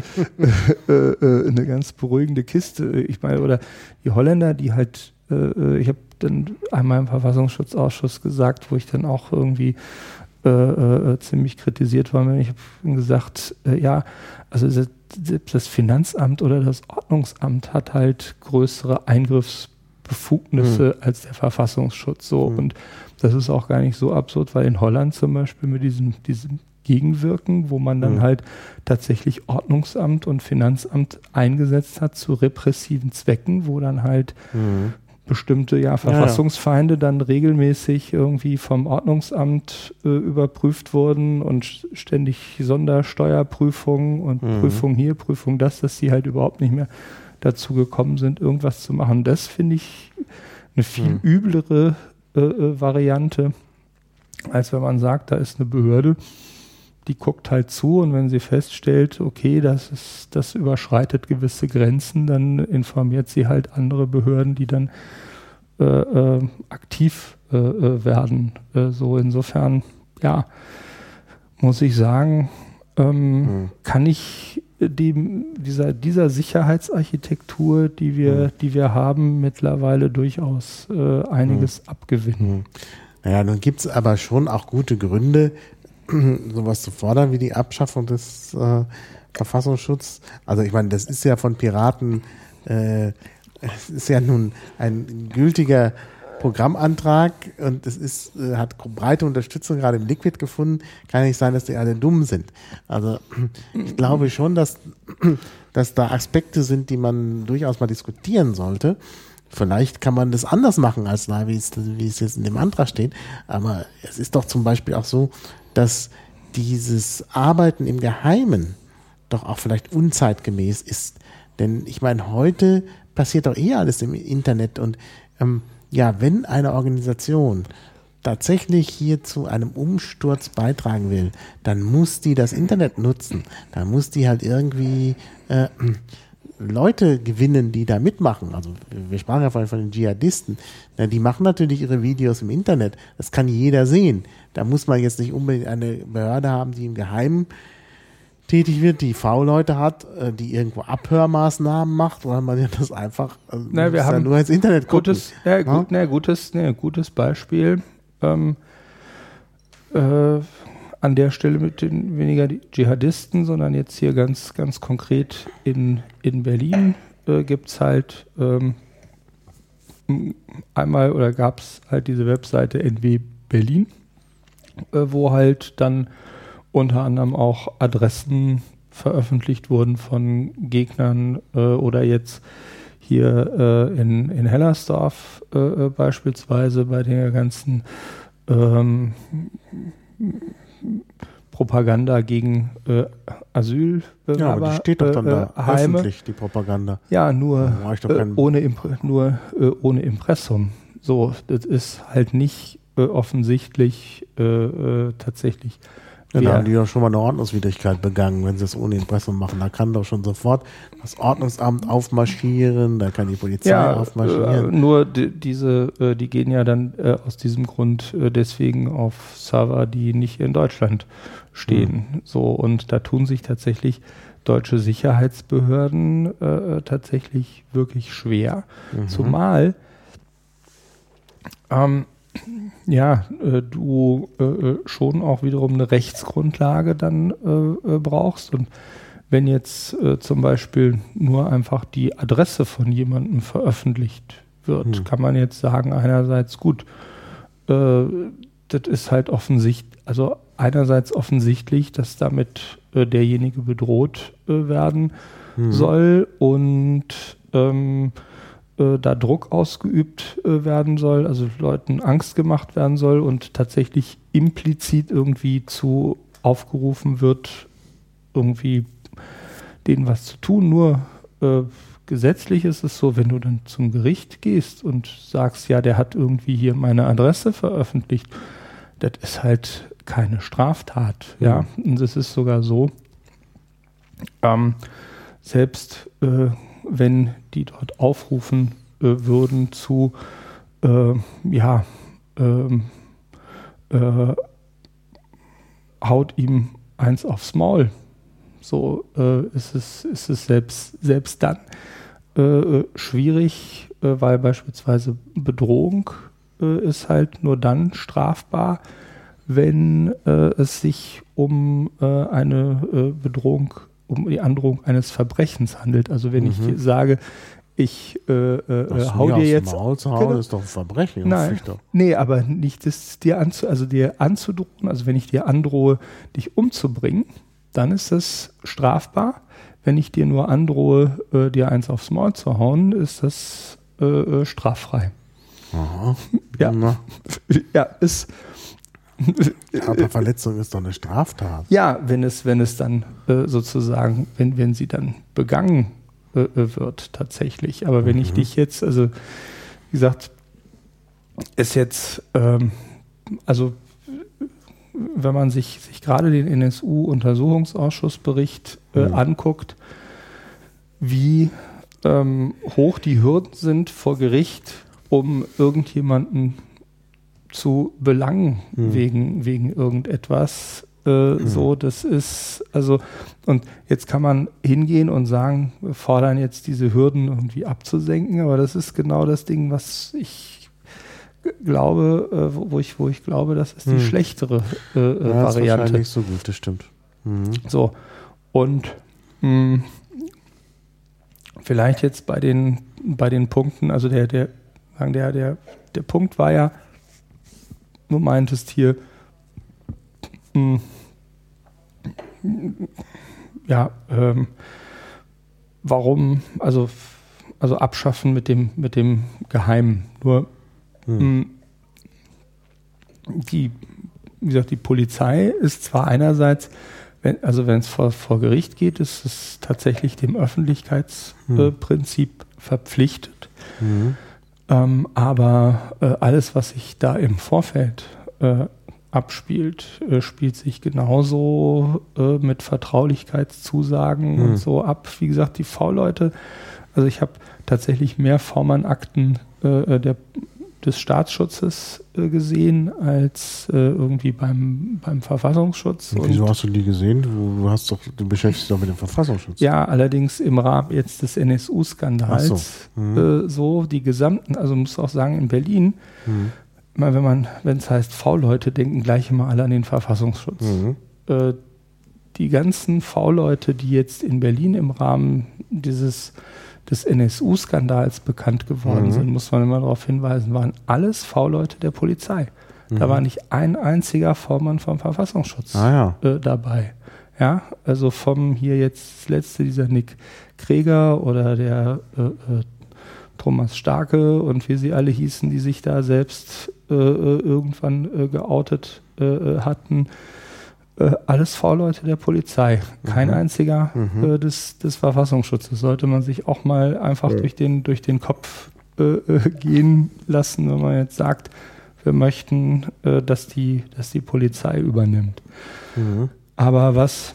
Kiste. Ich meine, oder die Holländer, die halt, ich habe dann einmal im Verfassungsschutzausschuss gesagt, wo ich dann auch irgendwie ziemlich kritisiert war. Ich habe gesagt, also selbst das Finanzamt oder das Ordnungsamt hat halt größere Eingriffsbefugnisse als der Verfassungsschutz. Und das ist auch gar nicht so absurd, weil in Holland zum Beispiel mit diesem Gegenwirken, wo man dann halt tatsächlich Ordnungsamt und Finanzamt eingesetzt hat zu repressiven Zwecken, wo dann halt bestimmte Verfassungsfeinde dann regelmäßig irgendwie vom Ordnungsamt überprüft wurden und ständig Sondersteuerprüfungen und Prüfung hier, Prüfung das, dass sie halt überhaupt nicht mehr dazu gekommen sind, irgendwas zu machen. Das finde ich eine viel üblere Variante, als wenn man sagt, da ist eine Behörde, die guckt halt zu und wenn sie feststellt, okay, das überschreitet gewisse Grenzen, dann informiert sie halt andere Behörden, die dann aktiv werden. Insofern, muss ich sagen, kann ich dieser Sicherheitsarchitektur, die wir haben, mittlerweile durchaus einiges abgewinnen. Naja, nun gibt es aber schon auch gute Gründe, sowas zu fordern wie die Abschaffung des Verfassungsschutzes. Also ich meine, das ist ja von Piraten, es ist ja nun ein gültiger Programmantrag und es hat breite Unterstützung gerade im Liquid gefunden. Kann nicht sein, dass die alle dumm sind. Also ich glaube schon, dass da Aspekte sind, die man durchaus mal diskutieren sollte. Vielleicht kann man das anders machen, als wie es jetzt in dem Antrag steht. Aber es ist doch zum Beispiel auch so, dass dieses Arbeiten im Geheimen doch auch vielleicht unzeitgemäß ist. Denn ich meine, heute passiert doch alles im Internet und wenn eine Organisation tatsächlich hier zu einem Umsturz beitragen will, dann muss die das Internet nutzen. Dann muss die halt irgendwie Leute gewinnen, die da mitmachen. Also wir sprachen ja vorhin von den Dschihadisten. Na, die machen natürlich ihre Videos im Internet. Das kann jeder sehen. Da muss man jetzt nicht unbedingt eine Behörde haben, die im Geheimen tätig wird, die V-Leute hat, die irgendwo Abhörmaßnahmen macht, oder man das einfach wir haben nur ins Internet gucken. Gutes Beispiel. An der Stelle mit den weniger die Dschihadisten, sondern jetzt hier ganz, ganz konkret in Berlin gibt es halt einmal oder gab es halt diese Webseite NW Berlin, wo halt dann unter anderem auch Adressen veröffentlicht wurden von Gegnern oder jetzt hier in Hellersdorf beispielsweise bei der ganzen Propaganda gegen Asylbewerber. Ja, aber die steht doch dann da Heime. öffentlich, die Propaganda. Ja, nur ohne Impressum. So, das ist halt nicht offensichtlich tatsächlich. Ja, da haben die doch schon mal eine Ordnungswidrigkeit begangen, wenn sie es ohne Impressum machen. Da kann doch schon sofort das Ordnungsamt aufmarschieren, da kann die Polizei aufmarschieren. Nur die gehen ja dann aus diesem Grund deswegen auf Server, die nicht in Deutschland stehen. So, und da tun sich tatsächlich deutsche Sicherheitsbehörden tatsächlich wirklich schwer. Zumal du schon auch wiederum eine Rechtsgrundlage dann brauchst. Und wenn jetzt zum Beispiel nur einfach die Adresse von jemandem veröffentlicht wird, kann man jetzt sagen, einerseits gut, das ist halt einerseits offensichtlich, dass damit derjenige bedroht werden soll und da Druck ausgeübt werden soll, also Leuten Angst gemacht werden soll und tatsächlich implizit irgendwie zu aufgerufen wird, irgendwie denen was zu tun. Nur gesetzlich ist es so, wenn du dann zum Gericht gehst und sagst, ja, der hat irgendwie hier meine Adresse veröffentlicht, das ist halt keine Straftat. Ja, und es ist sogar so, selbst wenn die dort aufrufen würden zu haut ihm eins aufs Maul. So ist es selbst dann schwierig, weil beispielsweise Bedrohung ist halt nur dann strafbar, wenn es sich um eine Bedrohung, um die Androhung eines Verbrechens handelt. Also wenn ich sage, ich hau dir jetzt... Maul zu hauen, ist doch ein Verbrechen. Nein, nee, aber nicht das dir anzudrohen, also wenn ich dir androhe, dich umzubringen, dann ist das strafbar. Wenn ich dir nur androhe, dir eins aufs Maul zu hauen, ist das straffrei. Aha. Ja, ja, ist... Körperverletzung ist doch eine Straftat. Ja, wenn es dann sozusagen, wenn sie dann begangen wird tatsächlich. Aber wenn ich dich jetzt, also wie gesagt, ist jetzt, also wenn man sich gerade den NSU-Untersuchungsausschussbericht anguckt, wie hoch die Hürden sind vor Gericht, um irgendjemanden zu belangen wegen irgendetwas. So, das ist, also, und jetzt kann man hingehen und sagen, wir fordern jetzt diese Hürden irgendwie abzusenken, aber das ist genau das Ding, was ich glaube, wo ich glaube, das ist die schlechtere Variante. Das ist wahrscheinlich so gut, das stimmt. So, und vielleicht jetzt bei den Punkten, also der Punkt war ja, du meintest hier, warum, also abschaffen mit dem Geheimen. Nur wie gesagt, die Polizei ist zwar einerseits, wenn es vor Gericht geht, ist es tatsächlich dem Öffentlichkeitsprinzip verpflichtet. Aber alles, was sich da im Vorfeld abspielt, spielt sich genauso mit Vertraulichkeitszusagen und so ab. Wie gesagt, die V-Leute, also ich habe tatsächlich mehr V-Mann-Akten des Staatsschutzes gesehen als irgendwie beim Verfassungsschutz. Und wieso hast du die gesehen? Du beschäftigst dich doch mit dem Verfassungsschutz. Ja, allerdings im Rahmen jetzt des NSU-Skandals so die gesamten, also man muss auch sagen, in Berlin, wenn es heißt V-Leute, denken gleich immer alle an den Verfassungsschutz. Die ganzen V-Leute, die jetzt in Berlin im Rahmen des NSU-Skandals bekannt geworden sind, muss man immer darauf hinweisen, waren alles V-Leute der Polizei. Da war nicht ein einziger V-Mann vom Verfassungsschutz dabei. Ja, also vom hier jetzt das letzte, dieser Nick Kreger oder der Thomas Starke und wie sie alle hießen, die sich da selbst irgendwann geoutet hatten. Alles V-Leute der Polizei. Kein einziger des Verfassungsschutzes. Sollte man sich auch mal einfach durch den Kopf gehen lassen, wenn man jetzt sagt, wir möchten, dass die Polizei übernimmt. Aber was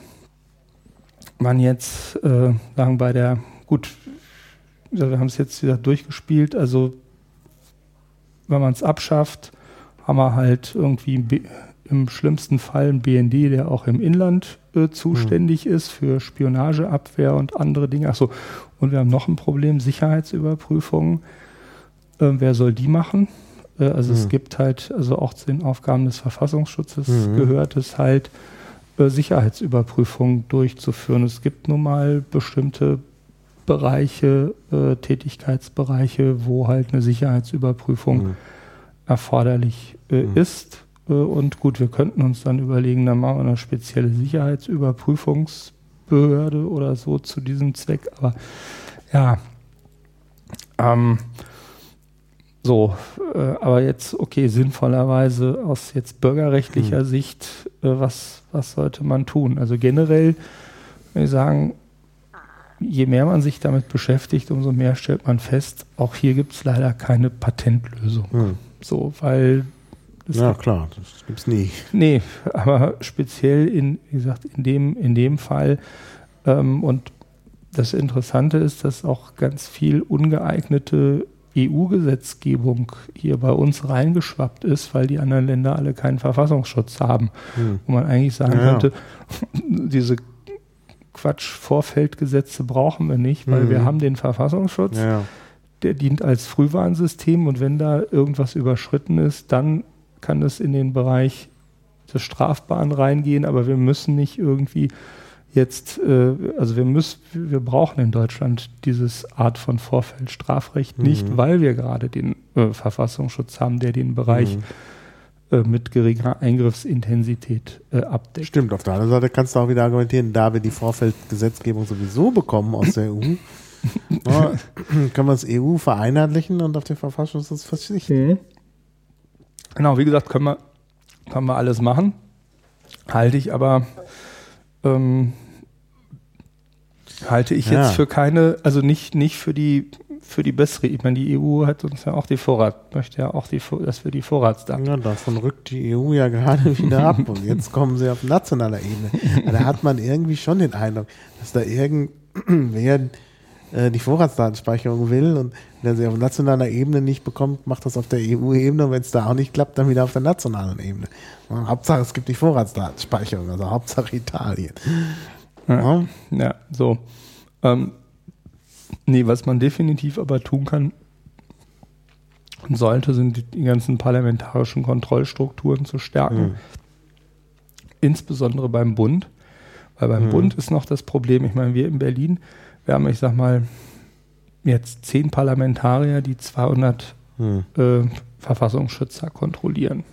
man jetzt sagen bei der, gut, wir haben es jetzt wieder durchgespielt, also wenn man es abschafft, haben wir halt irgendwie im schlimmsten Fall ein BND, der auch im Inland zuständig ist für Spionageabwehr und andere Dinge. Achso, und wir haben noch ein Problem, Sicherheitsüberprüfungen. Wer soll die machen? Es gibt halt, also auch zu den Aufgaben des Verfassungsschutzes gehört es halt, Sicherheitsüberprüfungen durchzuführen. Es gibt nun mal bestimmte Bereiche, Tätigkeitsbereiche, wo halt eine Sicherheitsüberprüfung erforderlich ist. Und gut, wir könnten uns dann überlegen, dann machen wir eine spezielle Sicherheitsüberprüfungsbehörde oder so zu diesem Zweck. Aber ja, aber jetzt, okay, sinnvollerweise aus jetzt bürgerrechtlicher Sicht, was sollte man tun? Also generell, würde ich sagen, je mehr man sich damit beschäftigt, umso mehr stellt man fest, auch hier gibt es leider keine Patentlösung. So, weil klar, das gibt's nie. Nee, aber speziell wie gesagt, in dem Fall und das Interessante ist, dass auch ganz viel ungeeignete EU-Gesetzgebung hier bei uns reingeschwappt ist, weil die anderen Länder alle keinen Verfassungsschutz haben. Wo man eigentlich sagen könnte, diese Vorfeldgesetze brauchen wir nicht, weil wir haben den Verfassungsschutz, der dient als Frühwarnsystem und wenn da irgendwas überschritten ist, dann kann es in den Bereich des Strafbaren reingehen, aber wir müssen nicht irgendwie jetzt, wir brauchen in Deutschland dieses Art von Vorfeldstrafrecht nicht, weil wir gerade den Verfassungsschutz haben, der den Bereich mit geringer Eingriffsintensität abdeckt. Stimmt, auf der anderen Seite kannst du auch wieder argumentieren, da wir die Vorfeldgesetzgebung sowieso bekommen aus der EU, können wir das EU vereinheitlichen und auf den Verfassungsschutz verzichten. Genau, wie gesagt, können wir alles machen. Halte ich aber jetzt für keine, also nicht für die bessere. Ich meine, die EU hat uns ja auch möchte ja auch, dass wir die Vorratsdaten. Ja, davon rückt die EU ja gerade wieder ab und jetzt kommen sie auf nationaler Ebene. Da hat man irgendwie schon den Eindruck, dass da irgendwer die Vorratsdatenspeicherung will und der sie auf nationaler Ebene nicht bekommt, macht das auf der EU-Ebene und wenn es da auch nicht klappt, dann wieder auf der nationalen Ebene. Und Hauptsache, es gibt die Vorratsdatenspeicherung, also Hauptsache Italien. Ja, so. Was man definitiv aber tun kann und sollte, sind die ganzen parlamentarischen Kontrollstrukturen zu stärken. Insbesondere beim Bund. Weil beim Bund ist noch das Problem, ich meine, wir in Berlin, wir haben, ich sag mal, jetzt 10 Parlamentarier, die 200 Verfassungsschützer kontrollieren.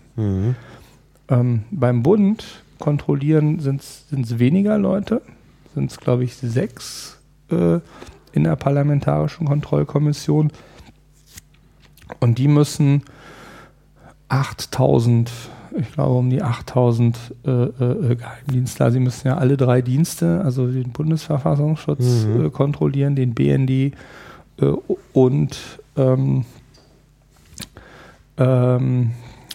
Beim Bund kontrollieren sind es weniger Leute, sind es, glaube ich, 6 in der Parlamentarischen Kontrollkommission. Und die müssen 8000, ich glaube um die 8000 Geheimdienstler, sie müssen ja alle 3 Dienste, also den Bundesverfassungsschutz kontrollieren, den BND und den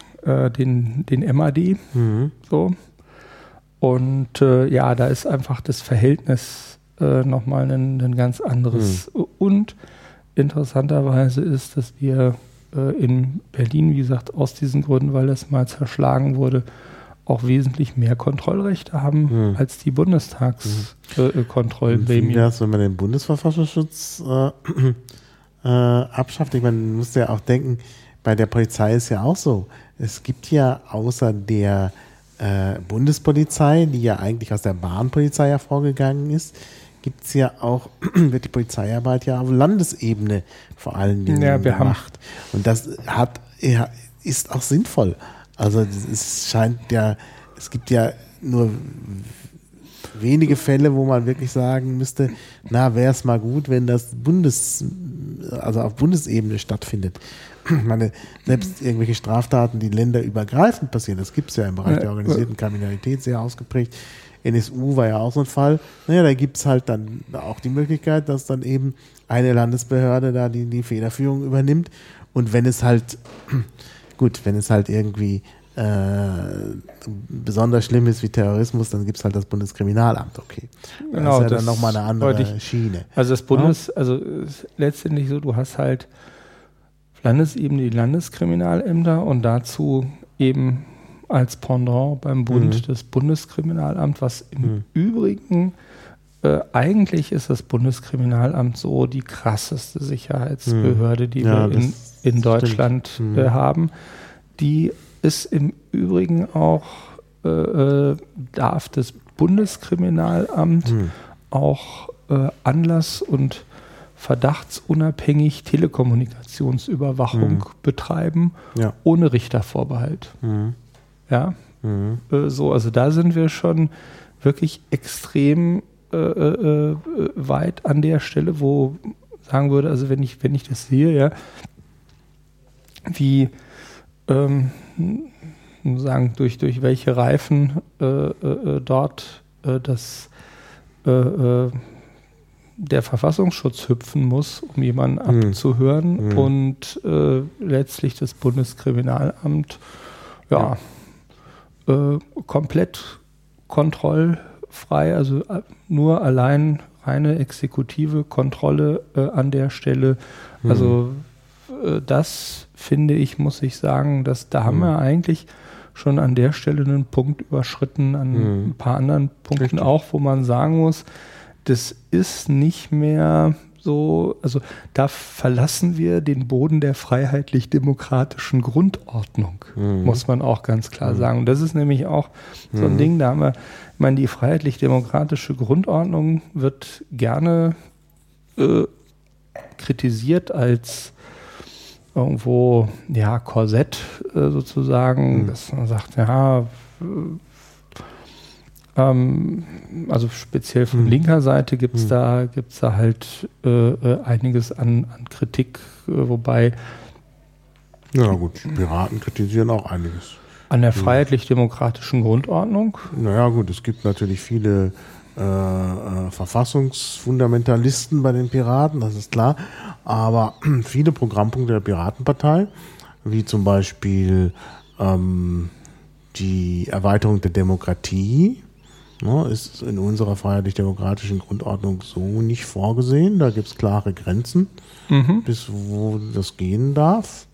MAD. So. Und da ist einfach das Verhältnis nochmal ein ganz anderes. Und interessanterweise ist, dass wir in Berlin, wie gesagt, aus diesen Gründen, weil das mal zerschlagen wurde, auch wesentlich mehr Kontrollrechte haben als die Bundestagskontrollgremien. Wie wär's, wenn man den Bundesverfassungsschutz abschafft? Ich meine, man muss ja auch denken, bei der Polizei ist ja auch so. Es gibt ja außer der Bundespolizei, die ja eigentlich aus der Bahnpolizei hervorgegangen ist, gibt es ja auch, wird die Polizeiarbeit ja auf Landesebene vor allen Dingen gemacht. Und das ist auch sinnvoll. Also es gibt ja nur wenige Fälle, wo man wirklich sagen müsste, wäre es mal gut, wenn das auf Bundesebene stattfindet. Ich meine, selbst irgendwelche Straftaten, die länderübergreifend passieren, das gibt es ja im Bereich der organisierten Kriminalität sehr ausgeprägt. NSU war ja auch so ein Fall. Da gibt es halt dann auch die Möglichkeit, dass dann eben eine Landesbehörde da die Federführung übernimmt. Und wenn es halt irgendwie besonders schlimm ist wie Terrorismus, dann gibt es halt das Bundeskriminalamt, okay. Genau, das ist ja dann nochmal eine andere Schiene. Also das letztendlich so, du hast halt auf Landesebene die Landeskriminalämter und dazu eben als Pendant beim Bund das Bundeskriminalamt, was im Übrigen eigentlich ist das Bundeskriminalamt so die krasseste Sicherheitsbehörde, die wir in Deutschland haben. Die ist im Übrigen auch, darf das Bundeskriminalamt auch Anlass- und verdachtsunabhängig Telekommunikationsüberwachung betreiben, ohne Richtervorbehalt. Also da sind wir schon wirklich extrem weit an der Stelle, wo sagen würde, also wenn ich das sehe, wie sagen, durch welche Reifen dort der Verfassungsschutz hüpfen muss, um jemanden abzuhören und letztlich das Bundeskriminalamt komplett kontrollfrei, also nur allein reine exekutive Kontrolle an der Stelle. Also das finde ich, muss ich sagen, dass da haben wir eigentlich schon an der Stelle einen Punkt überschritten, an ein paar anderen Punkten auch, wo man sagen muss, das ist nicht mehr so, also da verlassen wir den Boden der freiheitlich-demokratischen Grundordnung, muss man auch ganz klar sagen. Und das ist nämlich auch so ein Ding, da haben wir, ich meine, die freiheitlich-demokratische Grundordnung wird gerne kritisiert als irgendwo, Korsett sozusagen, dass man sagt, also speziell von linker Seite gibt's da halt einiges an Kritik, wobei ja gut, Piraten kritisieren auch einiges. An der freiheitlich-demokratischen Grundordnung? Naja gut, es gibt natürlich viele Verfassungsfundamentalisten bei den Piraten, das ist klar, aber viele Programmpunkte der Piratenpartei, wie zum Beispiel die Erweiterung der Demokratie, ist in unserer freiheitlich-demokratischen Grundordnung so nicht vorgesehen. Da gibt es klare Grenzen, bis wo das gehen darf.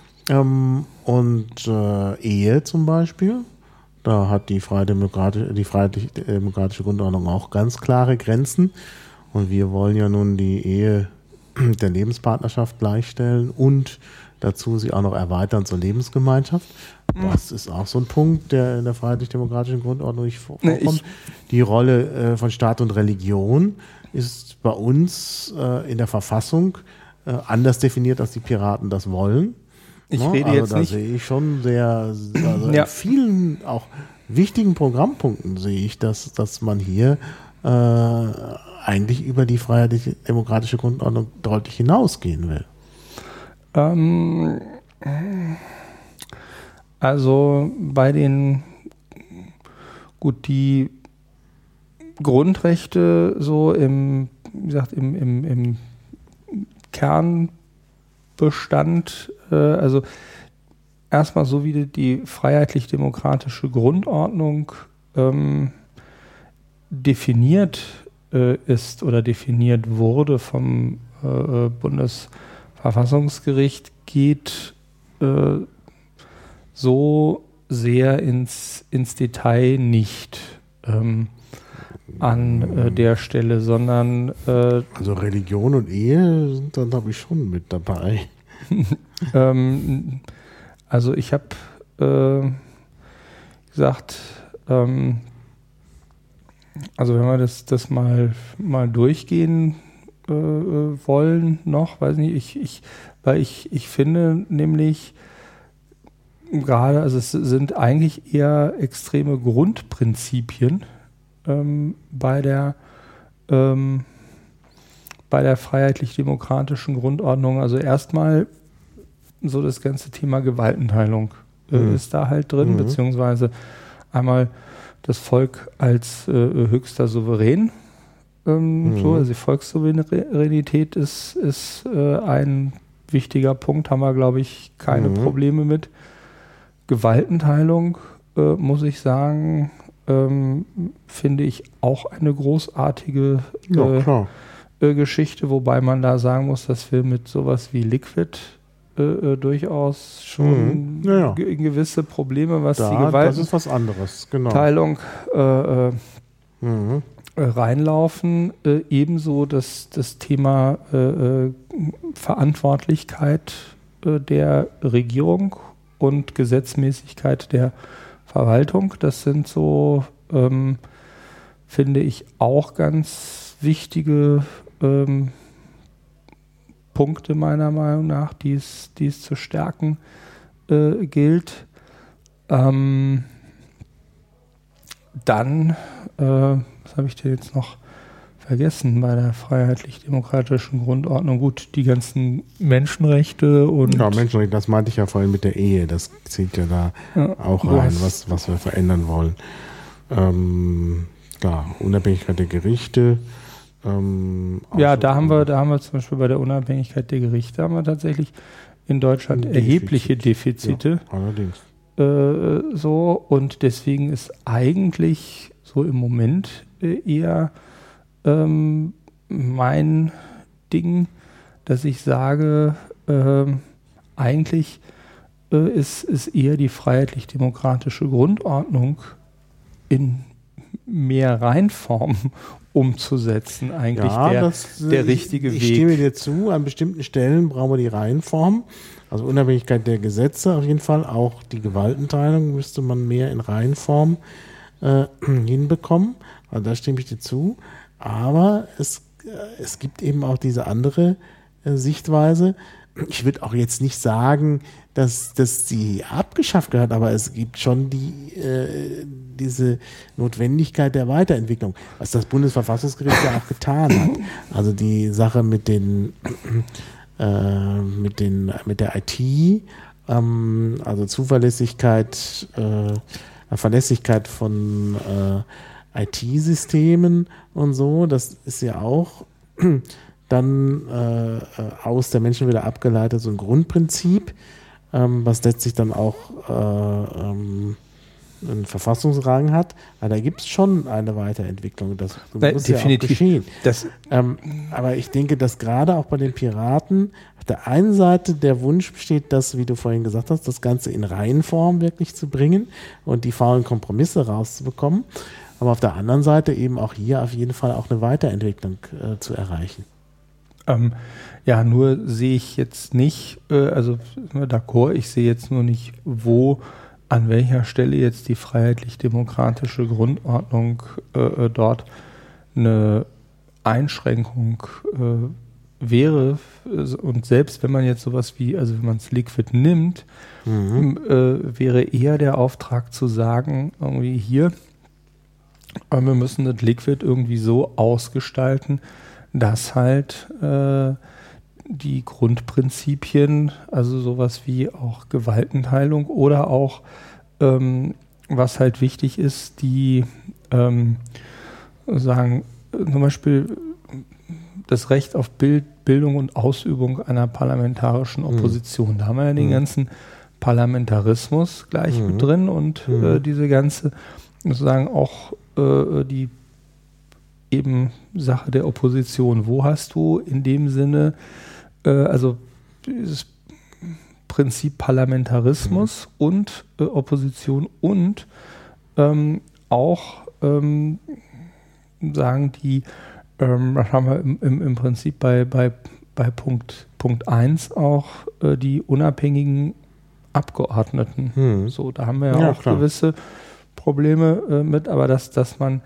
Und Ehe zum Beispiel, da hat die freiheitlich-demokratische Grundordnung auch ganz klare Grenzen. Und wir wollen ja nun die Ehe der Lebenspartnerschaft gleichstellen und dazu sie auch noch erweitern zur Lebensgemeinschaft. Das ist auch so ein Punkt, der in der freiheitlich-demokratischen Grundordnung nicht vorkommt. Die Rolle von Staat und Religion ist bei uns in der Verfassung anders definiert, als die Piraten das wollen. Ich rede jetzt da nicht. sehe ich schon in vielen auch wichtigen Programmpunkten sehe ich, dass man hier eigentlich über die freiheitlich-demokratische Grundordnung deutlich hinausgehen will. Also bei die Grundrechte so im Kernbestand, also erstmal so wie die freiheitlich-demokratische Grundordnung definiert ist oder definiert wurde vom Bundesverfassungsgericht, geht so sehr ins Detail nicht an der Stelle, sondern also Religion und Ehe sind dann, glaube ich, schon mit dabei. Also ich habe gesagt, also wenn wir das mal durchgehen wollen noch, weiß nicht, weil ich finde nämlich gerade, also es sind eigentlich eher extreme Grundprinzipien bei der freiheitlich-demokratischen Grundordnung. Also erstmal so das ganze Thema Gewaltenteilung ist da halt drin, beziehungsweise einmal das Volk als höchster Souverän. Also die Volkssouveränität ist ein wichtiger Punkt, haben wir, glaube ich, keine Probleme mit. Gewaltenteilung, muss ich sagen, finde ich auch eine großartige Geschichte, wobei man da sagen muss, dass wir mit sowas wie Liquid durchaus schon gewisse Probleme, was die Gewaltenteilung reinlaufen. Ebenso das Thema Verantwortlichkeit der Regierung und Gesetzmäßigkeit der Verwaltung. Das sind so, finde ich, auch ganz wichtige Punkte meiner Meinung nach, die es zu stärken gilt. Dann, was habe ich denn jetzt noch vergessen bei der freiheitlich-demokratischen Grundordnung? Gut, die ganzen Menschenrechte und... Ja, Menschenrechte, das meinte ich ja vorhin mit der Ehe, das zählt ja da auch rein, was wir verändern wollen. Klar, Unabhängigkeit der Gerichte. Ja, da haben wir zum Beispiel bei der Unabhängigkeit der Gerichte haben wir tatsächlich in Deutschland erhebliche Defizite. Ja, allerdings. Und deswegen ist eigentlich so im Moment eher mein Ding, dass ich sage, eigentlich ist eher die freiheitlich-demokratische Grundordnung in mehr Reinform umzusetzen, eigentlich der richtige Weg. Ich stimme dir zu, an bestimmten Stellen brauchen wir die Reihenform, also Unabhängigkeit der Gesetze auf jeden Fall, auch die Gewaltenteilung müsste man mehr in Reihenform hinbekommen, also da stimme ich dir zu, aber es gibt eben auch diese andere Sichtweise. Ich würde auch jetzt nicht sagen, dass sie abgeschafft gehört, aber es gibt schon diese Notwendigkeit der Weiterentwicklung, was das Bundesverfassungsgericht ja auch getan hat. Also die Sache mit der IT, also Zuverlässigkeit, Verlässlichkeit von IT-Systemen und so, das ist ja auch dann aus der Menschenwille abgeleitet so ein Grundprinzip, was letztlich dann auch einen Verfassungsrang hat. Aber da gibt es schon eine Weiterentwicklung. Das muss definitiv ja auch geschehen. Aber ich denke, dass gerade auch bei den Piraten auf der einen Seite der Wunsch besteht, das, wie du vorhin gesagt hast, das Ganze in Reihenform wirklich zu bringen und die faulen Kompromisse rauszubekommen. Aber auf der anderen Seite eben auch hier auf jeden Fall auch eine Weiterentwicklung zu erreichen. Nur sehe ich jetzt nicht, d'accord, ich sehe jetzt nur nicht, an welcher Stelle jetzt die freiheitlich-demokratische Grundordnung dort eine Einschränkung wäre. Und selbst wenn man jetzt sowas wie, also wenn man es Liquid nimmt, wäre eher der Auftrag zu sagen, irgendwie hier, wir müssen das Liquid irgendwie so ausgestalten, dass halt die Grundprinzipien, also sowas wie auch Gewaltenteilung oder auch, was halt wichtig ist, die sagen, zum Beispiel das Recht auf Bildung und Ausübung einer parlamentarischen Opposition. Da haben wir ja den ganzen Parlamentarismus gleich mit drin und diese ganze, sozusagen auch die eben Sache der Opposition. Wo hast du in dem Sinne, also dieses Prinzip Parlamentarismus und Opposition und auch sagen die, das haben wir im Prinzip bei Punkt 1 auch die unabhängigen Abgeordneten. So, da haben wir ja auch klar. Gewisse Probleme mit, aber dass man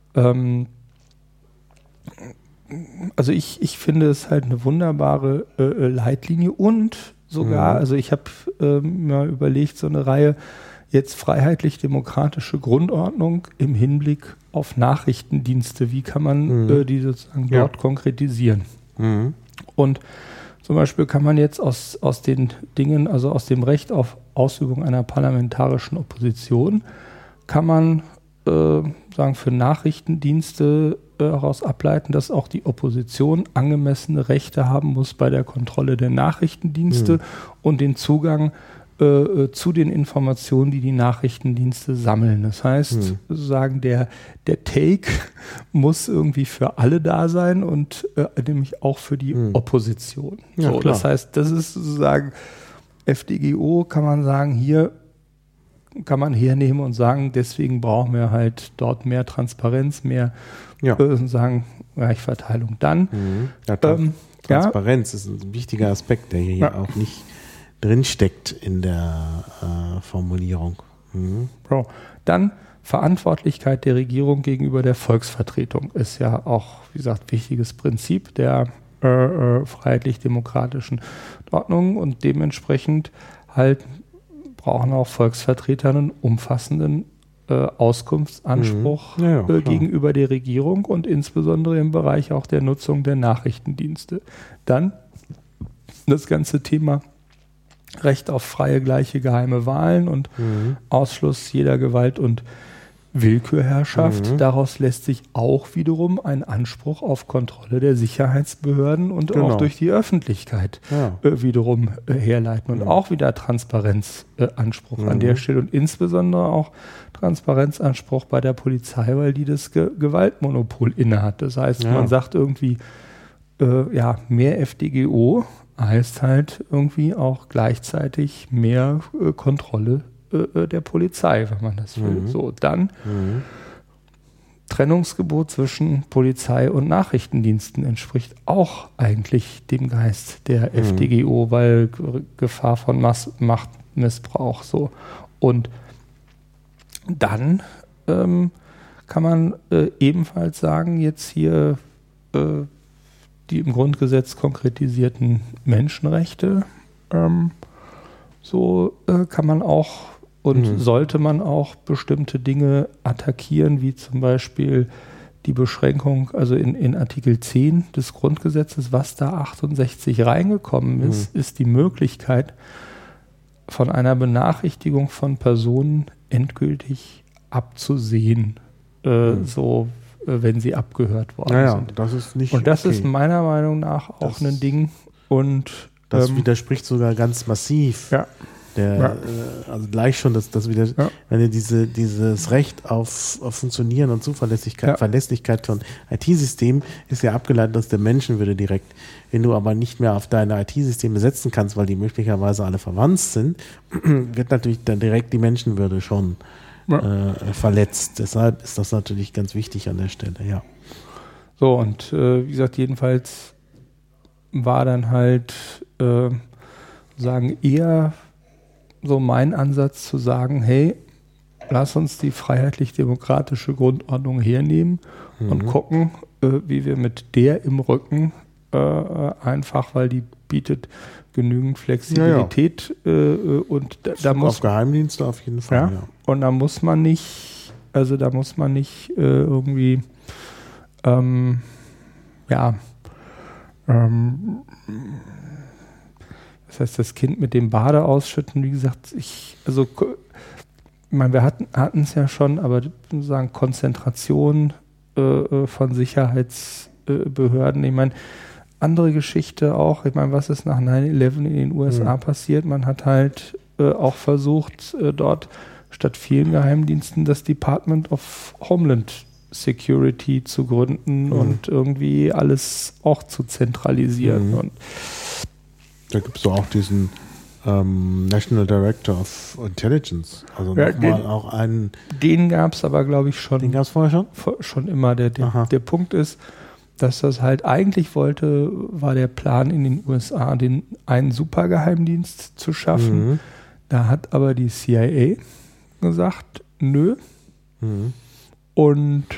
also ich finde es halt eine wunderbare Leitlinie und sogar, also ich habe mir überlegt, so eine Reihe jetzt freiheitlich-demokratische Grundordnung im Hinblick auf Nachrichtendienste. Wie kann man die sozusagen dort konkretisieren? Und zum Beispiel kann man jetzt aus den Dingen, also aus dem Recht auf Ausübung einer parlamentarischen Opposition, kann man sagen, für Nachrichtendienste heraus ableiten, dass auch die Opposition angemessene Rechte haben muss bei der Kontrolle der Nachrichtendienste und den Zugang zu den Informationen, die die Nachrichtendienste sammeln. Das heißt, sozusagen der Take muss irgendwie für alle da sein und nämlich auch für die Opposition. Ja, so, das heißt, das ist sozusagen FDGO, kann man sagen, hier kann man hernehmen und sagen, deswegen brauchen wir halt dort mehr Transparenz, mehr sozusagen Reichverteilung. Dann Transparenz ist ein wichtiger Aspekt, der hier auch nicht drinsteckt in der Formulierung. Dann Verantwortlichkeit der Regierung gegenüber der Volksvertretung ist ja auch, wie gesagt, wichtiges Prinzip der freiheitlich-demokratischen Ordnung und dementsprechend halt brauchen auch Volksvertreter einen umfassenden Auskunftsanspruch gegenüber der Regierung und insbesondere im Bereich auch der Nutzung der Nachrichtendienste. Dann das ganze Thema Recht auf freie, gleiche, geheime Wahlen und Ausschluss jeder Gewalt und Willkürherrschaft. Daraus lässt sich auch wiederum ein Anspruch auf Kontrolle der Sicherheitsbehörden und auch durch die Öffentlichkeit wiederum herleiten. Und auch wieder Transparenzanspruch an der Stelle und insbesondere auch Transparenzanspruch bei der Polizei, weil die das Gewaltmonopol innehat. Das heißt, man sagt irgendwie, mehr FDGO heißt halt irgendwie auch gleichzeitig mehr Kontrolle der Polizei, wenn man das will. So, dann Trennungsgebot zwischen Polizei und Nachrichtendiensten entspricht auch eigentlich dem Geist der FDGO, weil Gefahr von Machtmissbrauch so. Und dann kann man ebenfalls sagen, jetzt hier die im Grundgesetz konkretisierten Menschenrechte, so kann man auch und sollte man auch bestimmte Dinge attackieren, wie zum Beispiel die Beschränkung, also in Artikel 10 des Grundgesetzes, was da 68 reingekommen ist, ist die Möglichkeit, von einer Benachrichtigung von Personen endgültig abzusehen, wenn sie abgehört worden sind. Das ist nicht und das ist meiner Meinung nach auch ein Ding. Und das widerspricht sogar ganz massiv. Also gleich schon, wenn ihr dieses Recht auf Funktionieren und Zuverlässigkeit, Verlässlichkeit von IT-Systemen ist ja abgeleitet aus der Menschenwürde direkt. Wenn du aber nicht mehr auf deine IT-Systeme setzen kannst, weil die möglicherweise alle verwandt sind, wird natürlich dann direkt die Menschenwürde schon verletzt. Deshalb ist das natürlich ganz wichtig an der Stelle, So, und wie gesagt, jedenfalls war dann halt eher so mein Ansatz zu sagen, hey, lass uns die freiheitlich-demokratische Grundordnung hernehmen und gucken, wie wir mit der im Rücken einfach, weil die bietet genügend Flexibilität und da muss auf Geheimdienste auf jeden Fall. Und da muss man nicht, irgendwie das heißt, das Kind mit dem Bade ausschütten, wie gesagt, wir hatten es ja schon, aber sozusagen Konzentration von Sicherheitsbehörden. Ich meine, andere Geschichte auch, was ist nach 9/11 in den USA passiert? Man hat halt auch versucht, dort statt vielen Geheimdiensten das Department of Homeland Security zu gründen und irgendwie alles auch zu zentralisieren. Und da gibt es doch auch diesen National Director of Intelligence. Also nochmal auch einen. Den gab es aber, glaube ich, schon. Den gab es vorher schon? Schon immer. Der Punkt ist, dass das halt eigentlich war der Plan in den USA, einen Supergeheimdienst zu schaffen. Da hat aber die CIA gesagt, nö. Und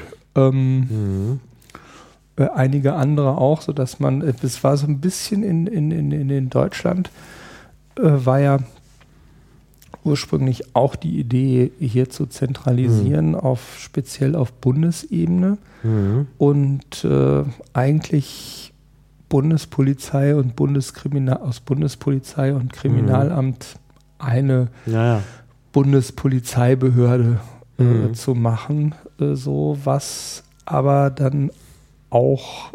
einige andere auch, sodass man, es war so ein bisschen in Deutschland, war ja ursprünglich auch die Idee, hier zu zentralisieren, speziell auf Bundesebene. Und eigentlich Bundespolizei und aus Bundespolizei und Kriminalamt eine Bundespolizeibehörde zu machen, was aber dann auch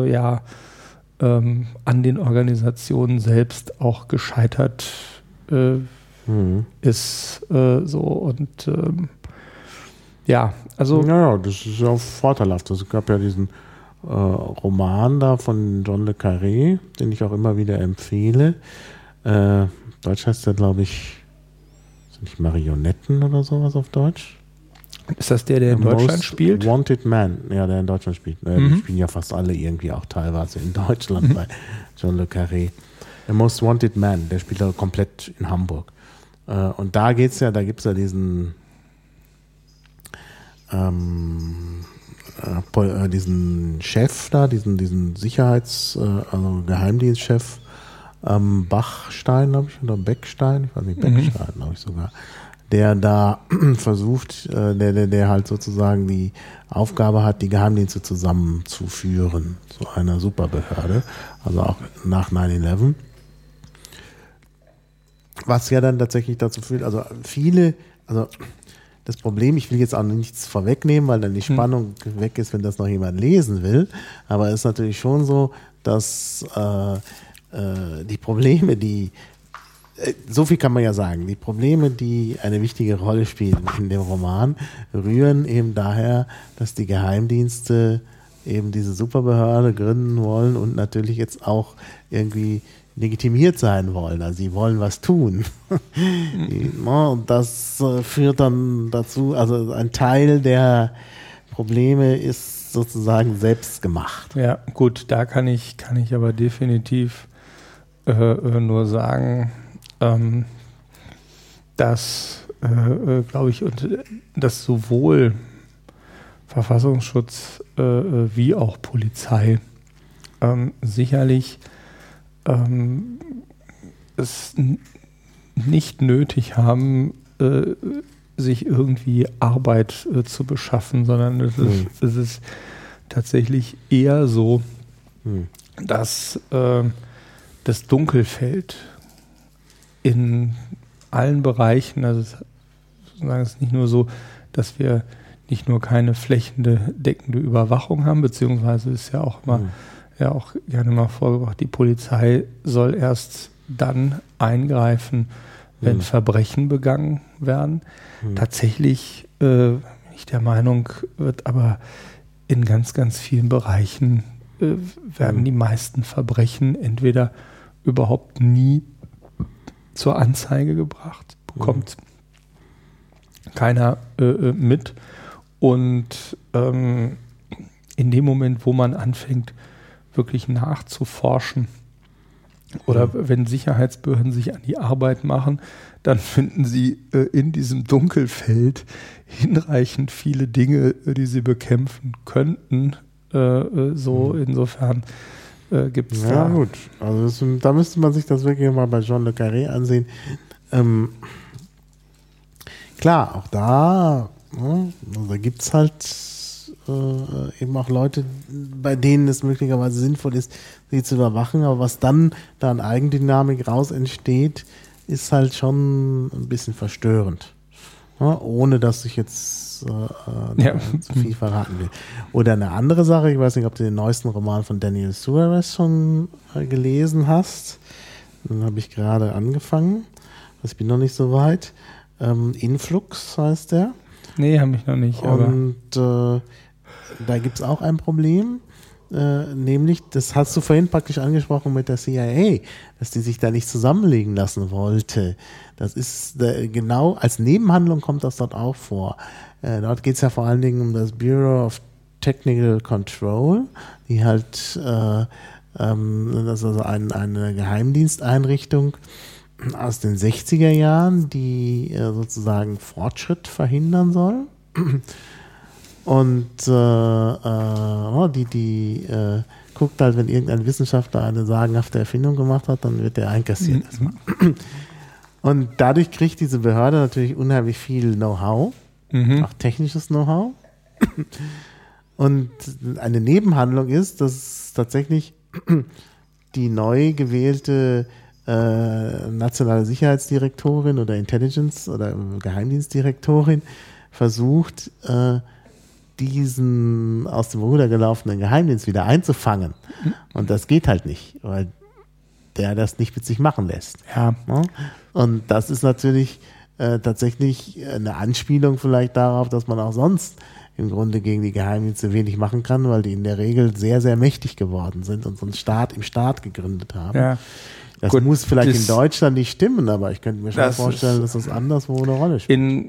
an den Organisationen selbst auch gescheitert ist. Also. Ja, das ist ja vorteilhaft. Es gab ja diesen Roman da von John le Carré, den ich auch immer wieder empfehle. Deutsch heißt der, glaube ich, sind nicht Marionetten oder sowas auf Deutsch? Ist das der in Deutschland spielt? Wanted Man, ja, der in Deutschland spielt. Die spielen ja fast alle irgendwie auch teilweise in Deutschland bei John le Carré. The Most Wanted Man, der spielt da komplett in Hamburg. Und da gibt es ja diesen Chef da, diesen also Geheimdienstchef Bachstein, glaube ich, oder Beckstein, ich weiß nicht, Beckstein, glaube ich sogar, der da versucht, der halt sozusagen die Aufgabe hat, die Geheimdienste zusammenzuführen zu einer Superbehörde, also auch nach 9/11. Was ja dann tatsächlich dazu führt, also das Problem, ich will jetzt auch nichts vorwegnehmen, weil dann die Spannung weg ist, wenn das noch jemand lesen will, aber es ist natürlich schon so, dass die Probleme, so viel kann man ja sagen, die Probleme, die eine wichtige Rolle spielen in dem Roman, rühren eben daher, dass die Geheimdienste eben diese Superbehörde gründen wollen und natürlich jetzt auch irgendwie legitimiert sein wollen. Also sie wollen was tun. Und das führt dann dazu, also ein Teil der Probleme ist sozusagen selbst gemacht. Ja, gut, da kann ich aber definitiv nur sagen, dass, glaube ich, dass sowohl Verfassungsschutz wie auch Polizei sicherlich es nicht nötig haben, sich irgendwie Arbeit zu beschaffen, sondern es ist tatsächlich eher so, dass das Dunkelfeld in allen Bereichen, also es ist nicht nur so, dass wir nicht nur keine flächendeckende Überwachung haben, beziehungsweise ist ja auch immer auch gerne mal vorgebracht, die Polizei soll erst dann eingreifen, wenn Verbrechen begangen werden. Tatsächlich bin ich der Meinung, wird aber in ganz, ganz vielen Bereichen werden die meisten Verbrechen entweder überhaupt nie zur Anzeige gebracht, bekommt keiner mit. Und in dem Moment, wo man anfängt, wirklich nachzuforschen oder wenn Sicherheitsbehörden sich an die Arbeit machen, dann finden sie in diesem Dunkelfeld hinreichend viele Dinge, die sie bekämpfen könnten. Insofern gibt es ja, gut. Also da müsste man sich das wirklich mal bei John le Carré ansehen. Klar, auch da gibt es halt eben auch Leute, bei denen es möglicherweise sinnvoll ist, sie zu überwachen, aber was dann da an Eigendynamik raus entsteht, ist halt schon ein bisschen verstörend. Ja, ohne dass ich jetzt zu viel verraten will. Oder eine andere Sache, ich weiß nicht, ob du den neuesten Roman von Daniel Suarez schon gelesen hast. Den habe ich gerade angefangen. Ich bin noch nicht so weit. Influx heißt der. Nee, habe ich noch nicht. Und da gibt es auch ein Problem. Nämlich, das hast du vorhin praktisch angesprochen mit der CIA, dass die sich da nicht zusammenlegen lassen wollte. Das ist genau, als Nebenhandlung kommt das dort auch vor. Dort geht es ja vor allen Dingen um das Bureau of Technical Control, die halt, das ist also eine Geheimdiensteinrichtung aus den 60er Jahren, die sozusagen Fortschritt verhindern soll. Und die guckt halt, wenn irgendein Wissenschaftler eine sagenhafte Erfindung gemacht hat, dann wird der einkassiert. Und dadurch kriegt diese Behörde natürlich unheimlich viel Know-how, auch technisches Know-how. Und eine Nebenhandlung ist, dass tatsächlich die neu gewählte nationale Sicherheitsdirektorin oder Intelligence- oder Geheimdienstdirektorin versucht, diesen aus dem Ruder gelaufenen Geheimdienst wieder einzufangen. Und das geht halt nicht, weil der das nicht mit sich machen lässt. Ja. Und das ist natürlich tatsächlich eine Anspielung vielleicht darauf, dass man auch sonst im Grunde gegen die Geheimdienste wenig machen kann, weil die in der Regel sehr, sehr mächtig geworden sind und so einen Staat im Staat gegründet haben. Ja. Das Gut, muss vielleicht in Deutschland nicht stimmen, aber ich könnte mir schon vorstellen, dass das anderswo eine Rolle spielt.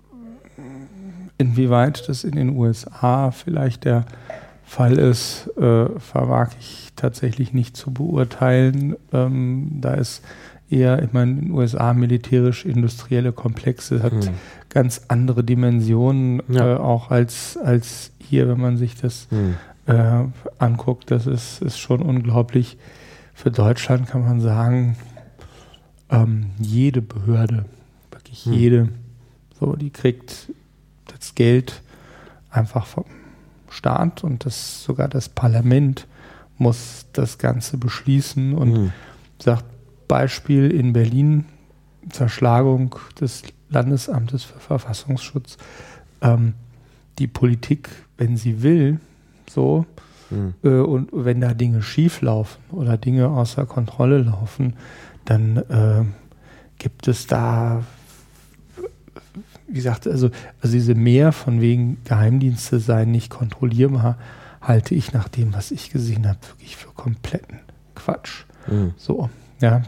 Inwieweit das in den USA vielleicht der Fall ist, vermag ich tatsächlich nicht zu beurteilen. Da ist eher, ich meine, in den USA militärisch-industrielle Komplexe hat ganz andere Dimensionen, auch als hier, wenn man sich das anguckt. Das ist schon unglaublich. Für Deutschland kann man sagen, jede Behörde, wirklich jede, so, die kriegt das Geld einfach vom Staat und sogar das Parlament muss das Ganze beschließen und sagt, Beispiel in Berlin, Zerschlagung des Landesamtes für Verfassungsschutz, die Politik, wenn sie will, so, und wenn da Dinge schief laufen oder Dinge außer Kontrolle laufen, dann gibt es da, wie gesagt, also diese Mehr von wegen Geheimdienste seien nicht kontrollierbar, halte ich nach dem, was ich gesehen habe, wirklich für kompletten Quatsch. So, ja,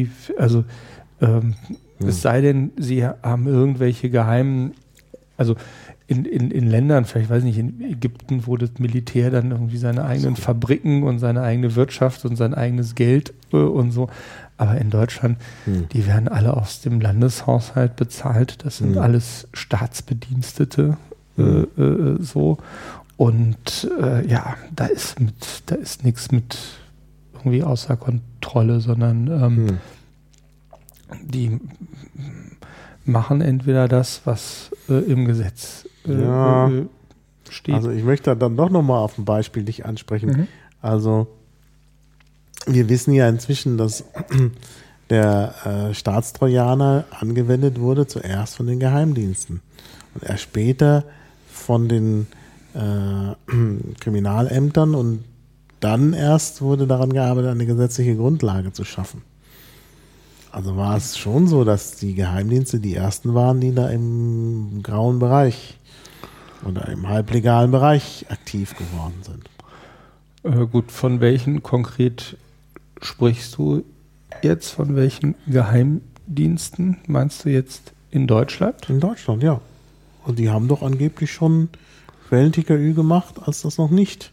es sei denn, sie haben irgendwelche geheimen, also in Ländern, vielleicht weiß ich nicht, in Ägypten, wo das Militär dann irgendwie seine eigenen Fabriken und seine eigene Wirtschaft und sein eigenes Geld und so. Aber in Deutschland, die werden alle aus dem Landeshaushalt bezahlt. Das sind alles Staatsbedienstete, so. Und da ist nichts mit irgendwie außer Kontrolle, sondern die machen entweder das, was im Gesetz steht. Also ich möchte dann doch nochmal auf ein Beispiel dich ansprechen. Also wir wissen ja inzwischen, dass der Staatstrojaner angewendet wurde, zuerst von den Geheimdiensten und erst später von den Kriminalämtern und dann erst wurde daran gearbeitet, eine gesetzliche Grundlage zu schaffen. Also war es schon so, dass die Geheimdienste die ersten waren, die da im grauen Bereich oder im halblegalen Bereich aktiv geworden sind. Gut, von welchen konkret sprichst du jetzt? Von welchen Geheimdiensten meinst du jetzt in Deutschland? In Deutschland, ja. Und die haben doch angeblich schon Quellen-TKÜ gemacht, als das noch nicht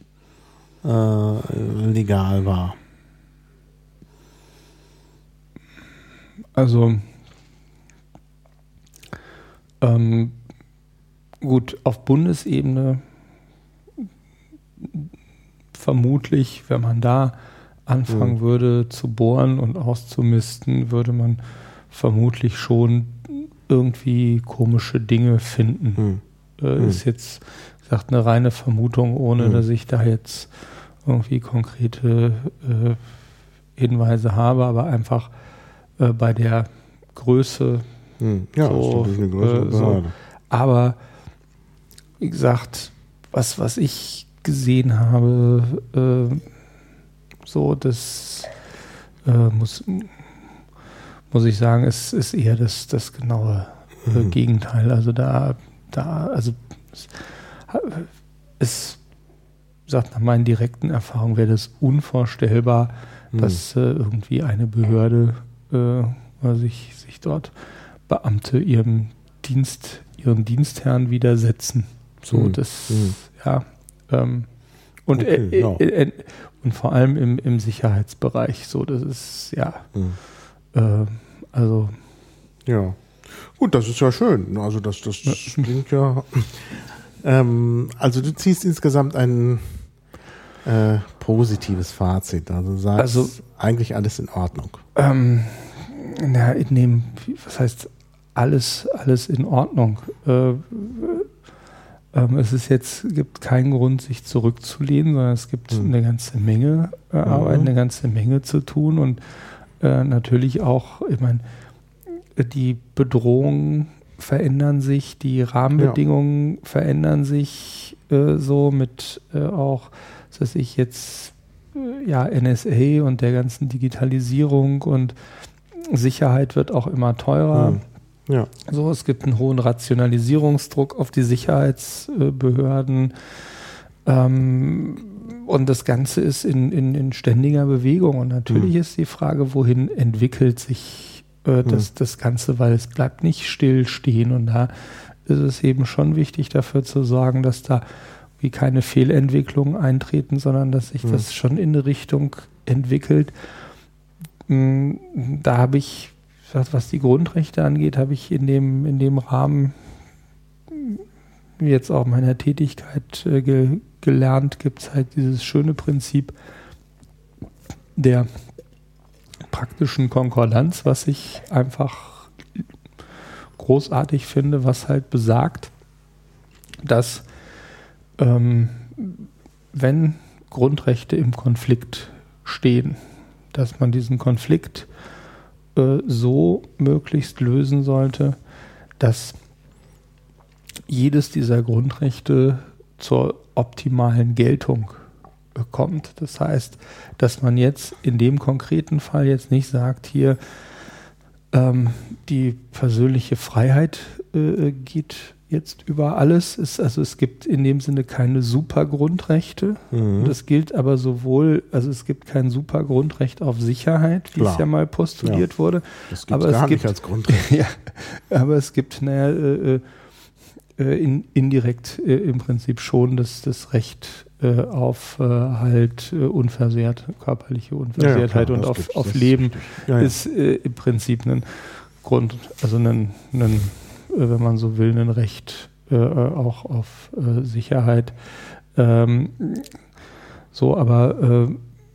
legal war. Also gut, auf Bundesebene vermutlich, wenn man da anfangen würde zu bohren und auszumisten, würde man vermutlich schon irgendwie komische Dinge finden. Ist jetzt, wie gesagt, eine reine Vermutung, ohne dass ich da jetzt irgendwie konkrete Hinweise habe, aber einfach bei der Größe. Ja, so, ist eine größere Behörde. Aber wie gesagt, was ich gesehen habe, so das muss muss ich sagen, ist eher das genaue Gegenteil. Also es sagt, nach meinen direkten Erfahrungen wäre das unvorstellbar, dass irgendwie eine Behörde sich dort Beamte ihren Dienstherren widersetzen. So, und vor allem im Sicherheitsbereich. So, das ist also. Ja. Gut, das ist ja schön. Also das klingt ja. Also du ziehst insgesamt ein positives Fazit. Also sagst eigentlich alles in Ordnung. Was heißt alles in Ordnung? Gibt keinen Grund, sich zurückzulehnen, sondern es gibt eine ganze Menge Arbeit, eine ganze Menge zu tun und natürlich auch, ich meine, die Bedrohungen verändern sich, die Rahmenbedingungen verändern sich so mit auch, was weiß ich jetzt, NSA und der ganzen Digitalisierung und Sicherheit wird auch immer teurer. Ja. So, es gibt einen hohen Rationalisierungsdruck auf die Sicherheitsbehörden und das Ganze ist in ständiger Bewegung und natürlich ist die Frage, wohin entwickelt sich das Ganze, weil es bleibt nicht stillstehen und da ist es eben schon wichtig dafür zu sorgen, dass da wie keine Fehlentwicklungen eintreten, sondern dass sich das schon in eine Richtung entwickelt. Da habe ich, was die Grundrechte angeht, habe ich in dem Rahmen jetzt auch meiner Tätigkeit gelernt, gibt es halt dieses schöne Prinzip der praktischen Konkordanz, was ich einfach großartig finde, was halt besagt, dass wenn Grundrechte im Konflikt stehen, dass man diesen Konflikt so möglichst lösen sollte, dass jedes dieser Grundrechte zur optimalen Geltung kommt. Das heißt, dass man jetzt in dem konkreten Fall jetzt nicht sagt, hier die persönliche Freiheit geht jetzt über alles. Es gibt in dem Sinne keine Supergrundrechte. Das gilt aber es gibt kein Supergrundrecht auf Sicherheit, wie es ja mal postuliert wurde. Das gibt es nicht als Grundrecht. Ja, aber es gibt indirekt im Prinzip schon das Recht auf unversehrt, körperliche Unversehrtheit und auf Leben ist im Prinzip ein Grund, also wenn man so will, ein Recht auch auf Sicherheit. Aber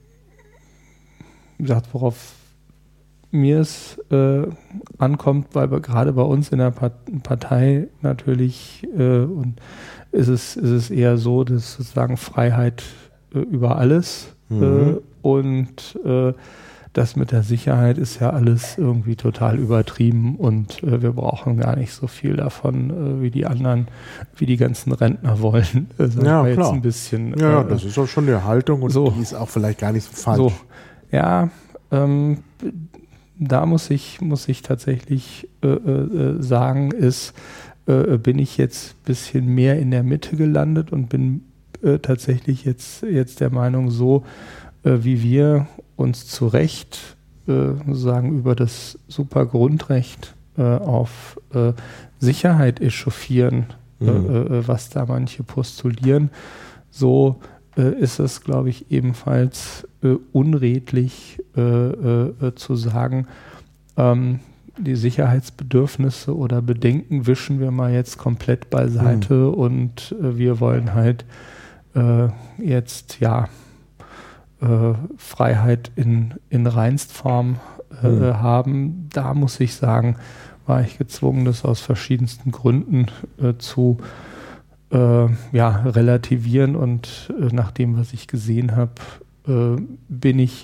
wie gesagt, worauf mir es ankommt, weil gerade bei uns in der Partei natürlich und ist es eher so, dass sozusagen Freiheit über alles und das mit der Sicherheit ist ja alles irgendwie total übertrieben und wir brauchen gar nicht so viel davon, wie die ganzen Rentner wollen. Ja, jetzt klar. Ein bisschen, das ist auch schon die Haltung und die ist auch vielleicht gar nicht so falsch. So, ja, da muss ich tatsächlich sagen, bin ich jetzt ein bisschen mehr in der Mitte gelandet und bin tatsächlich jetzt der Meinung, so wie wir uns zu Recht sozusagen über das Supergrundrecht auf Sicherheit echauffieren, was da manche postulieren, so ist es, glaube ich, ebenfalls unredlich zu sagen, die Sicherheitsbedürfnisse oder Bedenken wischen wir mal jetzt komplett beiseite und wir wollen halt jetzt Freiheit in Reinstform haben. Da muss ich sagen, war ich gezwungen, das aus verschiedensten Gründen zu relativieren und nach dem, was ich gesehen habe, bin ich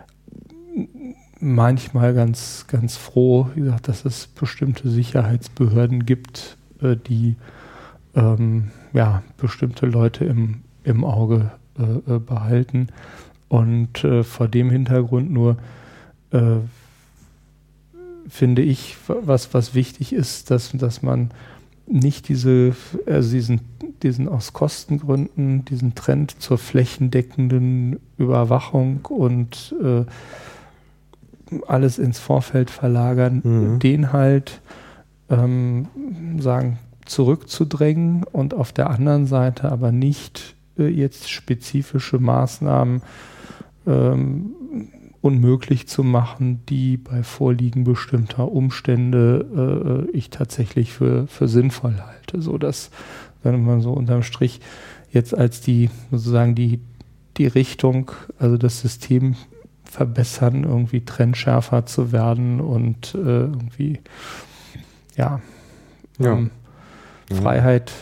manchmal ganz, ganz froh, wie gesagt, dass es bestimmte Sicherheitsbehörden gibt, die bestimmte Leute im Auge behalten. Und vor dem Hintergrund nur finde ich, was wichtig ist, dass man nicht diesen aus Kostengründen, diesen Trend zur flächendeckenden Überwachung und alles ins Vorfeld verlagern, den halt zurückzudrängen und auf der anderen Seite aber nicht jetzt spezifische Maßnahmen unmöglich zu machen, die bei Vorliegen bestimmter Umstände ich tatsächlich für sinnvoll halte. So dass, wenn man so unterm Strich jetzt als die Richtung, also das System verbessern, irgendwie trennschärfer zu werden und irgendwie Freiheit,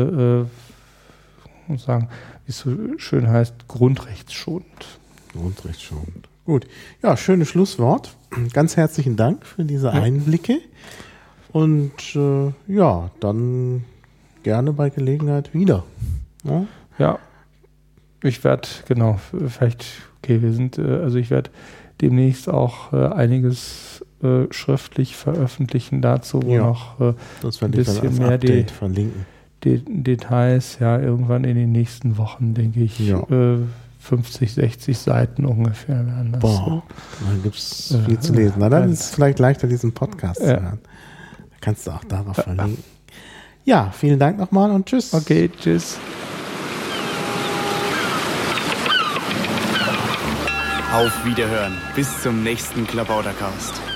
muss sagen, wie es so schön heißt, grundrechtsschonend. Grundrechtsschonend. Gut. Ja, schönes Schlusswort. Ganz herzlichen Dank für diese Einblicke. Und dann gerne bei Gelegenheit wieder. Ja, ich werde, ich werde demnächst auch einiges schriftlich veröffentlichen dazu, wo noch ein bisschen mehr Details, irgendwann in den nächsten Wochen, denke ich, 50, 60 Seiten ungefähr werden das. Boah, dann gibt es viel zu lesen. Na, dann ist es vielleicht leichter, diesen Podcast zu hören. Da kannst du auch darauf verlinken. Ja, vielen Dank nochmal und tschüss. Okay, tschüss. Auf Wiederhören. Bis zum nächsten Klabautercast.